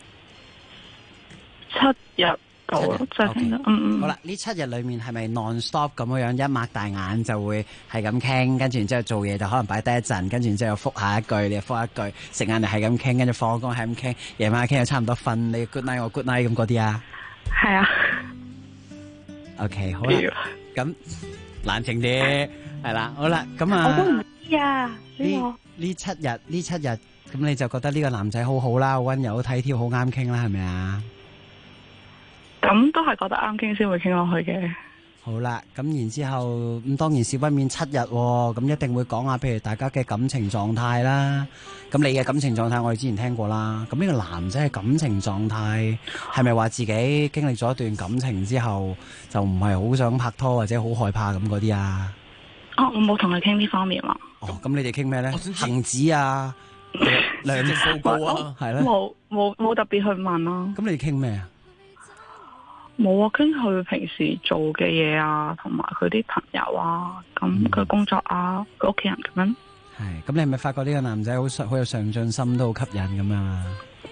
？7日到咯，就傾咗。 好啦，呢7日裏面係咪 non stop 咁樣一擘大眼就會係咁傾，跟住然之後做嘢就可能擺低一陣，跟住然之後覆下一句，你又覆一句，食晏就係咁傾，跟住放工係咁傾，夜晚傾又差唔多瞓，你 good night 我 good night 咁嗰啲啊？ 係啊。 OK， 好啦，咁冷靜啲，係啦，好啦，咁啊， 我都唔知啊， 呢7日，咁你就覺得呢個男仔好好啦，好溫柔，好體貼，好啱傾啦，係咪啊？ 咁都係覺得啱傾先會傾落去嘅。 好啦，咁然之後咁當然少不免7日喎，咁一定會講下譬如大家嘅感情狀態啦。咁你嘅感情狀態我哋之前聽過啦。咁呢個男仔嘅感情狀態係咪話自己經歷咗一段感情之後就唔係好想拍拖或者好害怕咁嗰啲啊？ 我冇同佢傾呢方面喎。 咁你哋傾咩咧？恒指啊，量值報告啊，係咧？ 冇特別去問咯。 咁你哋傾咩啊？ 冇啊，傾佢平時做嘅嘢啊，同埋佢啲朋友啊，咁佢工作啊，佢屋企人咁樣。 係，咁你係咪發覺呢個男仔好有上進心，都好吸引咁樣啊？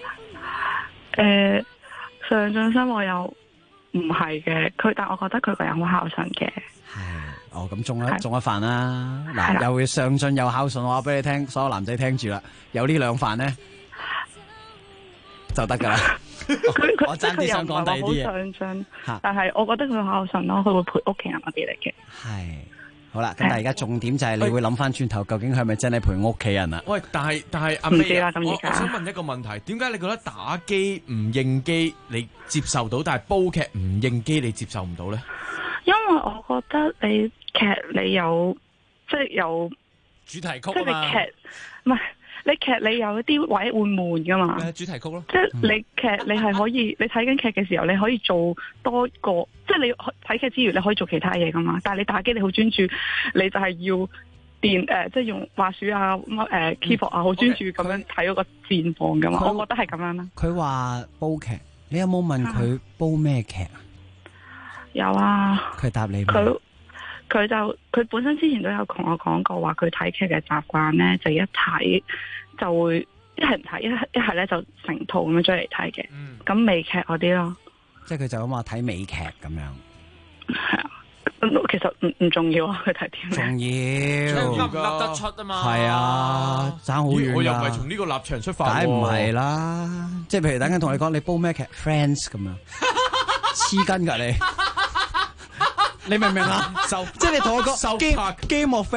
上進心我又唔係嘅，但我覺得佢個人好孝順嘅。 係，咁中一飯啦。嗱，又會上進又孝順，我話俾你聽，所有男仔聽住啦，有呢兩飯咧就得噶啦。我爭啲想講第二啲嘢。 好上進，但係我覺得佢孝順咯，佢會陪屋企人嗰啲嚟嘅。 係，好啦，咁但係而家重點就係你會諗翻轉頭，究竟佢係咪真係陪屋企人啊？ 喂，但係阿 May，我想問一個問題，點解你覺得打機唔應機你接受到，但係煲劇唔應機你接受唔到咧？ 因為我覺得你劇你有即係有主題曲即係你劇唔係。你劇你有啲位會悶噶嘛？ 主題曲咯。 即係你劇你係可以，你睇緊劇嘅時候你可以做多個，即係你睇劇之餘你可以做其他嘢噶嘛。但係你打機你好專注，你就係要即係用滑鼠啊keyboard 啊，好專注咁樣睇嗰個戰況噶嘛。我覺得係咁樣啦。 佢話煲劇，你有冇問佢煲咩劇啊？有啊。 佢答你。 佢本身之前都有同我講過話，佢睇劇嘅習慣咧，就一睇就會一係唔睇，一係咧就成套咁樣追嚟睇嘅。咁美劇嗰啲咯， 即係佢就咁話睇美劇咁樣。 係啊，其實唔重要啊，佢睇啲咩？重要， 噏唔噏得出啊嘛。 係啊，爭好遠。 我又唔係從呢個立場出發。 梗唔係啦，即係譬如等陣同你講，你煲咩劇 ？Friends 咁樣黐筋㗎你。你明唔明啊？即係你同我講 Game of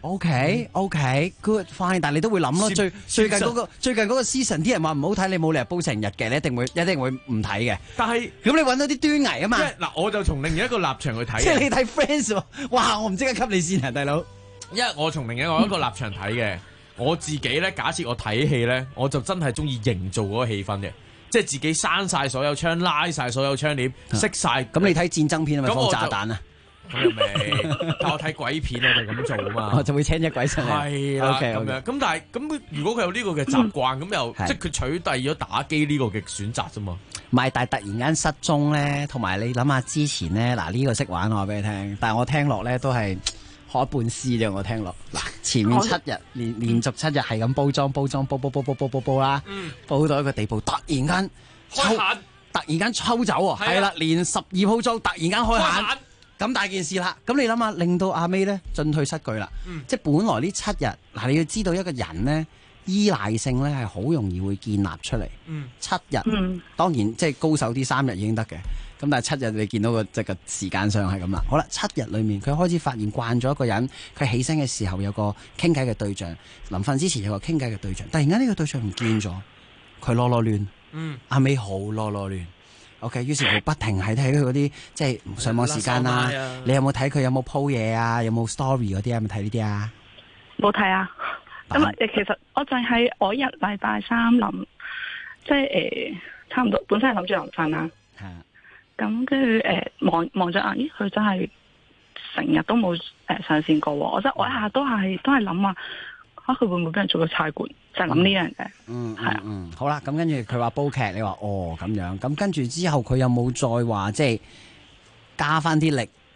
Thrones，OK，good fine， 但係你都會諗咯。最近嗰個 season 啲人話唔好睇，你冇理由煲成日嘅，你一定會唔睇嘅。 但係咁你揾到啲端倪啊嘛。 嗱，我就從另一個立場去睇。 即係你睇 Friends 喎，哇！我唔即刻給你先啊，大佬。 因為我從另一個立場睇嘅，我自己咧，假設我睇戲咧，我就真係中意營造嗰個氣氛嘅。即係自己閂晒所有窗，拉晒所有窗簾，熄晒。 咁你睇戰爭片係咪放炸彈啊？ 咁又未，但我睇鬼片我就咁做啊嘛， 我就會請隻鬼上嚟。 係啦，咁樣。咁但係咁，如果佢有呢個嘅習慣，咁又即係佢取締咗打機呢個嘅選擇啫嘛。 唔係，但係突然間失蹤咧，同埋你諗下之前咧，嗱呢個識玩我話俾你聽，但係我聽落咧都係學一半詩啫。我聽落嗱，前面7日連續7日係咁煲啦，煲到一個地步，突然間抽走喎，係啦，連12鋪裝突然間開閒。咁大件事啦，咁你諗下，令到阿 May 咧進退失據啦。即係本來呢7日，嗱你要知道一個人咧依賴性咧係好容易會建立出嚟。7日，當然即係高手啲3日已經得嘅，咁但係7日你見到個即係個時間上係咁啦。好啦，7日裏面佢開始發現慣咗一個人，佢起身嘅時候有個傾偈嘅對象，臨瞓之前有個傾偈嘅對象，突然間呢個對象唔見咗，佢囉亂。阿 May 好囉亂。OK， 於是乎不停係睇佢嗰啲即係上網時間啊！你有冇睇佢有冇 po 嘢啊？有冇 story 嗰啲啊？有冇睇呢啲啊？ 冇睇啊！咁其實我就係我1禮拜3臨，即係差唔多，本身係諗住臨瞓啦。係。咁跟住望咗眼，咦？佢真係成日都冇上線過喎！我一下都係諗啊！佢會唔會俾人做咗差館？就係諗呢樣嘅。係啊。 好啦，咁跟住佢話煲劇，你話咁樣，咁跟住之後佢有冇再話即係加翻啲力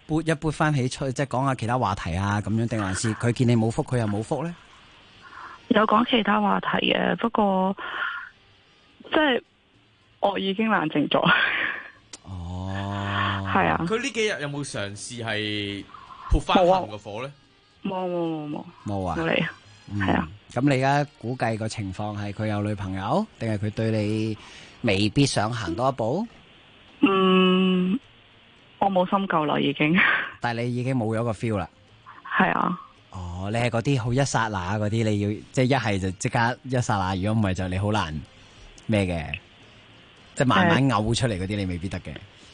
撥一撥翻起出，即係講下其他話題啊，咁樣定還是佢見你冇覆，佢又冇覆咧？ 有講其他話題嘅，不過即係我已經冷靜咗。 哦， 係啊。 佢呢幾日有冇嘗試係潑翻行個火咧？ 冇啊！ 冇嚟啊！係啊。 咁你而家估計個情況係佢有女朋友，定係佢對你未必想行多一步？ 我冇深究啦，已經。 但係你已經冇咗個 feel 啦。 係啊。 哦，你係嗰啲好一剎那嗰啲，你要即係一係就即刻一剎那，如果唔係就你好難咩嘅，即係慢慢嘔出嚟嗰啲，你未必得嘅。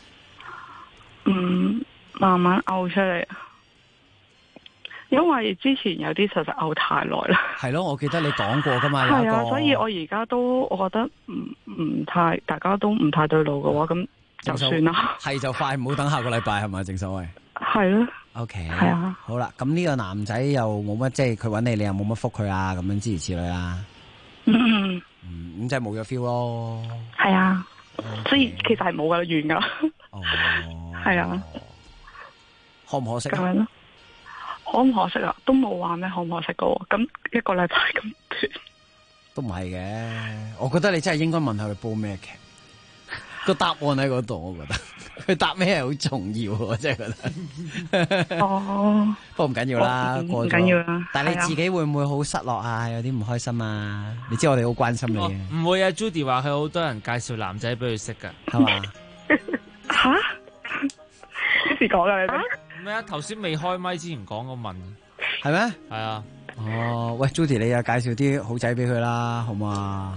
慢慢嘔出嚟。因為之前有啲實在嘔太耐啦。係咯，我記得你講過噶嘛。 係啊，所以我而家都我覺得唔太，大家都唔太對路嘅話，咁就算啦。 係就快，唔好等下個禮拜係咪？正所謂。係咯。 OK。 係啊。 好啦，咁呢個男仔又冇乜，即係佢揾你，你又冇乜覆佢啊，咁樣諸如此類啦。咁即係冇咗 feel 咯。 係啊。所以其實係冇噶啦，完噶啦。係啊。 可唔可惜？ 咁樣咯。可唔可惜啊？都冇話咩可唔可惜噶喎。咁一個禮拜咁短， 都唔係嘅。我覺得你真係應該問下佢煲咩劇，個答案喺嗰度。我覺得佢答咩係好重要，我真係覺得。 哦， 不過唔緊要啦，過咗。唔緊要啦。但係你自己會唔會好失落啊？有啲唔開心啊？你知我哋好關心你嘅。 唔會啊 ，Judy 話佢好多人介紹男仔俾佢識噶， 係嘛？ 吓？幾時講噶你哋？ 咩啊？頭先未開麥之前講個問， 係咩？ 係啊。 哦，喂 ，Judy，你又介紹啲好仔俾佢啦，好嘛？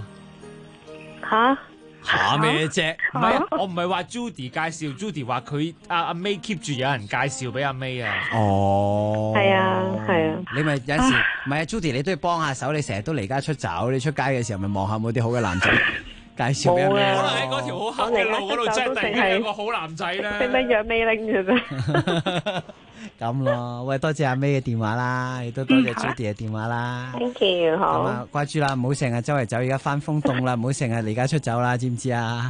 吓咩啫？唔係啊，我唔係話 Judy 介紹 ，Judy 話佢阿 May keep 住有人介紹俾阿 May 啊。 哦， 係啊。 你咪有陣時唔係啊 ，Judy，你都要幫下手。你成日都離家出走，你出街嘅時候咪望下冇啲好嘅男仔介紹俾阿 May。 可能喺嗰條好黑嘅路嗰度真係突然間有個好男仔咧。 識得約 May 拎嘅啫。 咁咯，喂，多謝阿 May 嘅電話啦，亦都多謝 Judy 嘅電話啦。 Thank you，好。 咁啊，掛住啦，唔好成日周圍走，而家翻風凍啦，唔好成日離家出走啦，知唔知啊？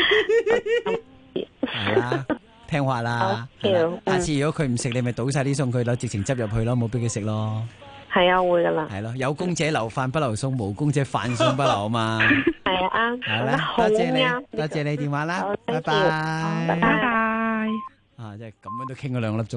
係啦，聽話啦。下次如果佢唔食，你咪倒晒啲餸佢咯，直情執入去咯，冇俾佢食咯。 係啊，會噶啦。 係咯，有公者留飯不留餸，無公者飯餸不留啊嘛。 係啊，啱。 好啦，多謝你，多謝你電話啦，拜拜。 拜拜。 啊，即係咁樣都傾咗2粒鐘。